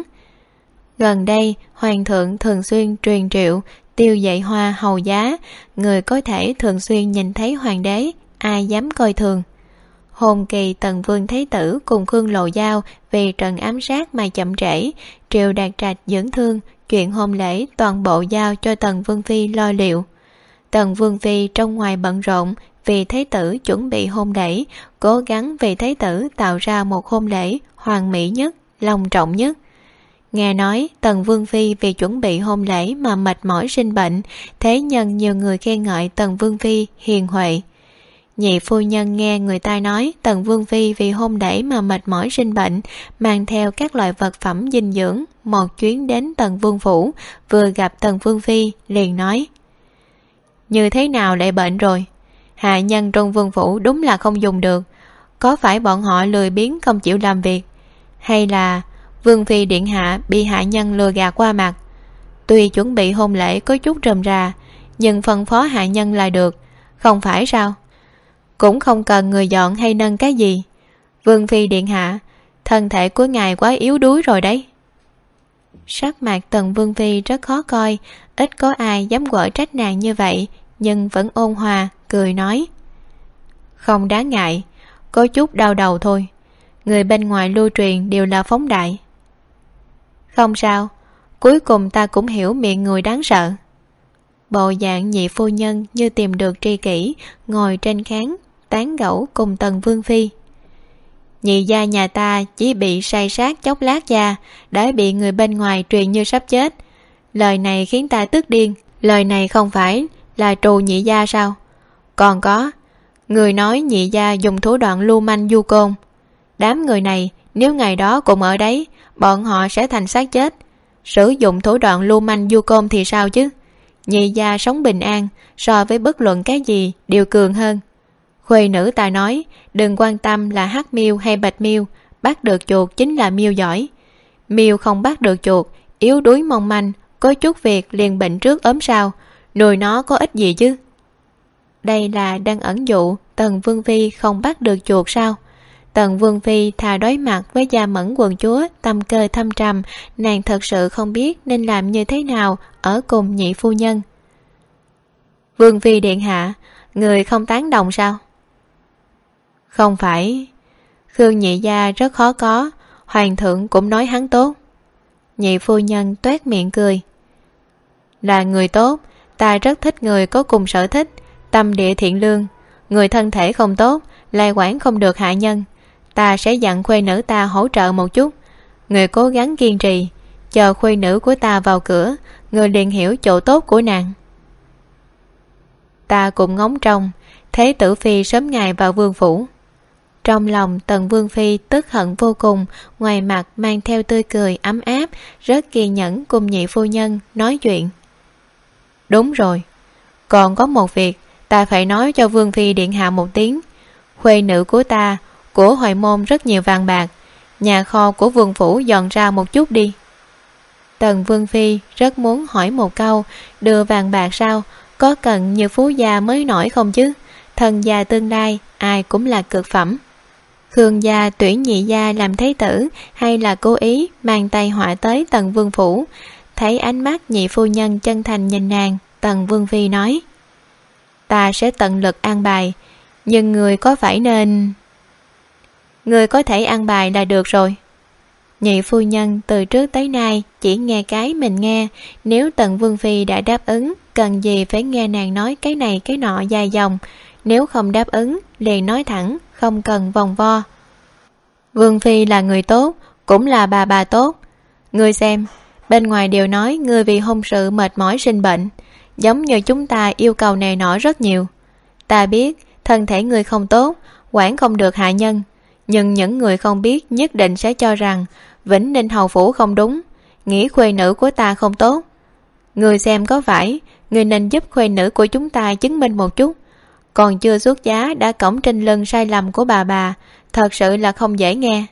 Gần đây hoàng thượng thường xuyên truyền triệu Tiêu Dệ Hoa hầu giá, người có thể thường xuyên nhìn thấy hoàng đế, ai dám coi thường. Hôn kỳ Tần vương Thế tử cùng Khương Lộ Giao vì trận ám sát mà chậm trễ, Triệu Đạt Trạch dưỡng thương, chuyện hôn lễ toàn bộ giao cho Tần vương phi lo liệu. Tần vương phi trong ngoài bận rộn vì Thế tử chuẩn bị hôn lễ, cố gắng vì Thế tử tạo ra một hôn lễ hoàn mỹ nhất, long trọng nhất. Nghe nói Tần vương phi vì chuẩn bị hôn lễ mà mệt mỏi sinh bệnh, thế nhân nhiều người khen ngợi Tần vương phi hiền huệ. Nhị phu nhân nghe người ta nói Tần vương phi vì hôn lễ mà mệt mỏi sinh bệnh, mang theo các loại vật phẩm dinh dưỡng một chuyến đến Tần vương phủ, vừa gặp Tần vương phi liền nói: như thế nào lại bệnh rồi? Hạ nhân trong vương phủ đúng là không dùng được. Có phải bọn họ lười biếng không chịu làm việc, hay là vương phi điện hạ bị hạ nhân lừa gạt qua mặt? Tuy chuẩn bị hôn lễ có chút rườm rà, nhưng phân phó hạ nhân là được, không phải sao? Cũng không cần người dọn hay nâng cái gì. Vương phi điện hạ, thân thể của ngài quá yếu đuối rồi đấy. Sắc mặt Tần vương phi rất khó coi, ít có ai dám quở trách nàng như vậy, nhưng vẫn ôn hòa, cười nói: Không đáng ngại, có chút đau đầu thôi. Người bên ngoài lưu truyền đều là phóng đại. Không sao, cuối cùng ta cũng hiểu miệng người đáng sợ. Bộ dạng nhị phu nhân như tìm được tri kỷ, ngồi trên khán tán gẫu cùng Tần Vương Phi. Nhị gia nhà ta chỉ bị say sát chốc lát da, đã bị người bên ngoài truyền như sắp chết. Lời này khiến ta tức điên. Lời này không phải là trù nhị gia sao? Còn có, người nói nhị gia dùng thủ đoạn lưu manh du côn. Đám người này nếu ngày đó cũng ở đấy, bọn họ sẽ thành xác chết. Sử dụng thủ đoạn lưu manh du côn thì sao chứ? Nhị gia sống bình an so với bất luận cái gì đều cường hơn. Khuê nữ ta nói, đừng quan tâm là hắc miêu hay bạch miêu, bắt được chuột chính là miêu giỏi. Miêu không bắt được chuột, yếu đuối mong manh, có chút việc liền bệnh trước ốm sau, nuôi nó có ích gì chứ? Đây là đang ẩn dụ Tần Vương Phi không bắt được chuột sao? Tần Vương Phi thà đối mặt với Gia Mẫn quận chúa tâm cơ thâm trầm, nàng thật sự không biết nên làm như thế nào ở cùng nhị phu nhân. Vương Phi điện hạ, người không tán đồng sao? Không phải, Khương nhị gia rất khó có, hoàng thượng cũng nói hắn tốt. Nhị phu nhân toét miệng cười. Là người tốt, ta rất thích người có cùng sở thích, tâm địa thiện lương. Người thân thể không tốt, lại quản không được hạ nhân. Ta sẽ dặn khuê nữ ta hỗ trợ một chút. Người cố gắng kiên trì, chờ khuê nữ của ta vào cửa, người liền hiểu chỗ tốt của nàng. Ta cũng ngóng trông Thế tử Phi sớm ngày vào vương phủ. Trong lòng Tần Vương Phi tức hận vô cùng, ngoài mặt mang theo tươi cười ấm áp, rất kiên nhẫn cùng nhị phu nhân nói chuyện. Đúng rồi, còn có một việc ta phải nói cho Vương Phi điện hạ một tiếng. Khuê nữ của ta, của Hoài Môn rất nhiều vàng bạc, nhà kho của vương phủ dọn ra một chút đi. Tần Vương Phi rất muốn hỏi một câu, đưa vàng bạc sao, có cần như phú gia mới nổi không chứ? Thần gia tương lai ai cũng là cực phẩm. Khương gia tuyển nhị gia làm thế tử, hay là cố ý mang tay họa tới Tần Vương phủ? Thấy ánh mắt nhị phu nhân chân thành nhìn nàng, Tần Vương Phi nói: Ta sẽ tận lực an bài, nhưng người có phải nên... Người có thể an bài là được rồi. Nhị phu nhân từ trước tới nay chỉ nghe cái mình nghe, nếu Tần Vương Phi đã đáp ứng, cần gì phải nghe nàng nói cái này cái nọ dài dòng. Nếu không đáp ứng liền nói thẳng, không cần vòng vo. Vương Phi là người tốt, cũng là bà tốt. Ngươi xem, bên ngoài đều nói ngươi vì hôn sự mệt mỏi sinh bệnh, giống như chúng ta yêu cầu này nọ rất nhiều. Ta biết thân thể ngươi không tốt, quản không được hạ nhân, nhưng những người không biết nhất định sẽ cho rằng Vĩnh Ninh hầu phủ không đúng, nghĩ khuê nữ của ta không tốt. Ngươi xem có phải ngươi nên giúp khuê nữ của chúng ta chứng minh một chút? Còn chưa xuất giá đã cõng trên lưng sai lầm của bà, thật sự là không dễ nghe.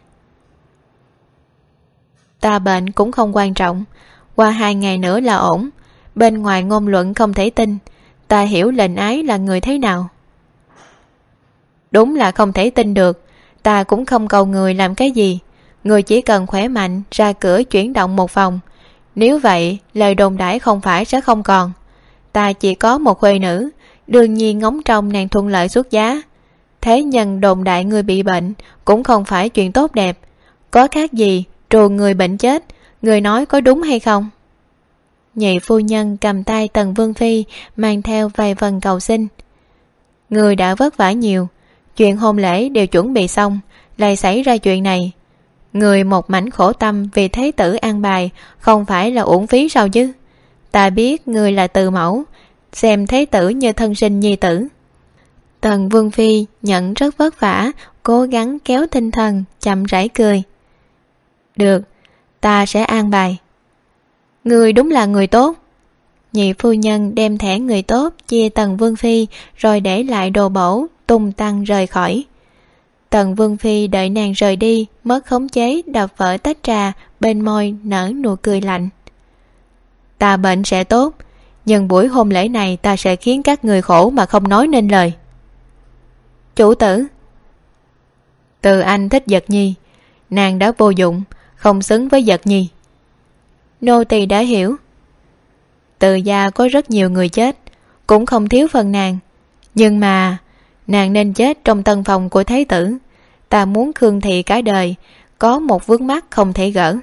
Ta bệnh cũng không quan trọng, qua 2 ngày nữa là ổn. Bên ngoài ngôn luận không thể tin, ta hiểu lệnh ái là người thế nào. Đúng là không thể tin được, ta cũng không cầu người làm cái gì. Người chỉ cần khỏe mạnh ra cửa chuyển động một vòng. Nếu vậy lời đồn đãi không phải sẽ không còn. Ta chỉ có một khuê nữ, đương nhiên ngóng trông nàng thuận lợi xuất giá. Thế nhân đồn đại người bị bệnh cũng không phải chuyện tốt đẹp. Có khác gì trù người bệnh chết, người nói có đúng hay không? Nhị phu nhân cầm tay Tần Vương Phi, mang theo vài phần cầu xin. Người đã vất vả nhiều, chuyện hôn lễ đều chuẩn bị xong, lại xảy ra chuyện này. Người một mảnh khổ tâm vì thế tử an bài, không phải là uổng phí sao chứ? Ta biết người là từ mẫu, xem thế tử như thân sinh nhi tử. Tần Vương Phi nhận rất vất vả, cố gắng kéo tinh thần, chậm rãi cười. Được, ta sẽ an bài. Người đúng là người tốt. Nhị phu nhân đem thẻ người tốt chia Tần Vương Phi, rồi để lại đồ bổ, tung tăng rời khỏi. Tần Vương Phi đợi nàng rời đi, mất khống chế đập vỡ tách trà, bên môi nở nụ cười lạnh. Ta bệnh sẽ tốt, nhưng buổi hôn lễ này ta sẽ khiến các người khổ mà không nói nên lời. Chủ tử. Từ Anh thích Giật Nhi, nàng đã vô dụng, không xứng với Giật Nhi. Nô tỳ đã hiểu. Từ gia có rất nhiều người chết, cũng không thiếu phần nàng. Nhưng mà nàng nên chết trong tân phòng của thái tử. Ta muốn Khương thị cả đời có một vướng mắc không thể gỡ.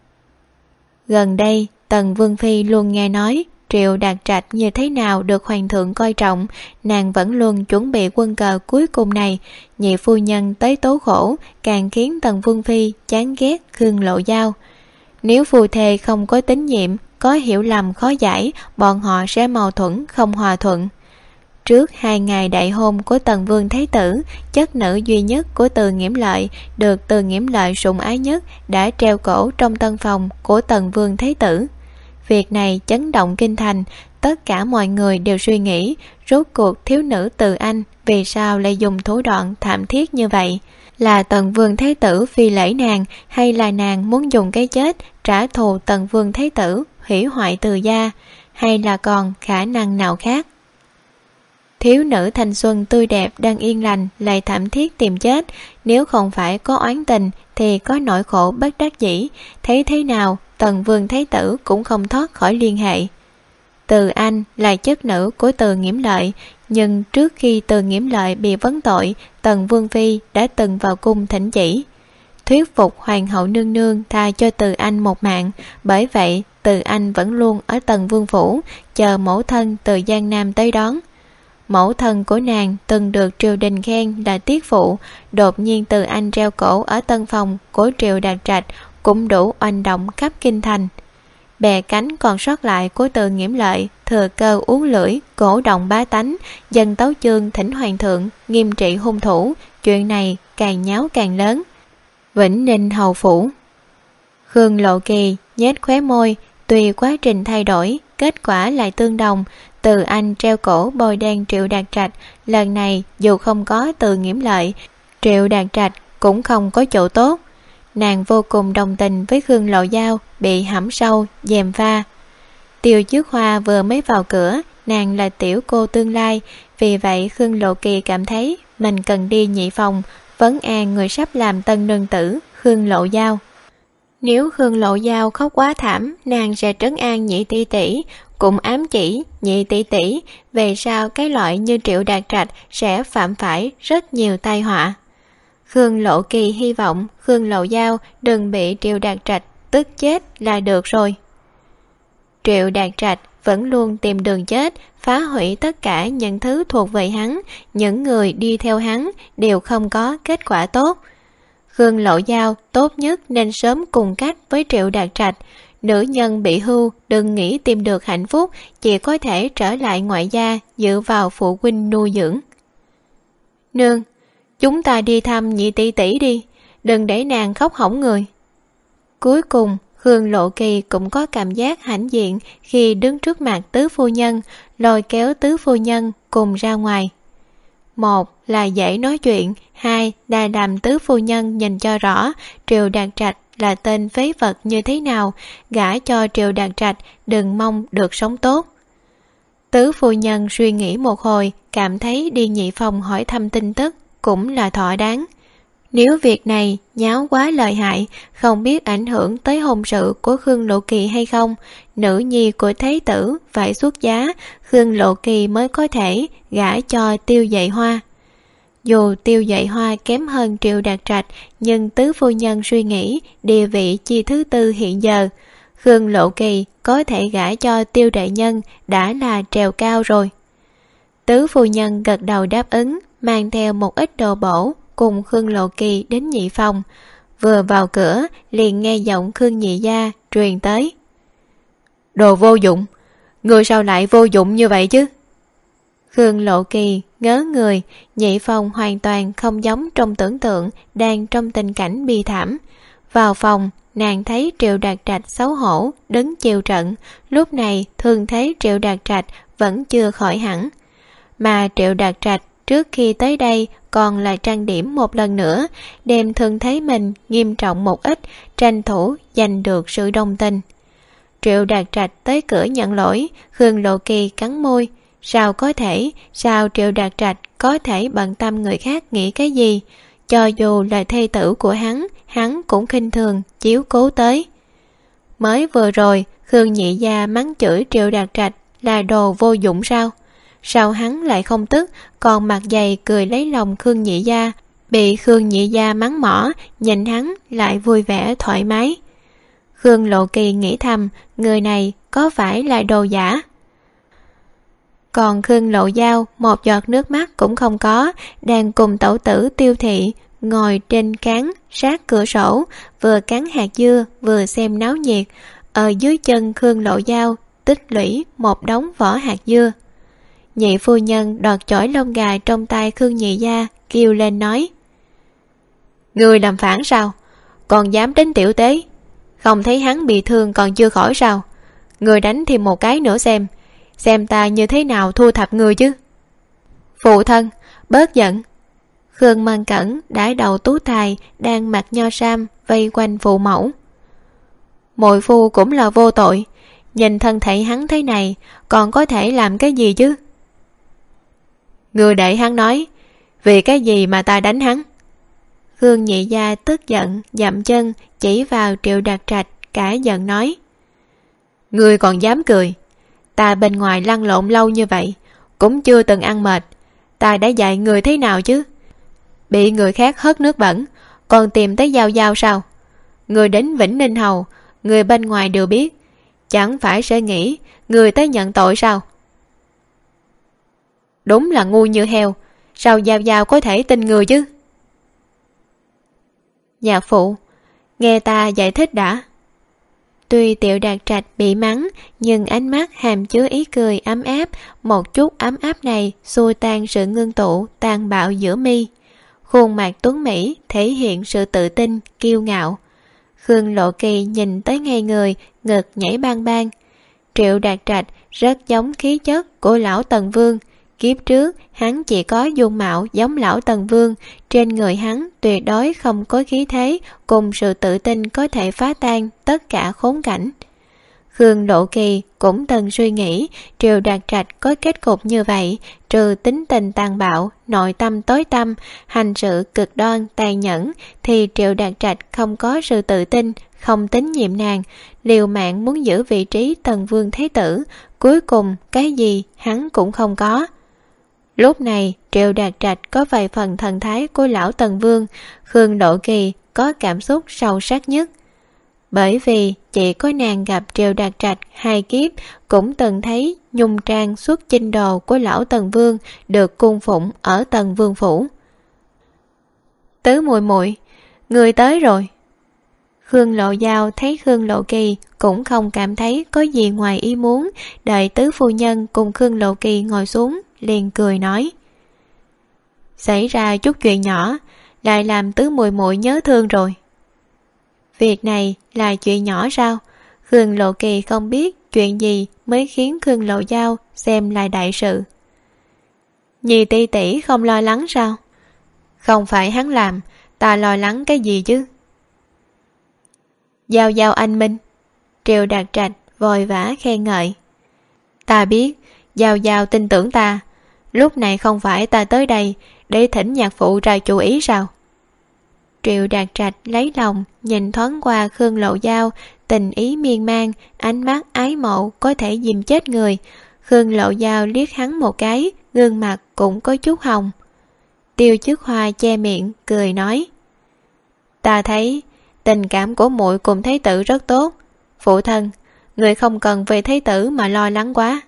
Gần đây Tần Vương Phi luôn nghe nói Triệu Đạt Trạch như thế nào được hoàng thượng coi trọng, nàng vẫn luôn chuẩn bị quân cờ cuối cùng này. Nhị phu nhân tới tố khổ càng khiến Tần Vương Phi chán ghét Khương Lộ Giao. Nếu phu thê không có tín nhiệm, có hiểu lầm khó giải, bọn họ sẽ mâu thuẫn không hòa thuận. Trước 2 ngày đại hôn của Tần Vương Thái Tử, chất nữ duy nhất của Từ Nghiễm Lợi, được Từ Nghiễm Lợi sủng ái nhất, đã treo cổ trong tân phòng của Tần Vương Thái Tử. Việc này chấn động kinh thành, tất cả mọi người đều suy nghĩ rốt cuộc thiếu nữ Từ Anh vì sao lại dùng thủ đoạn thảm thiết như vậy. Là Tần Vương Thái Tử phi lễ nàng, hay là nàng muốn dùng cái chết trả thù Tần Vương Thái Tử, hủy hoại Từ gia, hay là còn khả năng nào khác? Thiếu nữ thanh xuân tươi đẹp đang yên lành lại thảm thiết tìm chết, nếu không phải có oán tình thì có nỗi khổ bất đắc dĩ, thấy thế nào Tần Vương Thái Tử cũng không thoát khỏi liên hệ. Từ Anh là chất nữ của Từ Nghiễm Lợi, nhưng trước khi Từ Nghiễm Lợi bị vấn tội, Tần Vương Phi đã từng vào cung thỉnh chỉ, thuyết phục Hoàng hậu nương nương tha cho Từ Anh một mạng. Bởi vậy Từ Anh vẫn luôn ở Tần Vương phủ, chờ mẫu thân từ Giang Nam tới đón. Mẫu thân của nàng từng được triều đình khen là tiết phụ, đột nhiên Từ Anh treo cổ ở tân phòng của Triệu Đạt Trạch cũng đủ oanh động khắp kinh thành. Bè cánh còn sót lại của Từ Nghiễm Lợi thừa cơ uốn lưỡi, cổ động bá tánh, dân tấu chương thỉnh hoàng thượng nghiêm trị hung thủ. Chuyện này càng nháo càng lớn. Vĩnh Ninh hầu phủ. Khương Lộ Kỳ nhếch khóe môi, tùy quá trình thay đổi, kết quả lại tương đồng. Từ Anh treo cổ bôi đen Triệu Đạt Trạch, lần này dù không có Từ Nghiễm Lợi, Triệu Đạt Trạch cũng không có chỗ tốt. Nàng vô cùng đồng tình với Khương Lộ Giao bị hãm sâu, gièm pha. Tiêu Trước Hoa vừa mới vào cửa, nàng là tiểu cô tương lai, vì vậy Khương Lộ Kỳ cảm thấy mình cần đi nhị phòng, vấn an người sắp làm tân nương tử Khương Lộ Giao. Nếu Khương Lộ Giao khóc quá thảm, nàng sẽ trấn an nhị tỷ tỷ, cũng ám chỉ nhị tỷ tỷ về sau cái loại như Triệu Đạt Trạch sẽ phạm phải rất nhiều tai họa. Khương Lộ Kỳ hy vọng Khương Lộ Giao đừng bị Triệu Đạt Trạch tức chết là được rồi. Triệu Đạt Trạch vẫn luôn tìm đường chết, phá hủy tất cả những thứ thuộc về hắn, những người đi theo hắn đều không có kết quả tốt. Khương Lộ Giao tốt nhất nên sớm cùng cách với Triệu Đạt Trạch. Nữ nhân bị hưu đừng nghĩ tìm được hạnh phúc, chỉ có thể trở lại ngoại gia dựa vào phụ huynh nuôi dưỡng. Nương, chúng ta đi thăm nhị tỷ tỷ đi, đừng để nàng khóc hỏng người. Cuối cùng Khương Lộ Kỳ cũng có cảm giác hãnh diện khi đứng trước mặt tứ phu nhân, lôi kéo tứ phu nhân cùng ra ngoài. Một là dễ nói chuyện, hai là làm tứ phu nhân nhìn cho rõ Triệu Đạt Trạch là tên phế vật như thế nào, gả cho Triệu Đạt Trạch đừng mong được sống tốt. Tứ phu nhân suy nghĩ một hồi, cảm thấy đi nhị phòng hỏi thăm tin tức cũng là thỏa đáng. Nếu việc này nháo quá lợi hại, không biết ảnh hưởng tới hôn sự của Khương Lộ Kỳ hay không, nữ nhi của thái tử phải xuất giá, Khương Lộ Kỳ mới có thể gả cho Tiêu Dạy Hoa. Dù Tiêu Dạy Hoa kém hơn Triệu Đạt Trạch, nhưng tứ phu nhân suy nghĩ địa vị chi thứ tư hiện giờ, Khương Lộ Kỳ có thể gả cho Tiêu đại nhân đã là trèo cao rồi. Tứ phu nhân gật đầu đáp ứng, mang theo một ít đồ bổ cùng Khương Lộ Kỳ đến nhị phòng. Vừa vào cửa liền nghe giọng Khương nhị gia truyền tới: Đồ vô dụng, người sao lại vô dụng như vậy chứ? Khương Lộ Kỳ ngớ người, nhị phòng hoàn toàn không giống trong tưởng tượng, đang trong tình cảnh bi thảm. Vào phòng, nàng thấy Triệu Đạt Trạch xấu hổ đứng chịu trận. Lúc này thương thế Triệu Đạt Trạch vẫn chưa khỏi hẳn, mà Triệu Đạt Trạch trước khi tới đây còn là trang điểm một lần nữa, đem thương thế mình nghiêm trọng một ít, tranh thủ giành được sự đồng tình. Triệu Đạt Trạch tới cửa nhận lỗi, Khương Lộ Kỳ cắn môi. Sao có thể, sao Triệu Đạt Trạch có thể bận tâm người khác nghĩ cái gì? Cho dù là thê tử của hắn cũng khinh thường chiếu cố tới. Mới vừa rồi Khương nhị gia mắng chửi Triệu Đạt Trạch là đồ vô dụng sao? sao hắn lại không tức, còn mặt dày cười lấy lòng Khương Nhị Gia. Bị Khương Nhị Gia mắng mỏ, nhìn hắn lại vui vẻ thoải mái. Khương Lộ Kỳ nghĩ thầm, người này có phải là đồ giả? Còn Khương Lộ Giao một giọt nước mắt cũng không có, đang cùng tẩu tử Tiêu Thị ngồi trên cán sát cửa sổ, vừa cắn hạt dưa vừa xem náo nhiệt. Ở dưới chân Khương Lộ Giao tích lũy một đống vỏ hạt dưa. Nhị phu nhân đoạt chổi lông gà trong tay Khương Nhị Gia, kêu lên nói: Ngươi làm phản sao? Còn dám đến tiểu tế? Không thấy hắn bị thương còn chưa khỏi sao? Ngươi đánh thêm một cái nữa xem ta như thế nào thu thập ngươi chứ. Phụ thân, bớt giận. Khương Mân Cẩn đãi đầu tú tài đang mặc nho sam vây quanh phụ mẫu. Muội phu cũng là vô tội, nhìn thân thể hắn thế này còn có thể làm cái gì chứ? Ngươi để hắn nói, vì cái gì mà ta đánh hắn? Khương Nhị Gia tức giận dậm chân chỉ vào Triệu Đạt Trạch, cả giận nói: Ngươi còn dám cười? Ta bên ngoài lăn lộn lâu như vậy cũng chưa từng ăn mệt, ta đã dạy người thế nào chứ? Bị người khác hớt nước bẩn còn tìm tới Giao Giao sao? Người đến Vĩnh Ninh Hầu, người bên ngoài đều biết, chẳng phải sẽ nghĩ người tới nhận tội sao? Đúng là ngu như heo, sao Giao Giao có thể tin người chứ? Nhạc phụ, nghe ta giải thích đã. Tuy Triệu Đạt Trạch bị mắng, nhưng ánh mắt hàm chứa ý cười ấm áp, một chút ấm áp này xua tan sự ngưng tụ tàn bạo giữa mi. Khuôn mặt tuấn mỹ thể hiện sự tự tin, kiêu ngạo. Khương Lộ Kỳ nhìn tới ngay người, ngực nhảy bang bang. Triệu Đạt Trạch rất giống khí chất của lão Tần Vương. Kiếp trước hắn chỉ có dung mạo giống lão Tần Vương, trên người hắn tuyệt đối không có khí thế cùng sự tự tin có thể phá tan tất cả khốn cảnh. Khương Lộ Kỳ cũng từng suy nghĩ Triệu Đạt Trạch có kết cục như vậy, trừ tính tình tàn bạo, nội tâm tối tăm, hành sự cực đoan tàn nhẫn, thì Triệu Đạt Trạch không có sự tự tin, không tín nhiệm nàng, liều mạng muốn giữ vị trí Tần Vương Thế Tử, cuối cùng cái gì hắn cũng không có. Lúc này Triệu Đạt Trạch có vài phần thần thái của lão Tần Vương, Khương Lộ Kỳ có cảm xúc sâu sắc nhất. Bởi vì chỉ có nàng gặp Triệu Đạt Trạch hai kiếp, cũng từng thấy nhung trang xuất chinh đồ của lão Tần Vương được cung phụng ở Tần Vương Phủ. Tứ muội muội, người tới rồi. Khương Lộ Giao thấy Khương Lộ Kỳ cũng không cảm thấy có gì ngoài ý muốn, đợi tứ phu nhân cùng Khương Lộ Kỳ ngồi xuống, liền cười nói: Xảy ra chút chuyện nhỏ, lại làm tứ muội muội nhớ thương rồi. Việc này là chuyện nhỏ sao? Khương Lộ Kỳ không biết chuyện gì mới khiến Khương Lộ Giao xem là đại sự. Nhị tỷ tỷ không lo lắng sao? Không phải hắn làm, ta lo lắng cái gì chứ? Giao Giao anh minh. Triệu Đạt Trạch vội vã khen ngợi. Ta biết, Giao Giao tin tưởng ta. Lúc này không phải ta tới đây để thỉnh nhạc phụ ra chủ ý sao? Triệu Đạt Trạch lấy lòng nhìn thoáng qua Khương Lộ Giao, tình ý miên man, ánh mắt ái mộ có thể dìm chết người. Khương Lộ Giao liếc hắn một cái, gương mặt cũng có chút hồng. Tiêu Chức Hoa che miệng cười nói: Ta thấy tình cảm của muội cùng Thế Tử rất tốt. Phụ thân, người không cần vì Thế Tử mà lo lắng quá.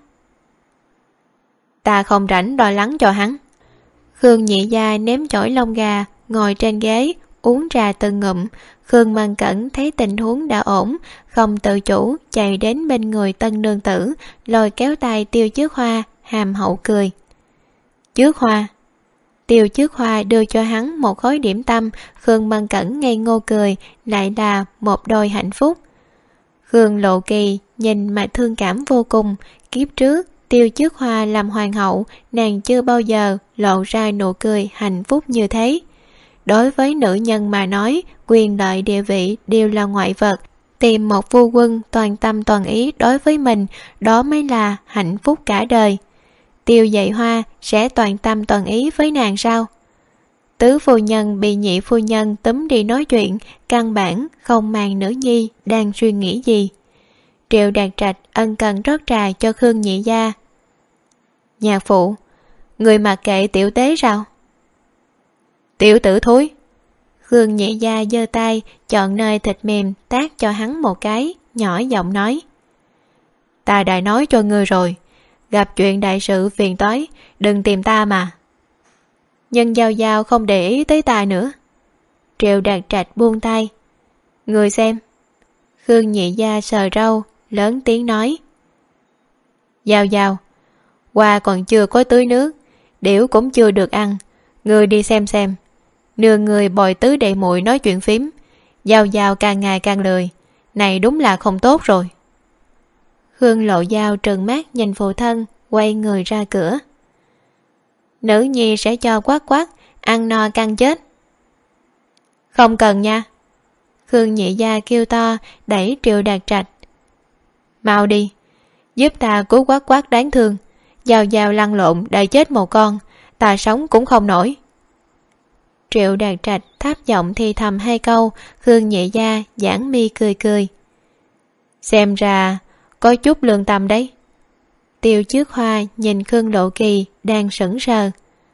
Ta không rảnh lo lắng cho hắn. Khương Nhị Gia ném chổi lông gà, ngồi trên ghế uống trà từng ngụm. Khương Mân Cẩn thấy tình huống đã ổn, không tự chủ chạy đến bên người tân nương tử, lôi kéo tay Tiêu Chức Hoa, hàm hậu cười. Chức Hoa. Tiêu Chức Hoa đưa cho hắn một khối điểm tâm. Khương Mân Cẩn ngây ngô cười, lại là một đôi hạnh phúc. Khương Lộ Kỳ nhìn mà thương cảm vô cùng. Kiếp trước Tiêu Chức Hoa làm hoàng hậu, nàng chưa bao giờ lộ ra nụ cười hạnh phúc như thế. Đối với nữ nhân mà nói, quyền lợi địa vị đều là ngoại vật. Tìm một phu quân toàn tâm toàn ý đối với mình, đó mới là hạnh phúc cả đời. Tiêu Dạy Hoa sẽ toàn tâm toàn ý với nàng sao? Tứ phu nhân bị nhị phu nhân túm đi nói chuyện, căn bản không màng nữ nhi đang suy nghĩ gì. Triệu Đạt Trạch ân cần rót trà cho Khương Nhị Gia. Nhạc phụ, người mặc kệ tiểu tế sao? Tiểu tử thối. Khương Nhị Gia giơ tay chọn nơi thịt mềm tát cho hắn một cái, nhỏ giọng nói: Ta đã nói cho ngươi rồi, gặp chuyện đại sự phiền toái đừng tìm ta mà. Nhưng Giao Giao không để ý tới ta nữa. Triệu Đạt Trạch buông tay. Người xem. Khương Nhị Gia sờ râu, lớn tiếng nói: Giao Giao, hoa còn chưa có tưới nước, điểu cũng chưa được ăn, ngươi đi xem. Nương người bồi tứ đệ muội nói chuyện phím, Giao Giao càng ngày càng lười, này đúng là không tốt rồi. Khương Lộ Giao trừng mắt nhìn phụ thân, quay người ra cửa. Nữ nhi sẽ cho Quát Quát ăn no căng chết. Không cần nha. Khương Nhị Gia kêu to, đẩy Triệu Đạt Trạch. Mau đi, giúp ta cứu Quát Quát đáng thương, Giao Giao lăn lộn đợi chết một con, ta sống cũng không nổi. Triệu Đạt Trạch thấp giọng thì thầm hai câu. Khương Nhị Gia giãn mi cười cười. Xem ra có chút lương tâm đấy. Tiêu Trước Hoa nhìn Khương Lộ Kỳ đang sững sờ.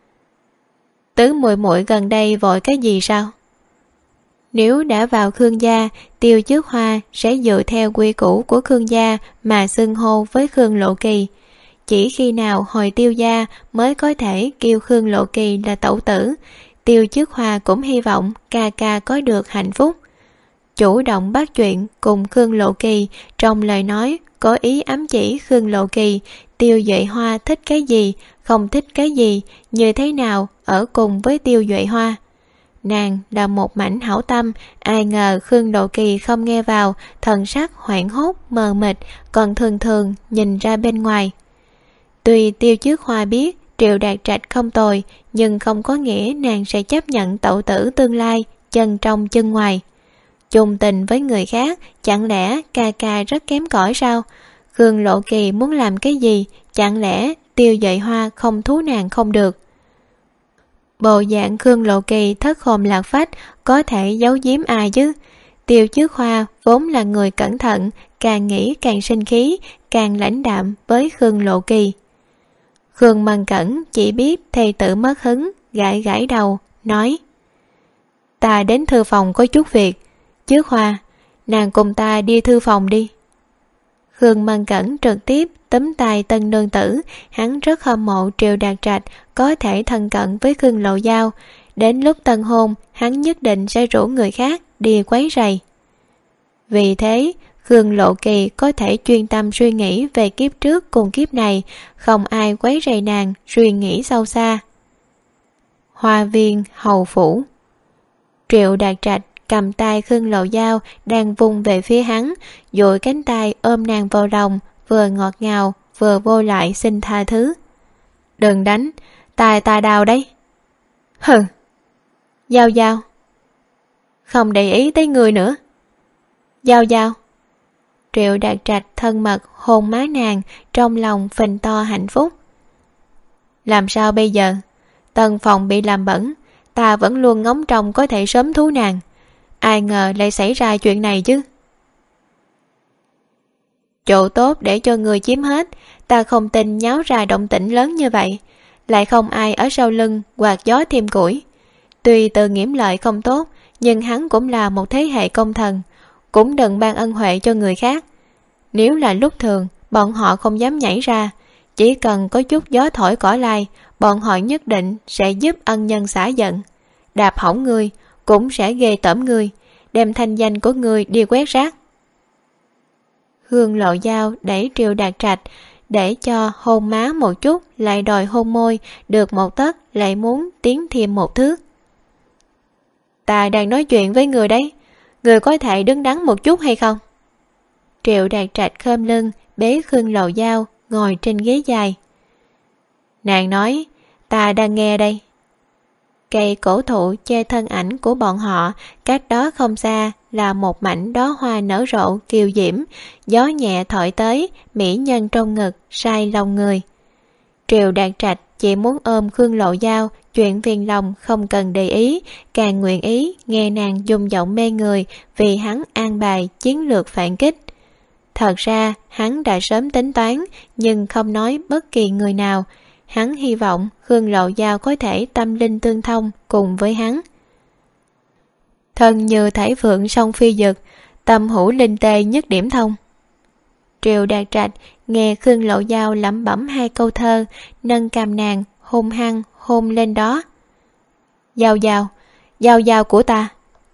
Tứ muội muội gần đây vội cái gì sao? Nếu đã vào Khương gia, Tiêu Trước Hoa sẽ dựa theo quy củ của Khương gia mà xưng hô với Khương Lộ Kỳ. Chỉ khi nào hồi Tiêu gia mới có thể kêu Khương Lộ Kỳ là tẩu tử. Tiêu Trước Hoa cũng hy vọng ca ca có được hạnh phúc. Chủ động bắt chuyện cùng Khương Lộ Kỳ, trong lời nói có ý ám chỉ Khương Lộ Kỳ Tiêu Duệ Hoa thích cái gì, không thích cái gì, như thế nào ở cùng với Tiêu Duệ Hoa. Nàng là một mảnh hảo tâm, ai ngờ Khương Lộ Kỳ không nghe vào, thần sắc hoảng hốt mờ mịt, còn thường thường nhìn ra bên ngoài. Tuy Tiêu Trước Hoa biết Triệu Đạt Trạch không tồi, nhưng không có nghĩa nàng sẽ chấp nhận tẩu tử tương lai, chân trong chân ngoài. Chung tình với người khác, chẳng lẽ ca ca rất kém cỏi sao? Khương Lộ Kỳ muốn làm cái gì, chẳng lẽ Tiêu Duệ Hoa không thú nàng không được? Bộ dạng Khương Lộ Kỳ thất hồn lạc phách, có thể giấu giếm ai chứ? Tiêu Trước Hoa vốn là người cẩn thận, càng nghĩ càng sinh khí, càng lãnh đạm với Khương Lộ Kỳ. Khương Mân Cẩn chỉ biết thầy tử mất hứng, gãi gãi đầu, nói: Ta đến thư phòng có chút việc. Trước Hoa, nàng cùng ta đi thư phòng đi. Khương Mân Cẩn trực tiếp túm tay tân nương tử, hắn rất hâm mộ Triệu Đạt Trạch có thể thân cận với Khương Lộ Giao. Đến lúc tân hôn, hắn nhất định sẽ rủ người khác đi quấy rầy. Vì thế, Khương Lộ Kỳ có thể chuyên tâm suy nghĩ về kiếp trước cùng kiếp này, không ai quấy rầy nàng suy nghĩ sâu xa. Hoa viên hầu phủ. Triệu Đạt Trạch cầm tay Khương Lộ Giao đang vung về phía hắn, duỗi cánh tay ôm nàng vào lòng, vừa ngọt ngào vừa vô lại xin tha thứ. Đừng đánh, ta đau đấy. Hừ. Giao Giao. Không để ý tới người nữa. Giao Giao. Triệu Đạt Trạch thân mật hôn má nàng, trong lòng phình to hạnh phúc. Làm sao bây giờ? Tân phòng bị làm bẩn, ta vẫn luôn ngóng trông có thể sớm thú nàng, ai ngờ lại xảy ra chuyện này chứ. Chỗ tốt để cho người chiếm hết, ta không tin nháo ra động tĩnh lớn như vậy, lại không ai ở sau lưng quạt gió thêm củi. Tuy Từ Nghiễm lợi không tốt, nhưng hắn cũng là một thế hệ công thần, cũng đừng ban ân huệ cho người khác. Nếu là lúc thường, bọn họ không dám nhảy ra, chỉ cần có chút gió thổi cỏ lai, bọn họ nhất định sẽ giúp ân nhân xả giận. Đạp hỏng ngươi, cũng sẽ ghê tởm ngươi, đem thanh danh của ngươi đi quét rác. Hương Lộ Giao đẩy Triệu Đạt Trạch, để cho hôn má một chút, lại đòi hôn môi, được một tấc lại muốn tiến thêm một thước. Ta đang nói chuyện với người đấy, người có thể đứng đắn một chút hay không? Triệu Đạt Trạch khom lưng, bế Khương Lộ Giao ngồi trên ghế dài. Nàng nói, ta đang nghe đây. Cây cổ thụ che thân ảnh của bọn họ, cách đó không xa là một mảnh đóa hoa nở rộ kiều diễm, gió nhẹ thổi tới, mỹ nhân trong ngực say lòng người. Triệu Đạt Trạch chỉ muốn ôm Khương Lộ Giao, chuyện phiền lòng không cần để ý, càng nguyện ý nghe nàng dùng giọng mê người vì hắn an bài chiến lược phản kích. Thật ra hắn đã sớm tính toán, nhưng không nói bất kỳ người nào. hắn hy vọng Khương Lộ Giao có thể tâm linh tương thông cùng với hắn. Thân như thải phượng song phi dực, tâm hữu linh tê nhất điểm thông. Triệu Đạt Trạch nghe Khương Lộ Giao lẩm bẩm hai câu thơ, nâng cằm nàng hung hăng hôn lên đó. Giao Giao, Giao Giao của ta.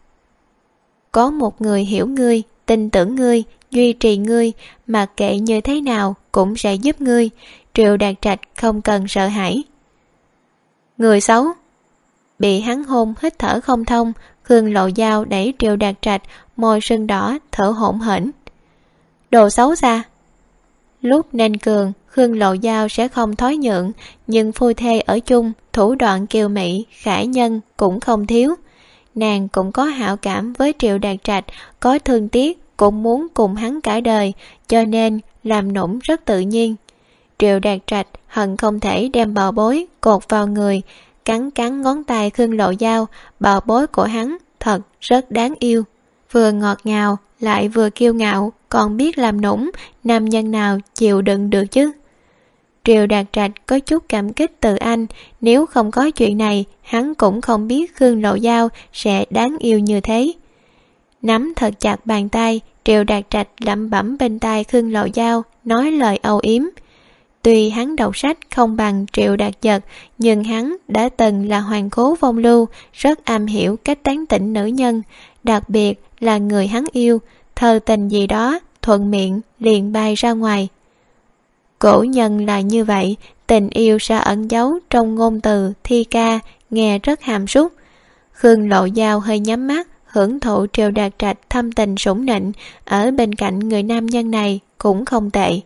Có một người hiểu ngươi, tin tưởng ngươi, duy trì ngươi, mặc kệ như thế nào cũng sẽ giúp ngươi. Triệu Đạt Trạch không cần sợ hãi. Người xấu. Bị hắn hôn hít thở không thông, Khương Lộ Giao đẩy Triệu Đạt Trạch, môi sưng đỏ, thở hổn hển. Đồ xấu xa. Lúc nên cường, Khương Lộ Giao sẽ không thói nhượng, nhưng phu thê ở chung, thủ đoạn kiều mỹ, khả nhân cũng không thiếu. Nàng cũng có hảo cảm với Triệu Đạt Trạch, có thương tiếc, cũng muốn cùng hắn cả đời, cho nên làm nũng rất tự nhiên. Triệu Đạt Trạch hận không thể đem bò bối cột vào người, cắn cắn ngón tay Khương Lộ Giao. Bò bối của hắn thật rất đáng yêu, vừa ngọt ngào lại vừa kiêu ngạo, còn biết làm nũng, nam nhân nào chịu đựng được chứ. Triệu Đạt Trạch có chút cảm kích Từ Anh, nếu không có chuyện này, hắn cũng không biết Khương Lộ Giao sẽ đáng yêu như thế. Nắm thật chặt bàn tay, Triệu Đạt Trạch lẩm bẩm bên tai Khương Lộ Giao, nói lời âu yếm. Tuy hắn đọc sách không bằng Triệu Đạt Giật, nhưng hắn đã từng là hoàng cố phong lưu, rất am hiểu cách tán tỉnh nữ nhân, đặc biệt là người hắn yêu, thơ tình gì đó, thuận miệng liền bay ra ngoài. Cổ nhân là như vậy, tình yêu sẽ ẩn giấu trong ngôn từ, thi ca, nghe rất hàm súc. Khương Lộ Giao hơi nhắm mắt, hưởng thụ Triệu Đạt Trạch thâm tình sủng nịnh, ở bên cạnh người nam nhân này cũng không tệ.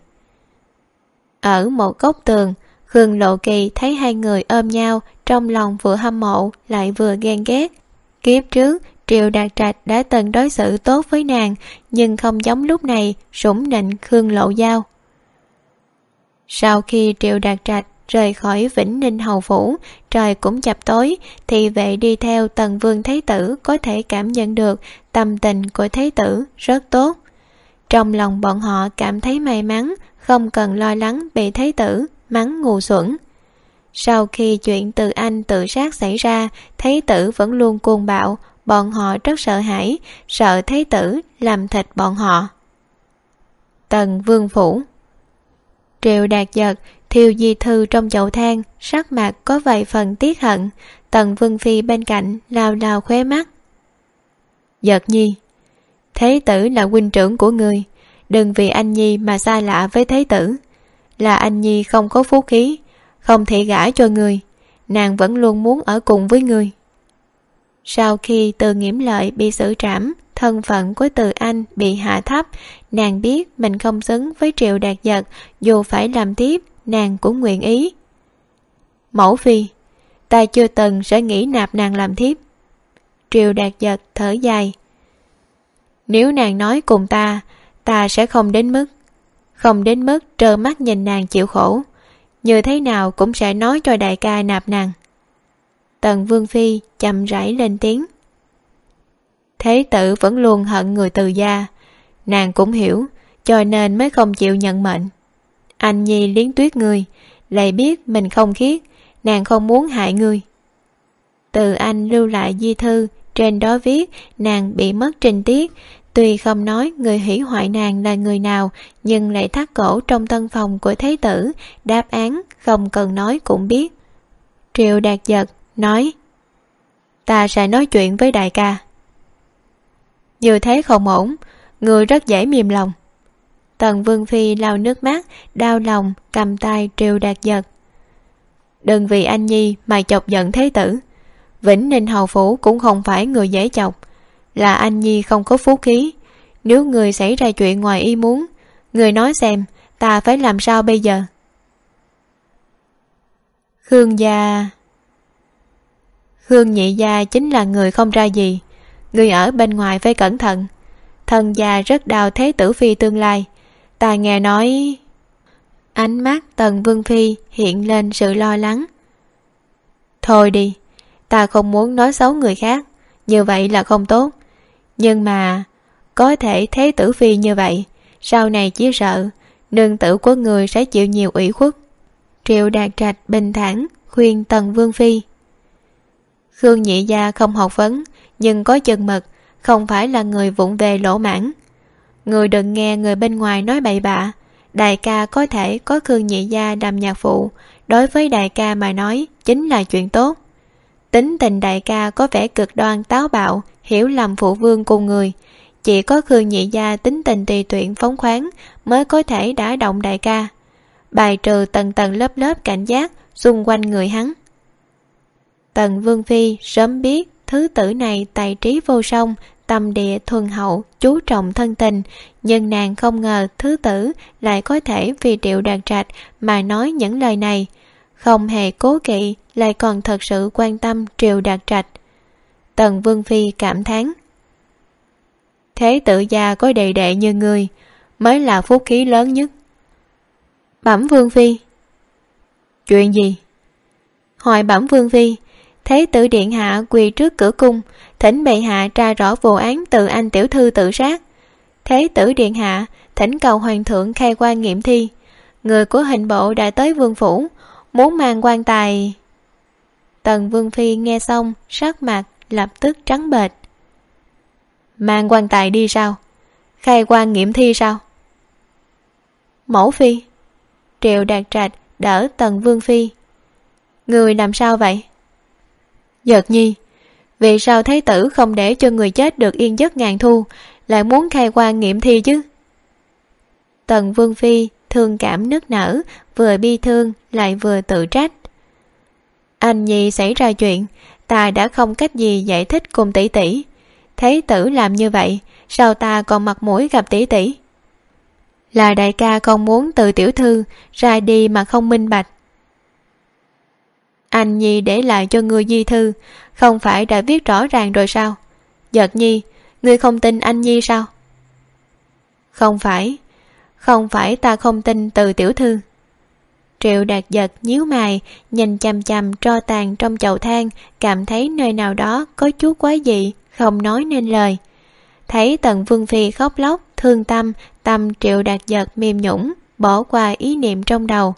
Ở một góc tường, Khương Lộ Kỳ thấy hai người ôm nhau, trong lòng vừa hâm mộ lại vừa ghen ghét. Kiếp trước, Triệu Đạt Trạch đã từng đối xử tốt với nàng, nhưng không giống lúc này sủng nịnh Khương Lộ Giao. Sau khi Triệu Đạt Trạch rời khỏi Vĩnh Ninh Hầu Phủ, trời cũng chập tối, thì vệ đi theo Tần Vương Thái Tử có thể cảm nhận được tâm tình của Thái Tử rất tốt. Trong lòng bọn họ cảm thấy may mắn, không cần lo lắng bị Thái Tử mắng ngu xuẩn. Sau khi chuyện Từ Anh tự sát xảy ra, Thái Tử vẫn luôn cuồng bạo, bọn họ rất sợ hãi, sợ Thái Tử làm thịt bọn họ. Tần Vương Phủ. Triệu Đạt Giật thiêu di thư trong chậu than, sắc mặt có vài phần tiếc hận. Tần Vương Phi bên cạnh lao lao khóe mắt. Giật nhi, Thái Tử là huynh trưởng của người, đừng vì anh nhi mà xa lạ với Thái Tử. Là anh nhi không có phú khí, không thể gả cho người, nàng vẫn luôn muốn ở cùng với người. Sau khi Từ Nghiễm Lợi bị xử trảm, thân phận của Từ Anh bị hạ thấp, nàng biết mình không xứng với Triệu Đạt Giật, dù phải làm tiếp, nàng cũng nguyện ý. Mẫu phi, ta chưa từng sẽ nghĩ nạp nàng làm thiếp. Triệu Đạt Giật thở dài. Nếu nàng nói cùng ta sẽ không đến mức trơ mắt nhìn nàng chịu khổ, như thế nào cũng sẽ nói cho đại ca nạp nàng. Tần Vương Phi chậm rãi lên tiếng. Thế tử vẫn luôn hận người Từ gia, nàng cũng hiểu, cho nên mới không chịu nhận mệnh. Anh nhi liếng tuyết người, lại biết mình không khiết, nàng không muốn hại người. Từ Anh lưu lại di thư, trên đó viết nàng bị mất trinh tiết. Tuy không nói người hủy hoại nàng là người nào, nhưng lại thắt cổ trong tân phòng của Thái Tử, đáp án không cần nói cũng biết. Triệu Đạt Giật nói, ta sẽ nói chuyện với đại ca. Như thế không ổn, người rất dễ mềm lòng. Tần Vương Phi lau nước mắt, đau lòng cầm tay Triệu Đạt Giật. Đừng vì anh nhi mà chọc giận Thái Tử. Vĩnh Ninh Hầu Phủ cũng không phải người dễ chọc, là anh nhi không có phú khí. Nếu người xảy ra chuyện ngoài ý muốn, người nói xem ta phải làm sao bây giờ. Khương nhị gia chính là người không ra gì, người ở bên ngoài phải cẩn thận. Thần gia rất đau Thế Tử Phi tương lai, ta nghe nói. Ánh mắt Tần Vương Phi hiện lên sự lo lắng. Thôi đi, ta không muốn nói xấu người khác, như vậy là không tốt. Nhưng mà có thể Thế Tử Phi như vậy, sau này chỉ sợ nương tử của người sẽ chịu nhiều ủy khuất. Triệu Đạt Trạch bình thản khuyên Tần Vương Phi. Khương nhị gia không học vấn, nhưng có chừng mực, không phải là người vụng về lỗ mãn. Người đừng nghe người bên ngoài nói bậy bạ. Đại ca có thể có Khương nhị gia làm nhạc phụ, đối với đại ca mà nói chính là chuyện tốt. Tính tình đại ca có vẻ cực đoan táo bạo, hiểu lầm phụ vương cùng người. Chỉ có Khương nhị gia tính tình tùy tiện phóng khoáng mới có thể đả động đại ca, bài trừ tầng tầng lớp lớp cảnh giác xung quanh người hắn. Tần Vương Phi sớm biết thứ tử này tài trí vô song, tâm địa thuần hậu, chú trọng thân tình, nhưng nàng không ngờ thứ tử lại có thể vì Triệu Đạt Trạch mà nói những lời này, không hề cố kỵ, lại còn thật sự quan tâm Triệu Đạt Trạch. Tần Vương Phi cảm thán. Thế tử gia có đệ đệ như ngươi mới là phúc khí lớn nhất. Bẩm Vương Phi. Chuyện gì? Hỏi bẩm Vương Phi, Thế tử điện hạ quỳ trước cửa cung, thỉnh bệ hạ tra rõ vụ án Từ Anh tiểu thư tự sát. Thế tử điện hạ thỉnh cầu hoàng thượng khai quan nghiệm thi. Người của hình bộ đã tới vương phủ, muốn mang quan tài. Tần Vương Phi nghe xong, sắc mặt lập tức trắng bệch. Mang quan tài đi sao? Khai quan nghiệm thi sao? Mẫu Phi. Triệu Đạt Trạch đỡ Tần Vương Phi. Người làm sao vậy? Giật Nhi, vì sao thái tử không để cho người chết được yên giấc ngàn thu, lại muốn khai quan nghiệm thi chứ? Tần Vương Phi thương cảm nức nở, vừa bi thương lại vừa tự trách. Anh Nhi xảy ra chuyện, ta đã không cách gì giải thích cùng tỷ tỷ. Thái tử làm như vậy, sao ta còn mặt mũi gặp tỷ tỷ? Là đại ca không muốn từ tiểu thư ra đi mà không minh bạch. Anh Nhi để lại cho ngươi di thư, không phải đã viết rõ ràng rồi sao? Giật Nhi, ngươi không tin anh Nhi sao? Không phải ta không tin từ tiểu thư. Triệu Đạt Giật nhíu mày, nhìn chằm chằm tro tàn trong chậu than, cảm thấy nơi nào đó có chút quái dị, không nói nên lời. Thấy Tần Vương Phi khóc lóc, thương tâm, tâm Triệu Đạt Giật mềm nhũn, bỏ qua ý niệm trong đầu.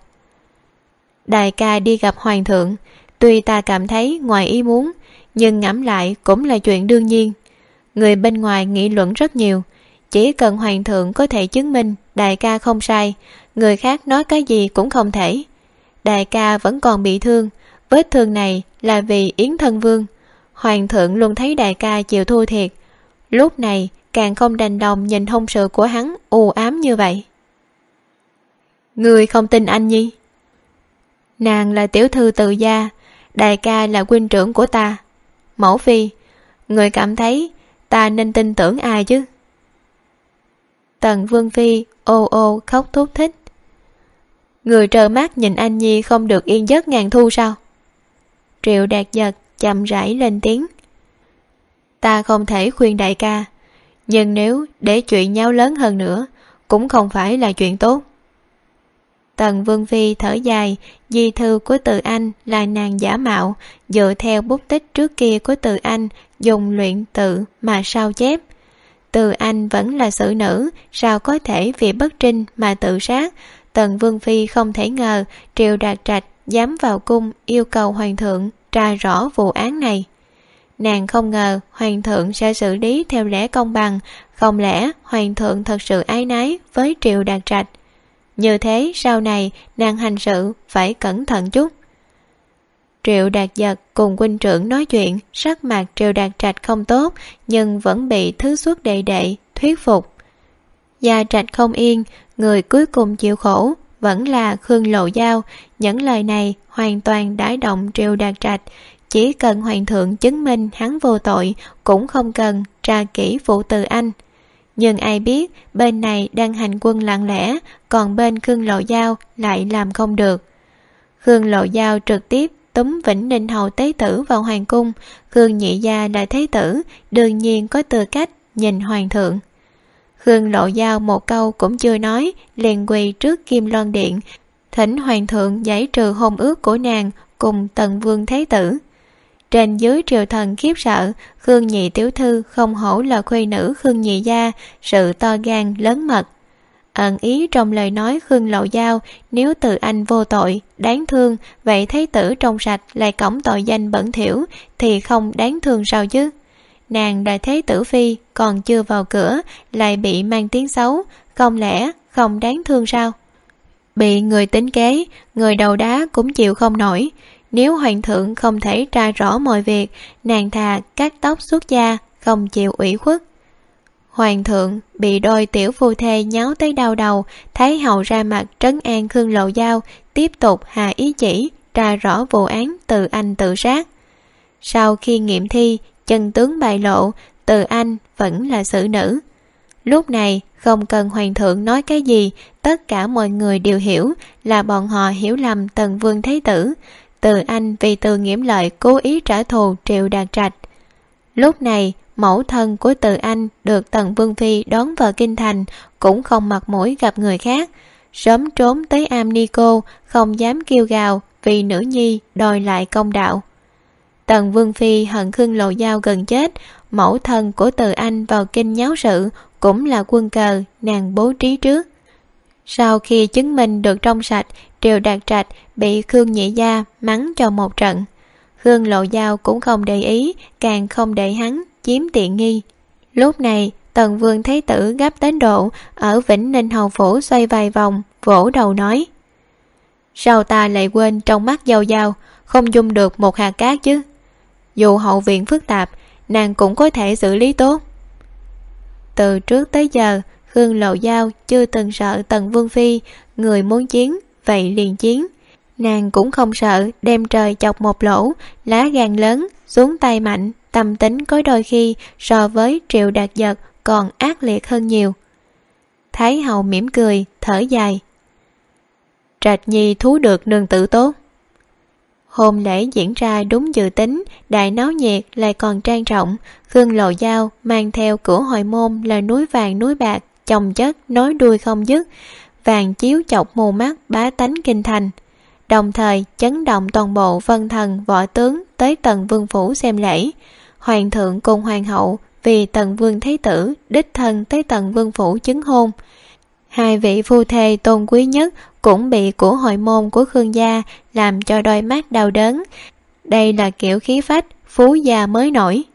Đại ca đi gặp hoàng thượng, tuy ta cảm thấy ngoài ý muốn, nhưng ngẫm lại cũng là chuyện đương nhiên. Người bên ngoài nghị luận rất nhiều, chỉ cần hoàng thượng có thể chứng minh đại ca không sai, người khác nói cái gì cũng không thể. Đại ca vẫn còn bị thương, vết thương này là vì Yến Thân Vương. Hoàng thượng luôn thấy đại ca chịu thua thiệt, lúc này càng không đành lòng nhìn hôn sự của hắn u ám như vậy. Người không tin anh Nhi? Nàng là tiểu thư Từ gia, đại ca là huynh trưởng của ta. Mẫu Phi, người cảm thấy ta nên tin tưởng ai chứ? Tần Vương Phi ô ô khóc thút thích. Người trơ mắt nhìn anh Nhi không được yên giấc ngàn thu sao? Triệu Đạt Giật chậm rãi lên tiếng. Ta không thể khuyên đại ca, nhưng nếu để chuyện nhau lớn hơn nữa cũng không phải là chuyện tốt. Tần Vương Phi thở dài, di thư của Từ Anh là nàng giả mạo, dựa theo bút tích trước kia của Từ Anh, dùng luyện tự mà sao chép. Từ Anh vẫn là xử nữ, sao có thể vì bất trinh mà tự sát? Tần Vương Phi không thể ngờ Triệu Đạt Trạch dám vào cung yêu cầu hoàng thượng tra rõ vụ án này. Nàng không ngờ hoàng thượng sẽ xử lý theo lẽ công bằng, không lẽ hoàng thượng thật sự ái nái với Triệu Đạt Trạch? Như thế sau này nàng hành sự phải cẩn thận chút. Triệu Đạt Giật cùng huynh trưởng nói chuyện, sắc mặt Triệu Đạt Trạch không tốt, nhưng vẫn bị thứ xuất đệ đệ thuyết phục. Gia Trạch không yên, người cuối cùng chịu khổ vẫn là Khương Lộ Giao. Những lời này hoàn toàn đả động Triệu Đạt Trạch. Chỉ cần hoàng thượng chứng minh hắn vô tội, cũng không cần tra kỹ vụ Từ Anh. Nhưng ai biết bên này đang hành quân lặng lẽ, còn bên Khương Lộ Giao lại làm không được. Khương Lộ Giao trực tiếp túm Vĩnh Ninh hầu tế tử vào hoàng cung. Khương nhị gia là thế tử, đương nhiên có tư cách nhìn hoàng thượng. Khương Lộ Giao một câu cũng chưa nói, liền quỳ trước Kim Loan Điện, thỉnh hoàng thượng giải trừ hôn ước của nàng cùng Tần Vương thế tử. Trên dưới triều thần khiếp sợ, Khương nhị tiểu thư không hổ là khuê nữ Khương nhị gia, sự to gan lớn mật. ẩn ý trong lời nói Khương Lậu Giao, nếu Từ Anh vô tội, đáng thương, vậy thái tử trong sạch lại cõng tội danh bẩn thỉu thì không đáng thương sao chứ? Nàng là thế tử phi, còn chưa vào cửa lại bị mang tiếng xấu, không lẽ không đáng thương sao? Bị người tính kế, người đầu đá cũng chịu không nổi. Nếu hoàng thượng không thể tra rõ mọi việc, nàng thà cắt tóc xuất gia, không chịu ủy khuất. Hoàng thượng bị đôi tiểu phu thê nháo tới đau đầu, Thái hậu ra mặt trấn an Khương Lậu Giao, tiếp tục hạ ý chỉ tra rõ vụ án Từ Anh tự sát. Sau khi nghiệm thi, chân tướng bại lộ, Từ Anh vẫn là xử nữ. Lúc này không cần hoàng thượng nói cái gì, tất cả mọi người đều hiểu là bọn họ hiểu lầm Tần Vương Thái tử. Từ Anh vì Từ Nghiễm Lợi cố ý trả thù Triệu Đạt Trạch. Lúc này mẫu thân của Từ Anh được Tần Vương Phi đón vào kinh thành, cũng không mặt mũi gặp người khác, sớm trốn tới am ni cô, không dám kêu gào vì nữ nhi đòi lại công đạo. Tần Vương Phi hận Khương Lậu Giao gần chết, mẫu thân của Từ Anh vào kinh nháo sự cũng là quân cờ nàng bố trí trước. Sau khi chứng minh được trong sạch, Triệu Đạt Trạch bị Khương Nhị Gia mắng cho một trận. Khương Lậu Giao cũng không để ý, càng không để hắn chiếm tiện nghi. Lúc này Tần Vương Thái tử gấp đến độ ở Vĩnh Ninh hầu phủ xoay vài vòng, vỗ đầu nói: sao ta lại quên trong mắt Giao Giao không dung được một hạt cát chứ? Dù hậu viện phức tạp, nàng cũng có thể xử lý tốt. Từ trước tới giờ, Khương Lậu Giao chưa từng sợ Tần Vương Phi, người muốn chiến vậy liền chiến. Nàng cũng không sợ đem trời chọc một lỗ, lá gan lớn, xuống tay mạnh, tâm tính có đôi khi so với Triệu Đạt Giật còn ác liệt hơn nhiều. Thái hậu mỉm cười, thở dài: Trạch nhi thú được nương tử tốt. Hôn lễ diễn ra đúng dự tính, đại náo nhiệt lại còn trang trọng. Khương Lậu Giao mang theo của hồi môn là núi vàng núi bạc, chồng chất nối đuôi không dứt, vàng chiếu chọc mù mắt bá tánh kinh thành, đồng thời chấn động toàn bộ vân thần võ tướng tới Tần Vương phủ xem lễ. Hoàng thượng cùng hoàng hậu vì Tần Vương Thái tử đích thân tới Tần Vương phủ chứng hôn. Hai vị phu thê tôn quý nhất cũng bị của hội môn của Khương gia làm cho đôi mắt đau đớn. Đây là kiểu khí phách phú gia mới nổi.